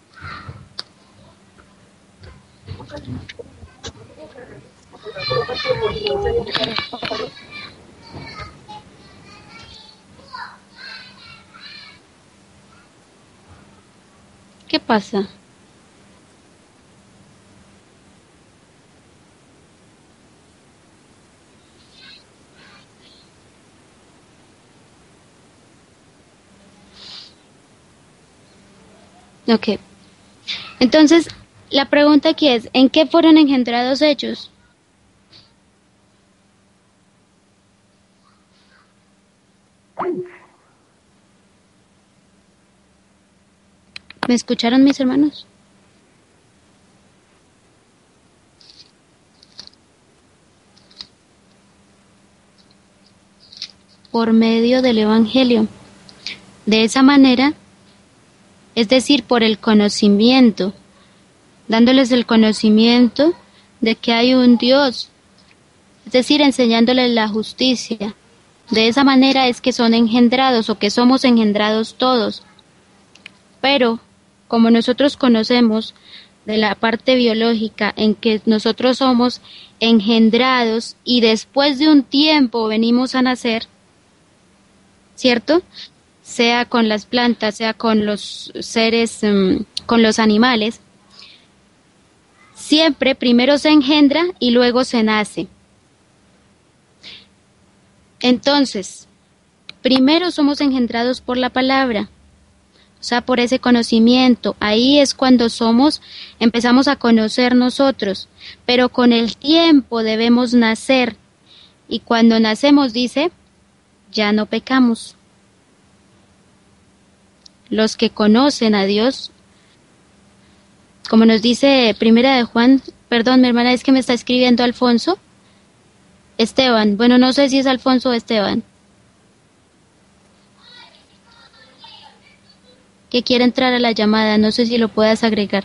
[SPEAKER 1] ¿Qué pasa? Ok. Entonces, la pregunta aquí es, ¿en qué fueron engendrados ellos? ¿Me escucharon, mis hermanos? Por medio del Evangelio. De esa manera, es decir, por el conocimiento, dándoles el conocimiento de que hay un Dios, es decir, enseñándoles la justicia. De esa manera es que son engendrados o que somos engendrados todos. Pero, como nosotros conocemos de la parte biológica en que nosotros somos engendrados y después de un tiempo venimos a nacer, ¿cierto? Sea con las plantas, sea con los seres, um, con los animales, siempre primero se engendra y luego se nace. Entonces, primero somos engendrados por la palabra, o sea, por ese conocimiento. Ahí es cuando somos, empezamos a conocer nosotros, pero con el tiempo debemos nacer. Y cuando nacemos, dice, ya no pecamos. Los que conocen a Dios, como nos dice Primera de Juan, perdón, mi hermana, es que me está escribiendo Alfonso, Esteban, bueno, no sé si es Alfonso o Esteban, que quiere entrar a la llamada, no sé si lo puedas agregar.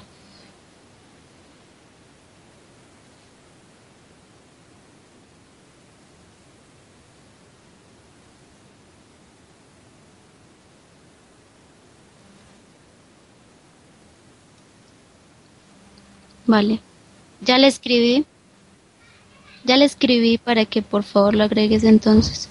[SPEAKER 1] Vale, ya le escribí, ya le escribí para que por favor lo agregues entonces.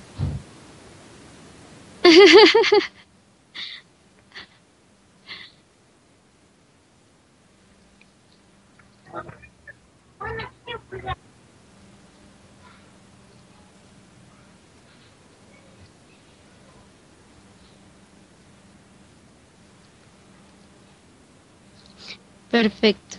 [SPEAKER 1] Perfecto.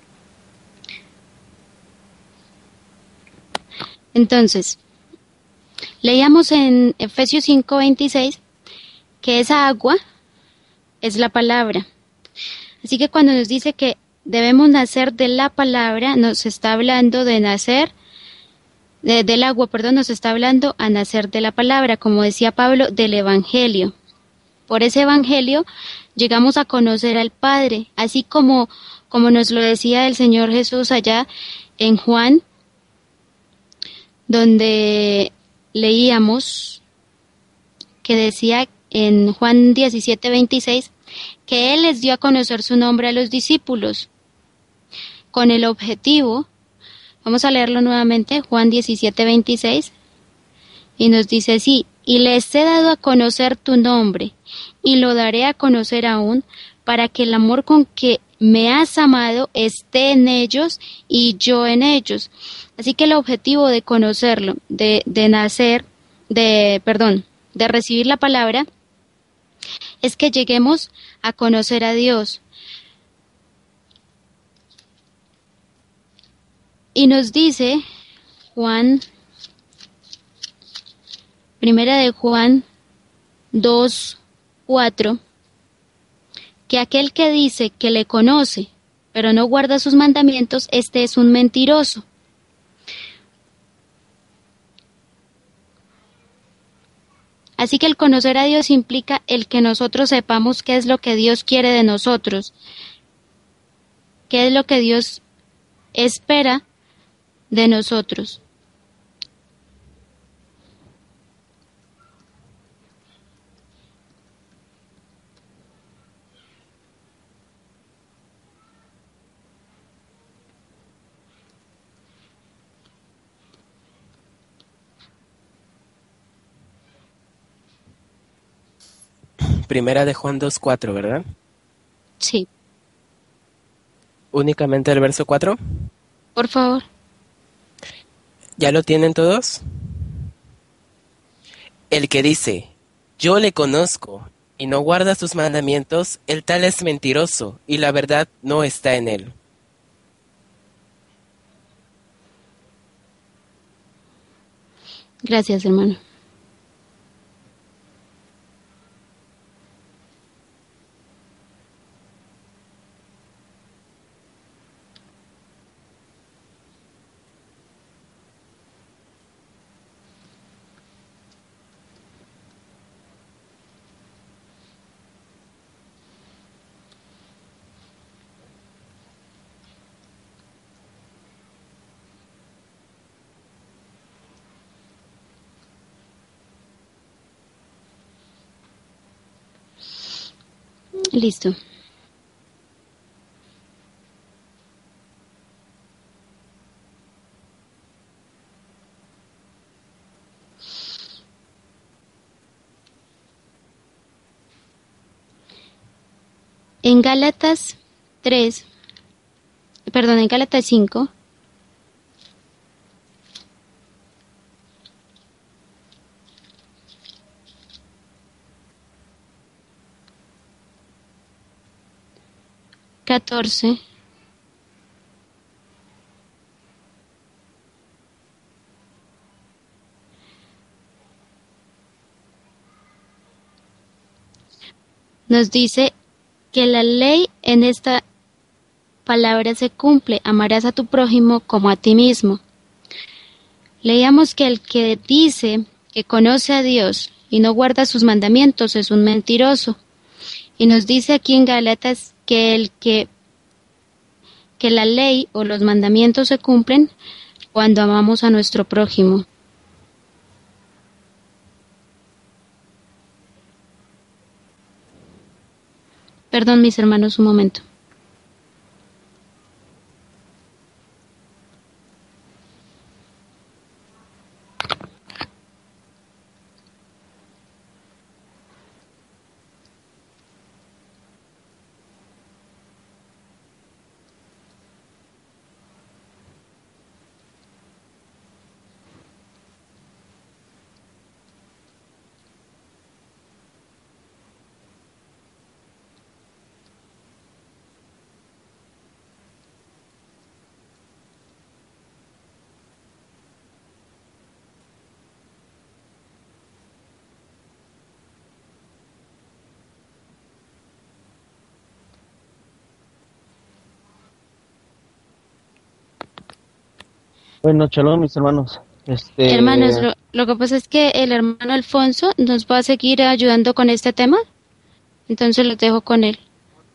[SPEAKER 1] Entonces, leíamos en Efesios cinco veintiséis que esa agua es la palabra. Así que cuando nos dice que debemos nacer de la palabra, nos está hablando de nacer, de, del agua, perdón, nos está hablando a nacer de la palabra, como decía Pablo, del Evangelio. Por ese evangelio llegamos a conocer al Padre, así como, como nos lo decía el Señor Jesús allá en Juan, donde leíamos que decía en Juan diecisiete veintiséis que Él les dio a conocer su nombre a los discípulos con el objetivo, vamos a leerlo nuevamente, Juan diecisiete veintiséis, y nos dice así: y les he dado a conocer tu nombre, y lo daré a conocer aún, para que el amor con que me has amado esté en ellos y yo en ellos. Así que el objetivo de conocerlo, de, de nacer, de, perdón, de recibir la palabra, es que lleguemos a conocer a Dios. Y nos dice Juan, primera de Juan dos, cuatro, que aquel que dice que le conoce, pero no guarda sus mandamientos, este es un mentiroso. Así que el conocer a Dios implica el que nosotros sepamos qué es lo que Dios quiere de nosotros, qué es lo que Dios espera de nosotros.
[SPEAKER 2] Primera de Juan dos cuatro, ¿verdad?
[SPEAKER 1] Sí.
[SPEAKER 2] ¿Únicamente el verso cuatro?
[SPEAKER 1] Por favor.
[SPEAKER 2] ¿Ya lo tienen todos? El que dice, yo le conozco, y no guarda sus mandamientos, el tal es mentiroso, y la verdad no está en él.
[SPEAKER 1] Gracias, hermano. Listo. En Gálatas tres, perdón, en Gálatas cinco, catorce, nos dice que la ley en esta palabra se cumple: amarás a tu prójimo como a ti mismo. Leíamos que el que dice que conoce a Dios y no guarda sus mandamientos es un mentiroso. Y nos dice aquí en Gálatas que el que, que la ley o los mandamientos se cumplen cuando amamos a nuestro prójimo. Perdón, mis hermanos, un momento.
[SPEAKER 4] Bueno, shalom, mis hermanos. Este...
[SPEAKER 1] Hermanos, lo, lo que pasa es que el hermano Alfonso nos va a seguir ayudando con este tema. Entonces los dejo con él.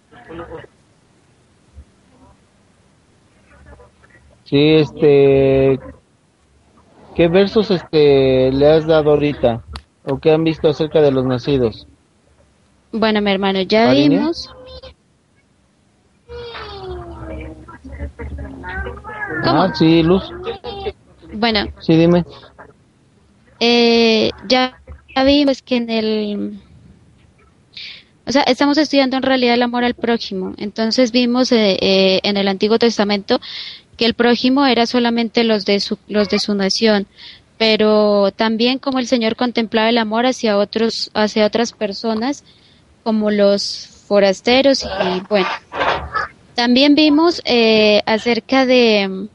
[SPEAKER 4] Sí, este, ¿qué versos este le has dado ahorita? ¿O qué han visto acerca de los nacidos?
[SPEAKER 1] Bueno, mi hermano, ya
[SPEAKER 4] ¿Marinia?
[SPEAKER 1] vimos. ¿Cómo?
[SPEAKER 4] Ah, sí, Luz.
[SPEAKER 1] Bueno,
[SPEAKER 4] Sí, dime.
[SPEAKER 1] eh, ya, ya vimos que en el... O sea, estamos estudiando en realidad el amor al prójimo. Entonces vimos eh, eh, en el Antiguo Testamento que el prójimo era solamente los de su, los de su nación, pero también como el Señor contemplaba el amor hacia otros, hacia otras personas, como los forasteros y bueno. También vimos eh, acerca de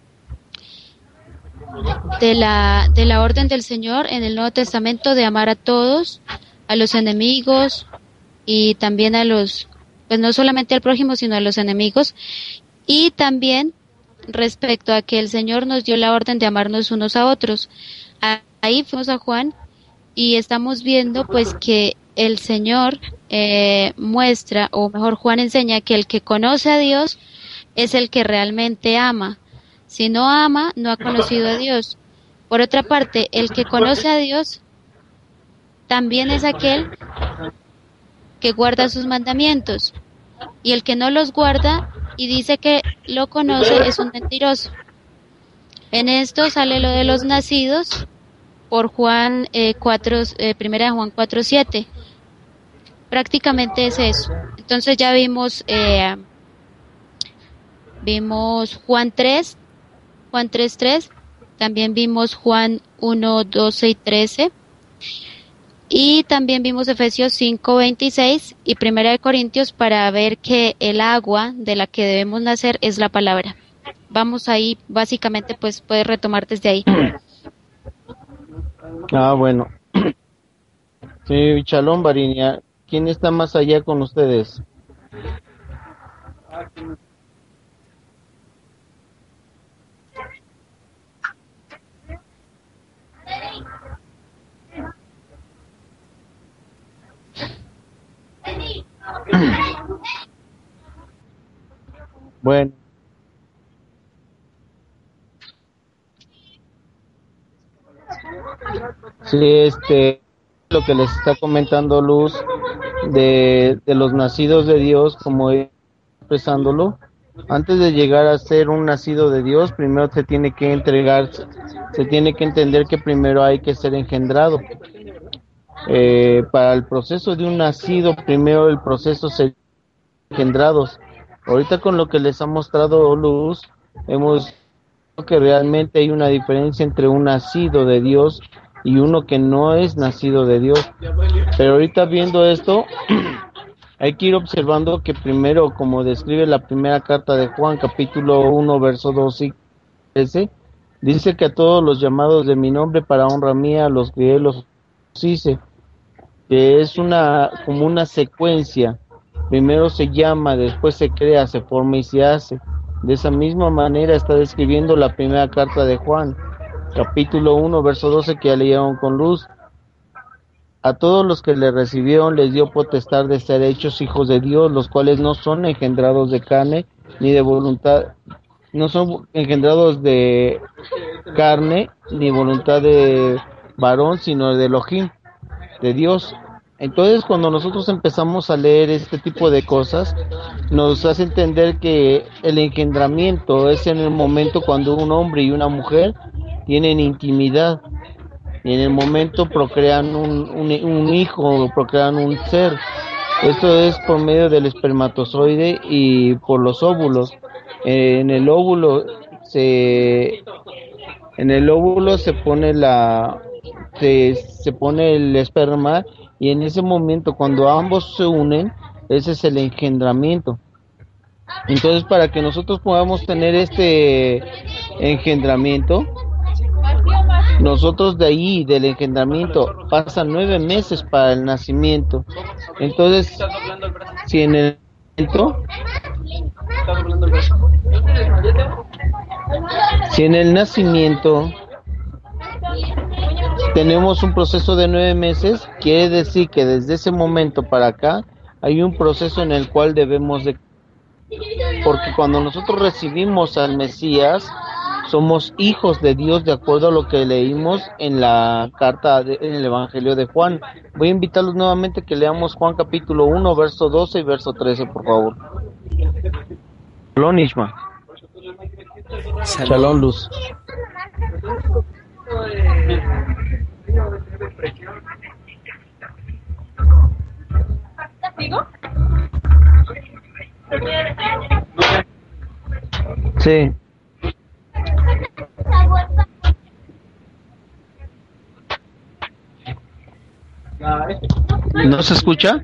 [SPEAKER 1] de la de la orden del Señor en el Nuevo Testamento de amar a todos, a los enemigos y también a los, pues no solamente al prójimo, sino a los enemigos. Y también respecto a que el Señor nos dio la orden de amarnos unos a otros. Ahí fuimos a Juan y estamos viendo pues que el Señor eh, muestra, o mejor Juan enseña que el que conoce a Dios es el que realmente ama. Si no ama, no ha conocido a Dios. Por otra parte, el que conoce a Dios también es aquel que guarda sus mandamientos. Y el que no los guarda y dice que lo conoce es un mentiroso. En esto sale lo de los nacidos por Juan eh, cuatro, eh, primera de Juan cuatro siete. Prácticamente es eso. Entonces ya vimos eh, vimos Juan tres, Juan tres tres, también vimos Juan uno doce y trece, y también vimos Efesios cinco veintiséis y Primera de Corintios para ver que el agua de la que debemos nacer es la palabra. Vamos ahí, básicamente pues puedes retomar desde ahí.
[SPEAKER 4] Ah, bueno. Sí, Shalom, Varinia. ¿Quién está más allá con ustedes? Bueno. Sí, este, lo que les está comentando Luz de, de los nacidos de Dios, como ella expresándolo, antes de llegar a ser un nacido de Dios, primero se tiene que entregar, se tiene que entender que primero hay que ser engendrado. Eh, para el proceso de un nacido, primero el proceso se engendrados. Ahorita con lo que les ha mostrado Luz, hemos visto que realmente hay una diferencia entre un nacido de Dios y uno que no es nacido de Dios. Pero ahorita viendo esto, hay que ir observando que primero, como describe la primera carta de Juan, capítulo uno, verso dos y trece, dice que a todos los llamados de mi nombre para honra mía, los crié, los hice, que es una como una secuencia. Primero se llama, después se crea, se forma y se hace. De esa misma manera está describiendo la primera carta de Juan, capítulo uno, verso doce, que ya leyeron con Luz. A todos los que le recibieron les dio potestad de ser hechos hijos de Dios, los cuales no son engendrados de carne ni de voluntad, no son engendrados de carne ni voluntad de varón, sino de Elohim, de Dios. Entonces, cuando nosotros empezamos a leer este tipo de cosas, nos hace entender que el engendramiento es en el momento cuando un hombre y una mujer tienen intimidad, y en el momento procrean un, un, un hijo, procrean un ser. Esto es por medio del espermatozoide y por los óvulos. Eh, en el óvulo se en el óvulo se pone la se, se pone el esperma, y en ese momento cuando ambos se unen, ese es el engendramiento. Entonces, para que nosotros podamos tener este engendramiento, nosotros de ahí, del engendramiento, pasan nueve meses para el nacimiento. Entonces, si en el si en el nacimiento tenemos un proceso de nueve meses, quiere decir que desde ese momento para acá hay un proceso en el cual debemos de, porque cuando nosotros recibimos al Mesías, somos hijos de Dios de acuerdo a lo que leímos en la carta, de, en el Evangelio de Juan. Voy a invitarlos nuevamente que leamos Juan capítulo uno, verso doce y verso trece, por favor. Shalom, Ishma.
[SPEAKER 2] Shalom.
[SPEAKER 4] Shalom, Luz. Sí. ¿No se escucha?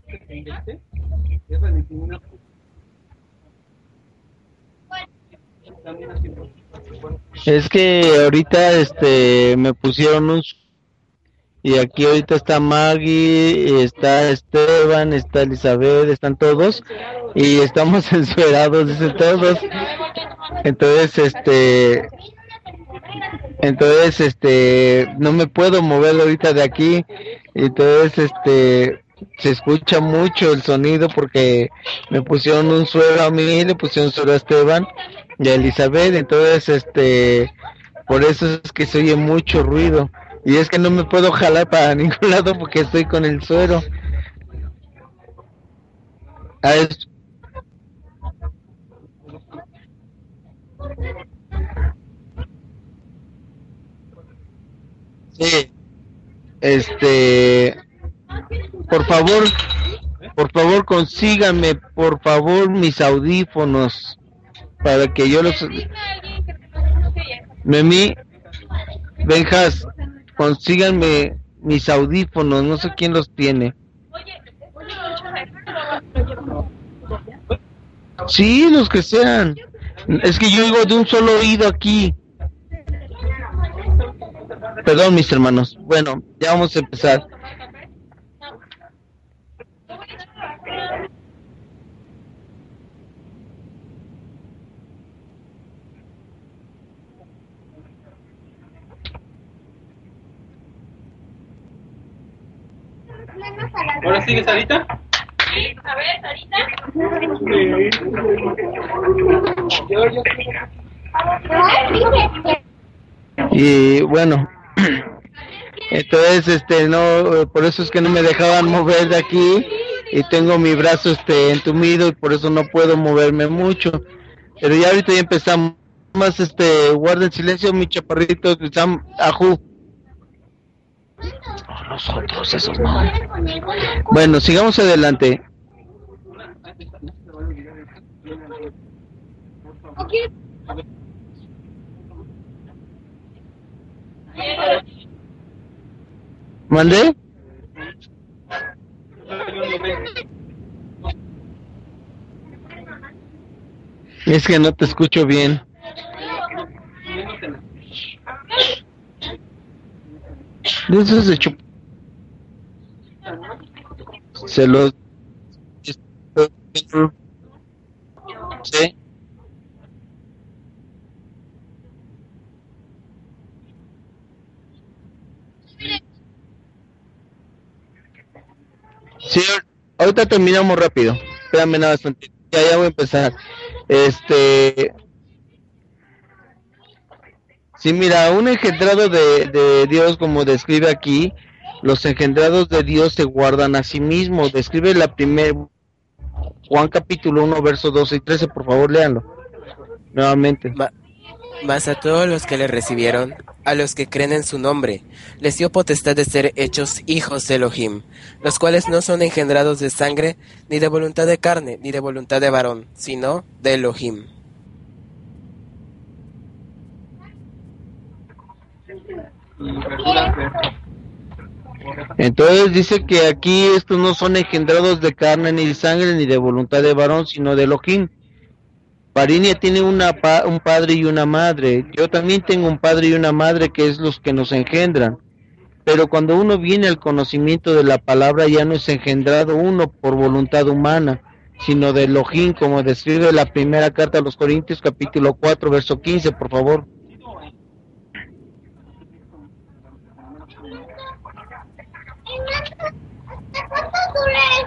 [SPEAKER 4] Es que ahorita este me pusieron un y aquí ahorita está Maggie, está Esteban, está Elizabeth, están todos y estamos ensuerados, dicen todos. Entonces, este entonces este no me puedo mover ahorita de aquí. Entonces, este se escucha mucho el sonido porque me pusieron un suero a mí, le pusieron un suero a Esteban y a Elizabeth, entonces este por eso es que se oye mucho ruido y es que no me puedo jalar para ningún lado porque estoy con el suero. Ah, es... Sí, este por favor, por favor consíganme por favor mis audífonos para que yo los... Memi, Benjas, consíganme mis audífonos, no sé quién los tiene. Sí, los que sean. Es que yo oigo de un solo oído aquí. Perdón, mis hermanos. Bueno, ya vamos a empezar.
[SPEAKER 3] ¿Ahora sigue Sarita?
[SPEAKER 5] Sí, a ver, Sarita.
[SPEAKER 4] Y bueno, entonces este no, por eso es que no me dejaban mover de aquí y tengo mi brazo este entumido y por eso no puedo moverme mucho. Pero ya ahorita ya empezamos. Más este, guarden silencio, mi chaparrito, Sam, ajú. Oh, los otros, esos no. Bueno, sigamos adelante. ¿Mandé? Es que no te escucho bien. De eso se chup... Se los... Sí. Sí, ahorita terminamos rápido. Espérame nada bastante. Ya, ya voy a empezar. Este... Sí, mira, un engendrado de, de Dios, como describe aquí, los engendrados de Dios se guardan a sí mismos. Describe la primera, Juan capítulo uno, versos doce y trece, por favor, léanlo. Nuevamente.
[SPEAKER 2] Ma- Mas a todos los que le recibieron, a los que creen en su nombre, les dio potestad de ser hechos hijos de Elohim, los cuales no son engendrados de sangre, ni de voluntad de carne, ni de voluntad de varón, sino de Elohim.
[SPEAKER 4] Entonces dice que aquí estos no son engendrados de carne ni de sangre ni de voluntad de varón, sino de Elohim. Parinia tiene una pa un padre y una madre. Yo también tengo un padre y una madre que es los que nos engendran. Pero cuando uno viene al conocimiento de la palabra ya no es engendrado uno por voluntad humana, sino de Elohim, como describe la primera carta a los Corintios, capítulo cuatro, verso quince, por favor.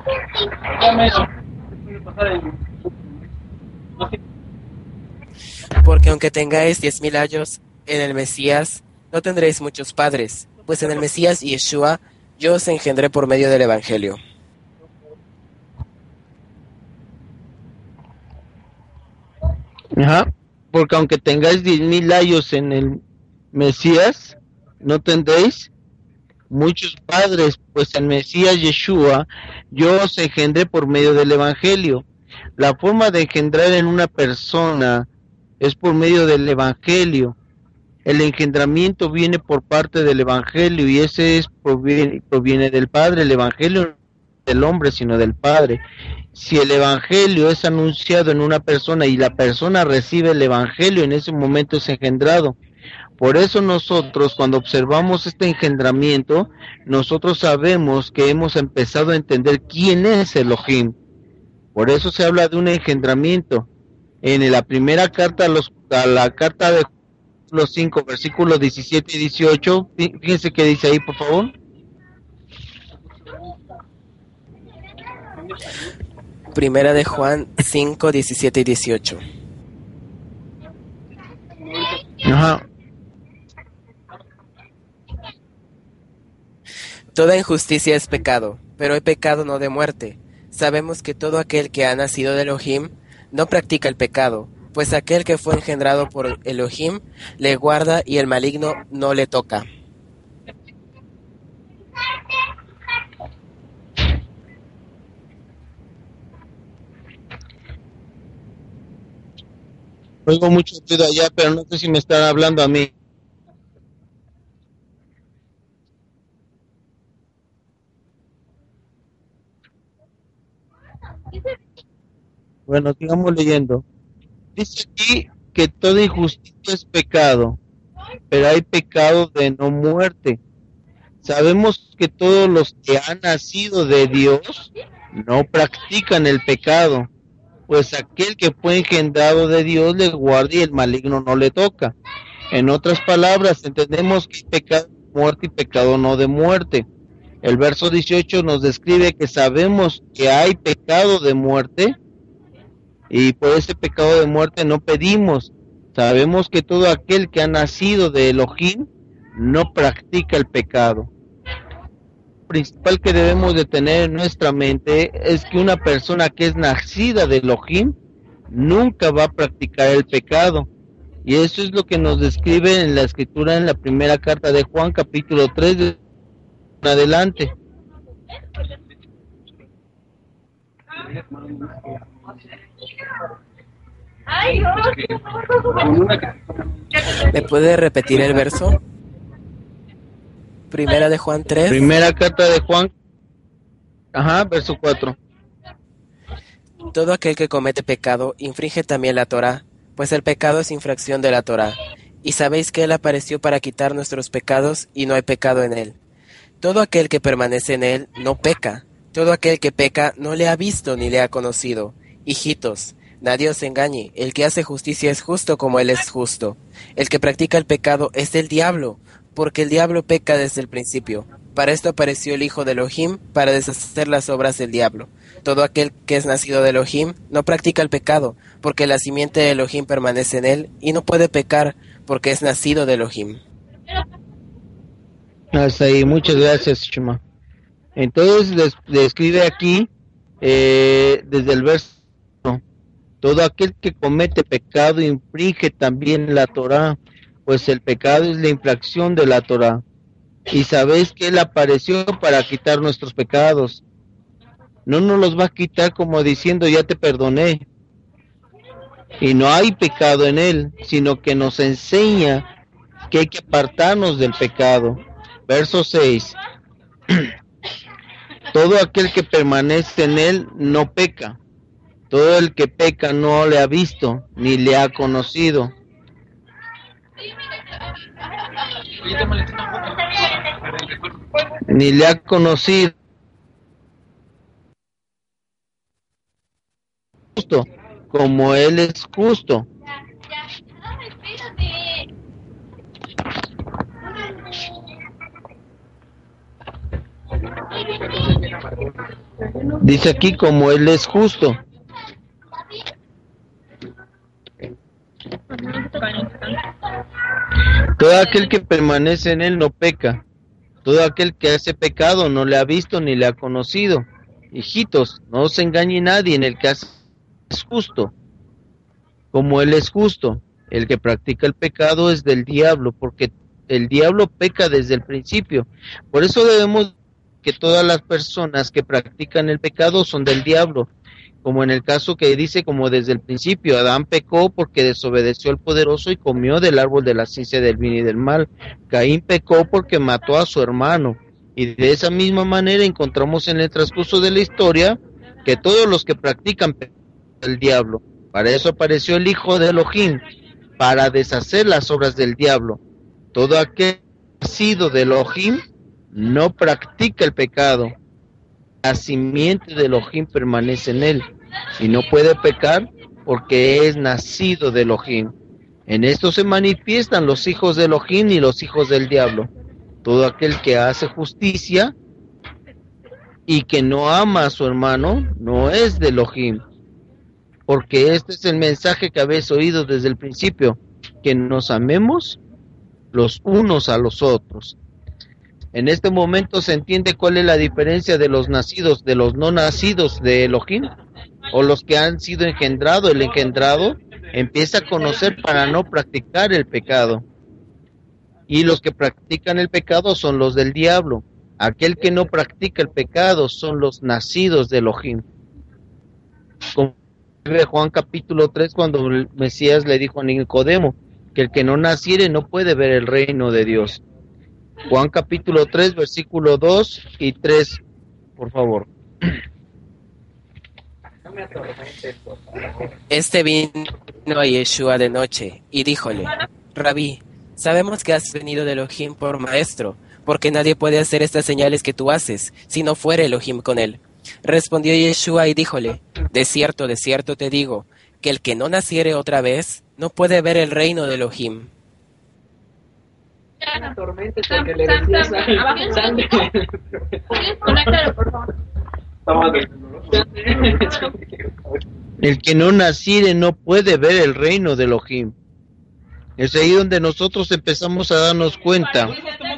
[SPEAKER 2] Porque aunque tengáis diez mil años en el Mesías, no tendréis muchos padres, pues en el Mesías y Yeshua yo os engendré por medio del Evangelio.
[SPEAKER 4] Ajá. Porque aunque tengáis diez mil años en el Mesías, no tendréis muchos padres, pues el Mesías Yeshua yo os engendré por medio del Evangelio. La forma de engendrar en una persona es por medio del Evangelio. El engendramiento viene por parte del Evangelio y ese es proviene, proviene del Padre. El Evangelio no es del hombre, sino del Padre. Si el Evangelio es anunciado en una persona y la persona recibe el Evangelio, en ese momento es engendrado. Por eso nosotros, cuando observamos este engendramiento, nosotros sabemos que hemos empezado a entender quién es Elohim. Por eso se habla de un engendramiento. En la primera carta, a, los, a la carta de los cinco, versículos diecisiete y dieciocho, fíjense qué dice ahí, por favor.
[SPEAKER 2] Primera de Juan cinco, diecisiete y dieciocho.
[SPEAKER 4] Ajá.
[SPEAKER 2] Toda injusticia es pecado, pero hay pecado no de muerte. Sabemos que todo aquel que ha nacido de Elohim no practica el pecado, pues aquel que fue engendrado por Elohim le guarda y el maligno no le toca.
[SPEAKER 4] Oigo mucho ruido allá, pero no sé si me están hablando a mí. Bueno, sigamos leyendo. Dice aquí que toda injusticia es pecado, pero hay pecado de no muerte. Sabemos que todos los que han nacido de Dios no practican el pecado, pues aquel que fue engendrado de Dios le guarda y el maligno no le toca. En otras palabras, entendemos que hay pecado de muerte y pecado no de muerte. El verso dieciocho nos describe que sabemos que hay pecado de muerte, y por ese pecado de muerte no pedimos. Sabemos que todo aquel que ha nacido de Elohim no practica el pecado. Lo principal que debemos de tener en nuestra mente es que una persona que es nacida de Elohim nunca va a practicar el pecado. Y eso es lo que nos describe en la escritura en la primera carta de Juan, capítulo tres, de adelante.
[SPEAKER 2] ¿Me puede repetir el verso? Primera de Juan tres.
[SPEAKER 4] Primera carta de Juan, ajá, verso cuatro.
[SPEAKER 2] Todo aquel que comete pecado infringe también la Torá, pues el pecado es infracción de la Torá. Y sabéis que Él apareció para quitar nuestros pecados y no hay pecado en Él. Todo aquel que permanece en Él no peca. Todo aquel que peca no le ha visto ni le ha conocido. Hijitos, nadie os engañe, el que hace justicia es justo como Él es justo. El que practica el pecado es del diablo, porque el diablo peca desde el principio. Para esto apareció el Hijo de Elohim, para deshacer las obras del diablo. Todo aquel que es nacido de Elohim no practica el pecado, porque la simiente de Elohim permanece en él, y no puede pecar, porque es nacido de Elohim.
[SPEAKER 4] Hasta ahí, muchas gracias, Shema. Entonces les, describe aquí, eh, desde el verso, todo aquel que comete pecado infringe también la Torá, pues el pecado es la infracción de la Torá. Y sabéis que Él apareció para quitar nuestros pecados. No nos los va a quitar como diciendo, ya te perdoné. Y no hay pecado en Él, sino que nos enseña que hay que apartarnos del pecado. Verso seis. Todo aquel que permanece en Él no peca. Todo el que peca no le ha visto, ni le ha conocido. Ni le ha conocido. Justo, como Él es justo. Dice aquí como Él es justo. Todo aquel que permanece en Él no peca. Todo aquel que hace pecado no le ha visto ni le ha conocido. Hijitos, no os engañe nadie, en el que hace es justo, como Él es justo. El que practica el pecado es del diablo, porque el diablo peca desde el principio. Por eso debemos que todas las personas que practican el pecado son del diablo, como en el caso que dice, como desde el principio, Adán pecó porque desobedeció al poderoso y comió del árbol de la ciencia del bien y del mal. Caín pecó porque mató a su hermano. Y de esa misma manera encontramos en el transcurso de la historia que todos los que practican el diablo, para eso apareció el Hijo de Elohim, para deshacer las obras del diablo. Todo aquel nacido de Elohim no practica el pecado. La simiente de Elohim permanece en él y no puede pecar porque es nacido de Elohim. En esto se manifiestan los hijos de Elohim y los hijos del diablo. Todo aquel que hace justicia y que no ama a su hermano no es de Elohim, porque este es el mensaje que habéis oído desde el principio, que nos amemos los unos a los otros. En este momento se entiende cuál es la diferencia de los nacidos, de los no nacidos de Elohim, o los que han sido engendrados. El engendrado empieza a conocer para no practicar el pecado, y los que practican el pecado son los del diablo. Aquel que no practica el pecado son los nacidos de Elohim. Como de Juan capítulo tres, cuando el Mesías le dijo a Nicodemo que el que no naciere no puede ver el reino de Dios. Juan capítulo tres, versículo dos y tres, por favor.
[SPEAKER 2] Este vino a Yeshua de noche y díjole: Rabí, sabemos que has venido de Elohim por maestro, porque nadie puede hacer estas señales que tú haces, si no fuera Elohim con él. Respondió Yeshua y díjole: De cierto, de cierto te digo, que el que no naciere otra vez, no puede ver el reino de Elohim.
[SPEAKER 4] El que no naciere no puede ver el reino de Elohim. Es ahí donde nosotros empezamos a darnos cuenta.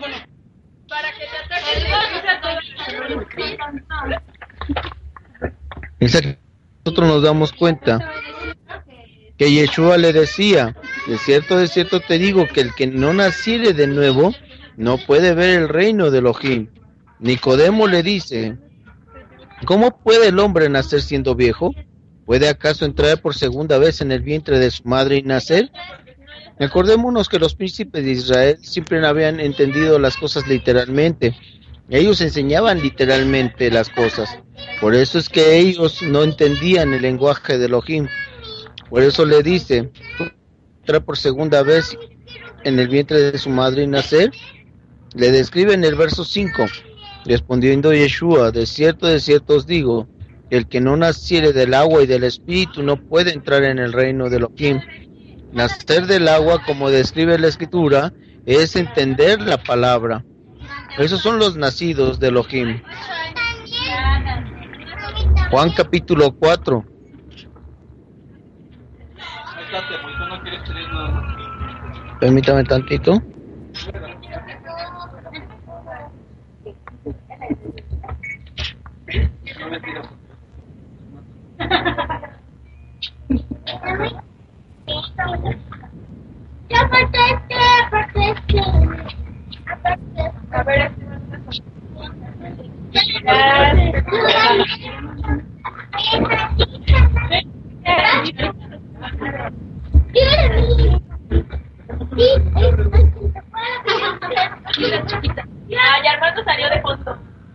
[SPEAKER 4] Es aquí nosotros nos damos cuenta que Yeshua le decía: de cierto, de cierto te digo, que el que no naciere de nuevo no puede ver el reino de Elohim. Nicodemo le dice: ¿cómo puede el hombre nacer siendo viejo? ¿Puede acaso entrar por segunda vez en el vientre de su madre y nacer? Acordémonos que los príncipes de Israel siempre habían entendido las cosas literalmente. Ellos enseñaban literalmente las cosas. Por eso es que ellos no entendían el lenguaje de Elohim. Por eso le dice: entrar por segunda vez en el vientre de su madre y nacer. Le describe en el verso cinco. Respondiendo Yeshua: de cierto, de cierto os digo, que el que no naciere del agua y del espíritu no puede entrar en el reino de Elohim. Nacer del agua, como describe la escritura, es entender la palabra. Esos son los nacidos de Elohim. Juan capítulo cuatro. Permítame tantito.
[SPEAKER 5] A ver, ya Armando salió de fondo.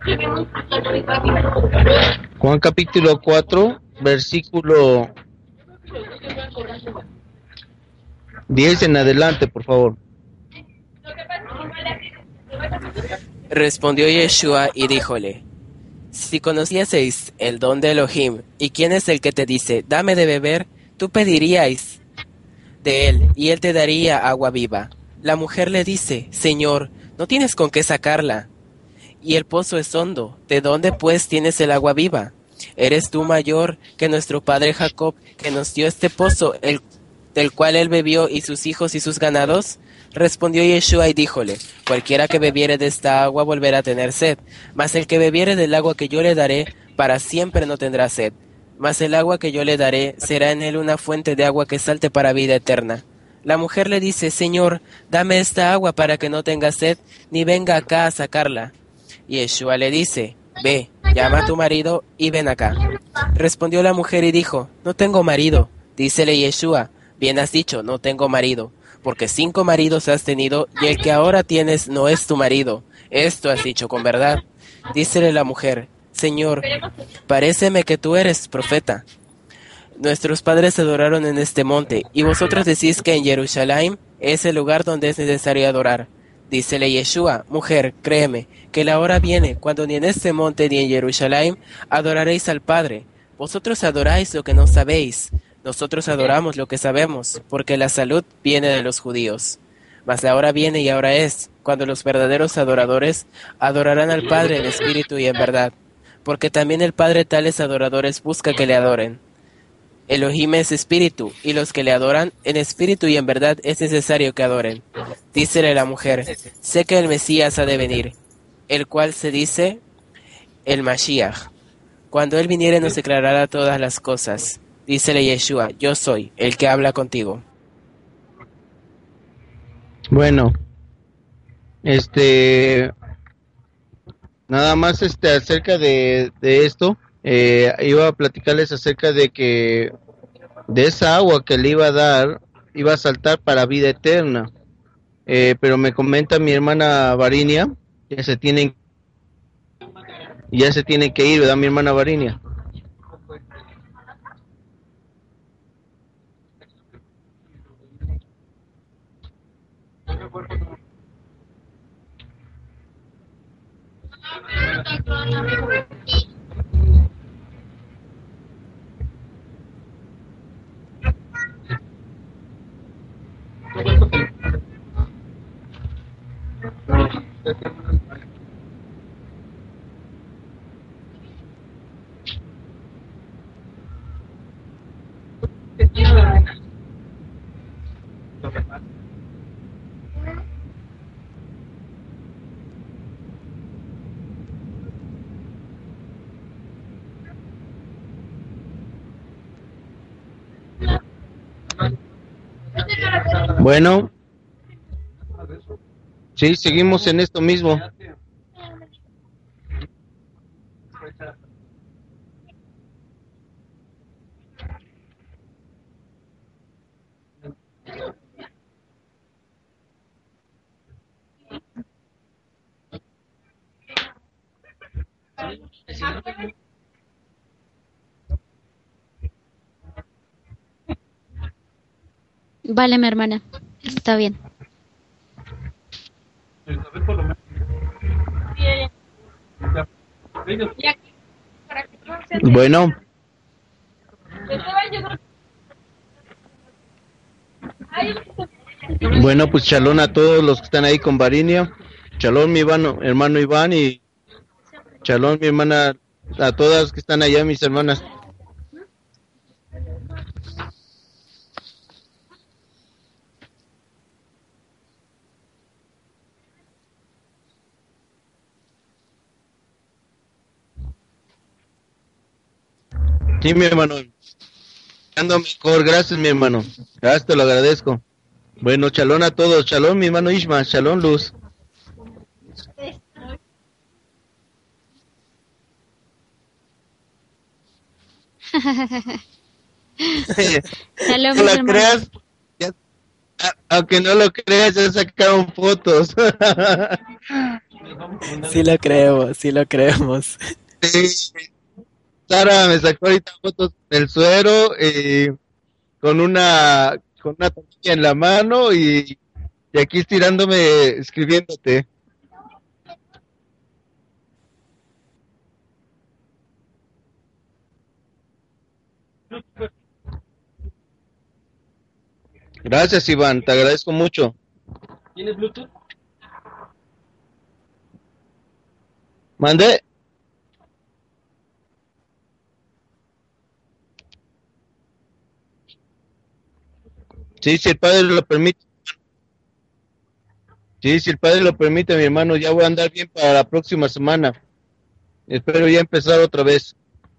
[SPEAKER 4] Juan capítulo cuatro, versículo diez en adelante, por favor.
[SPEAKER 2] Respondió Yeshua y díjole: Si conocieseis el don de Elohim, y quién es el que te dice, dame de beber, tú pediríais de él, y él te daría agua viva. La mujer le dice: Señor, no tienes con qué sacarla, y el pozo es hondo. ¿De dónde pues tienes el agua viva? ¿Eres tú mayor que nuestro padre Jacob, que nos dio este pozo, el, del cual él bebió, y sus hijos y sus ganados? Respondió Yeshua y díjole, cualquiera que bebiere de esta agua volverá a tener sed, mas el que bebiere del agua que yo le daré, para siempre no tendrá sed. Mas el agua que yo le daré será en él una fuente de agua que salte para vida eterna. La mujer le dice, Señor, dame esta agua para que no tenga sed, ni venga acá a sacarla. Y Yeshua le dice, ve, llama a tu marido y ven acá. Respondió la mujer y dijo, no tengo marido. Dícele Yeshua, bien has dicho, no tengo marido, porque cinco maridos has tenido, y el que ahora tienes no es tu marido. Esto has dicho con verdad. Dícele la mujer, Señor, paréceme que tú eres profeta. Nuestros padres adoraron en este monte, y vosotros decís que en Jerusalén es el lugar donde es necesario adorar. Dícele Yeshua, mujer, créeme, que la hora viene, cuando ni en este monte ni en Jerusalén adoraréis al Padre. Vosotros adoráis lo que no sabéis, nosotros adoramos lo que sabemos, porque la salud viene de los judíos. Mas la hora viene y ahora es, cuando los verdaderos adoradores adorarán al Padre en espíritu y en verdad, porque también el Padre tales adoradores busca que le adoren. Elohim es espíritu, y los que le adoran en espíritu y en verdad es necesario que adoren. Dícele la mujer, sé que el Mesías ha de venir, el cual se dice el Mashiach. Cuando él viniere nos declarará todas las cosas. Dícele Yeshua, yo soy el que habla contigo.
[SPEAKER 4] Bueno, este, nada más este acerca de, de esto, eh, iba a platicarles acerca de que de esa agua que le iba a dar, iba a saltar para vida eterna. Eh, pero me comenta mi hermana Varinia, que se tienen, ya se tiene que ir, ¿verdad, mi hermana Varinia? Bueno, sí, seguimos en esto mismo.
[SPEAKER 1] Vale, mi hermana, está bien.
[SPEAKER 4] Bueno. Bueno, pues shalom a todos los que están ahí con Varinia. Shalom mi hermano, hermano Iván, y shalom mi hermana, a todas que están allá, mis hermanas. Sí, mi hermano. Ando mejor, gracias, mi hermano. Gracias, te lo agradezco. Bueno, shalom a todos. Shalom, mi hermano Ishma. Shalom, Luz.
[SPEAKER 1] Shalom,
[SPEAKER 4] No
[SPEAKER 1] mis
[SPEAKER 4] lo
[SPEAKER 1] hermanos.
[SPEAKER 4] creas, ya- a- aunque no lo creas, ya sacaron fotos.
[SPEAKER 2] Sí lo creemos, sí lo creemos.
[SPEAKER 4] Sí. Sara me sacó ahorita fotos del suero, eh, con una con una tortilla en la mano y, y aquí estirándome escribiéndote. Gracias, Iván, te agradezco mucho.
[SPEAKER 3] ¿Tienes Bluetooth?
[SPEAKER 4] ¿Mande? Sí, si el padre lo permite. Sí, si el padre lo permite, mi hermano, ya voy a andar bien para la próxima semana. Espero ya empezar otra vez.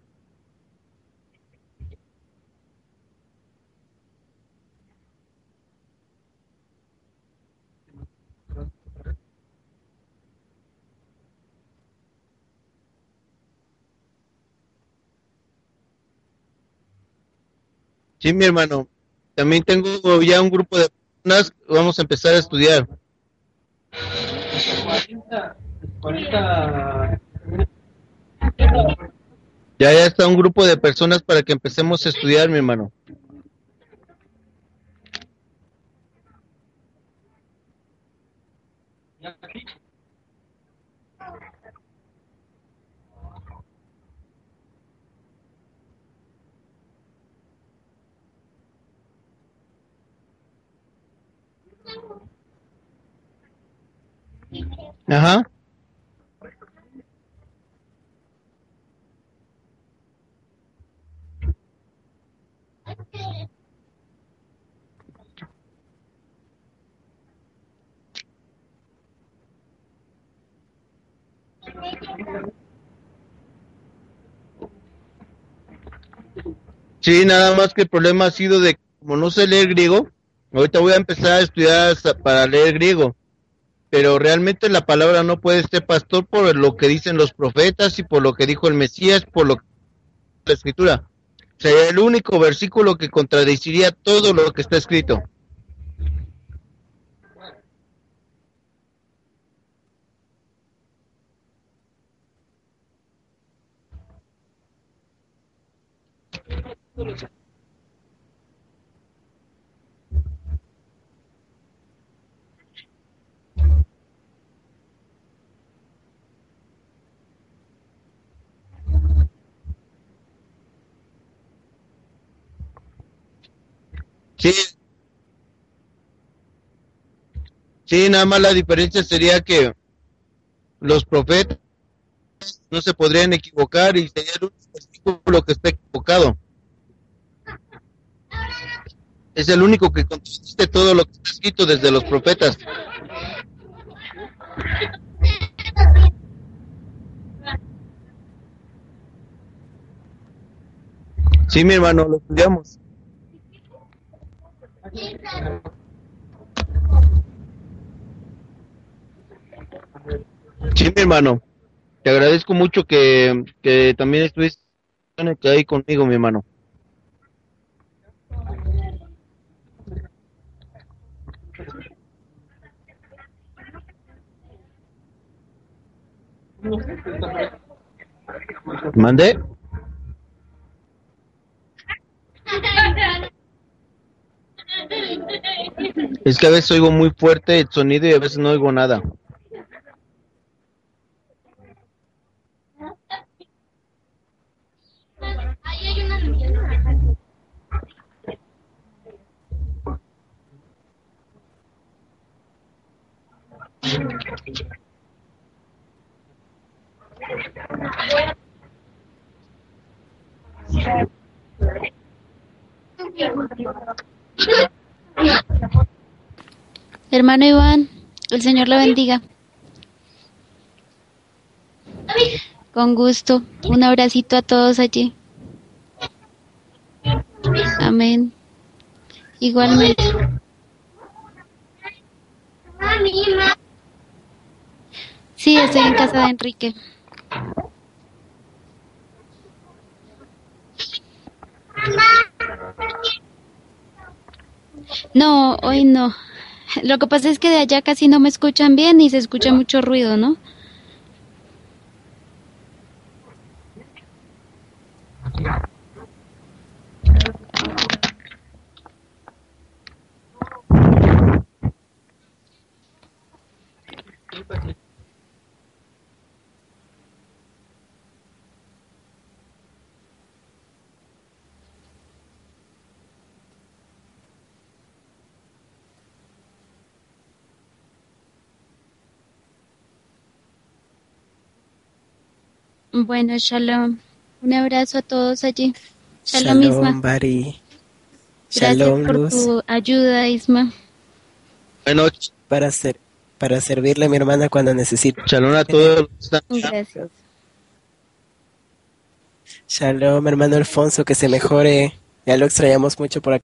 [SPEAKER 4] Sí, mi hermano. También tengo ya un grupo de personas. Vamos a empezar a estudiar.
[SPEAKER 3] cuarenta, cuarenta.
[SPEAKER 4] Ya, ya está un grupo de personas para que empecemos a estudiar, mi hermano. Ajá. Sí, nada más que el problema ha sido de, como no sé leer griego, ahorita voy a empezar a estudiar hasta para leer griego, pero realmente la palabra no puede ser pastor por lo que dicen los profetas y por lo que dijo el Mesías, por lo que dice la escritura. Sería el único versículo que contradeciría todo lo que está escrito. Sí, sí, nada más la diferencia sería que los profetas no se podrían equivocar y sería el único versículo que está equivocado. Es el único que contradice todo lo que está escrito desde los profetas. Sí, mi hermano, lo estudiamos. Sí, mi hermano, te agradezco mucho que, que también estuviste ahí conmigo, mi hermano. ¿Mandé? Es que a veces oigo muy fuerte el sonido y a veces no oigo nada.
[SPEAKER 1] Hermano Iván, el Señor le bendiga. Con gusto. Un abracito a todos allí. Amén. Igualmente. Sí, estoy en casa de Enrique. No, hoy no. Lo que pasa es que de allá casi no me escuchan bien y se escucha mucho ruido, ¿no? Bueno, shalom. Un abrazo a todos allí. Shalom,
[SPEAKER 2] Shalom,
[SPEAKER 1] Isma.
[SPEAKER 2] Bari.
[SPEAKER 1] Gracias
[SPEAKER 2] Shalom,
[SPEAKER 1] por
[SPEAKER 2] Luz.
[SPEAKER 1] tu ayuda, Isma.
[SPEAKER 4] Bueno,
[SPEAKER 2] Para, ser, para servirle a mi hermana cuando necesite.
[SPEAKER 4] shalom a todos los que están
[SPEAKER 1] Gracias.
[SPEAKER 2] Shalom, hermano Alfonso, que se mejore. Ya lo extrañamos mucho por acá.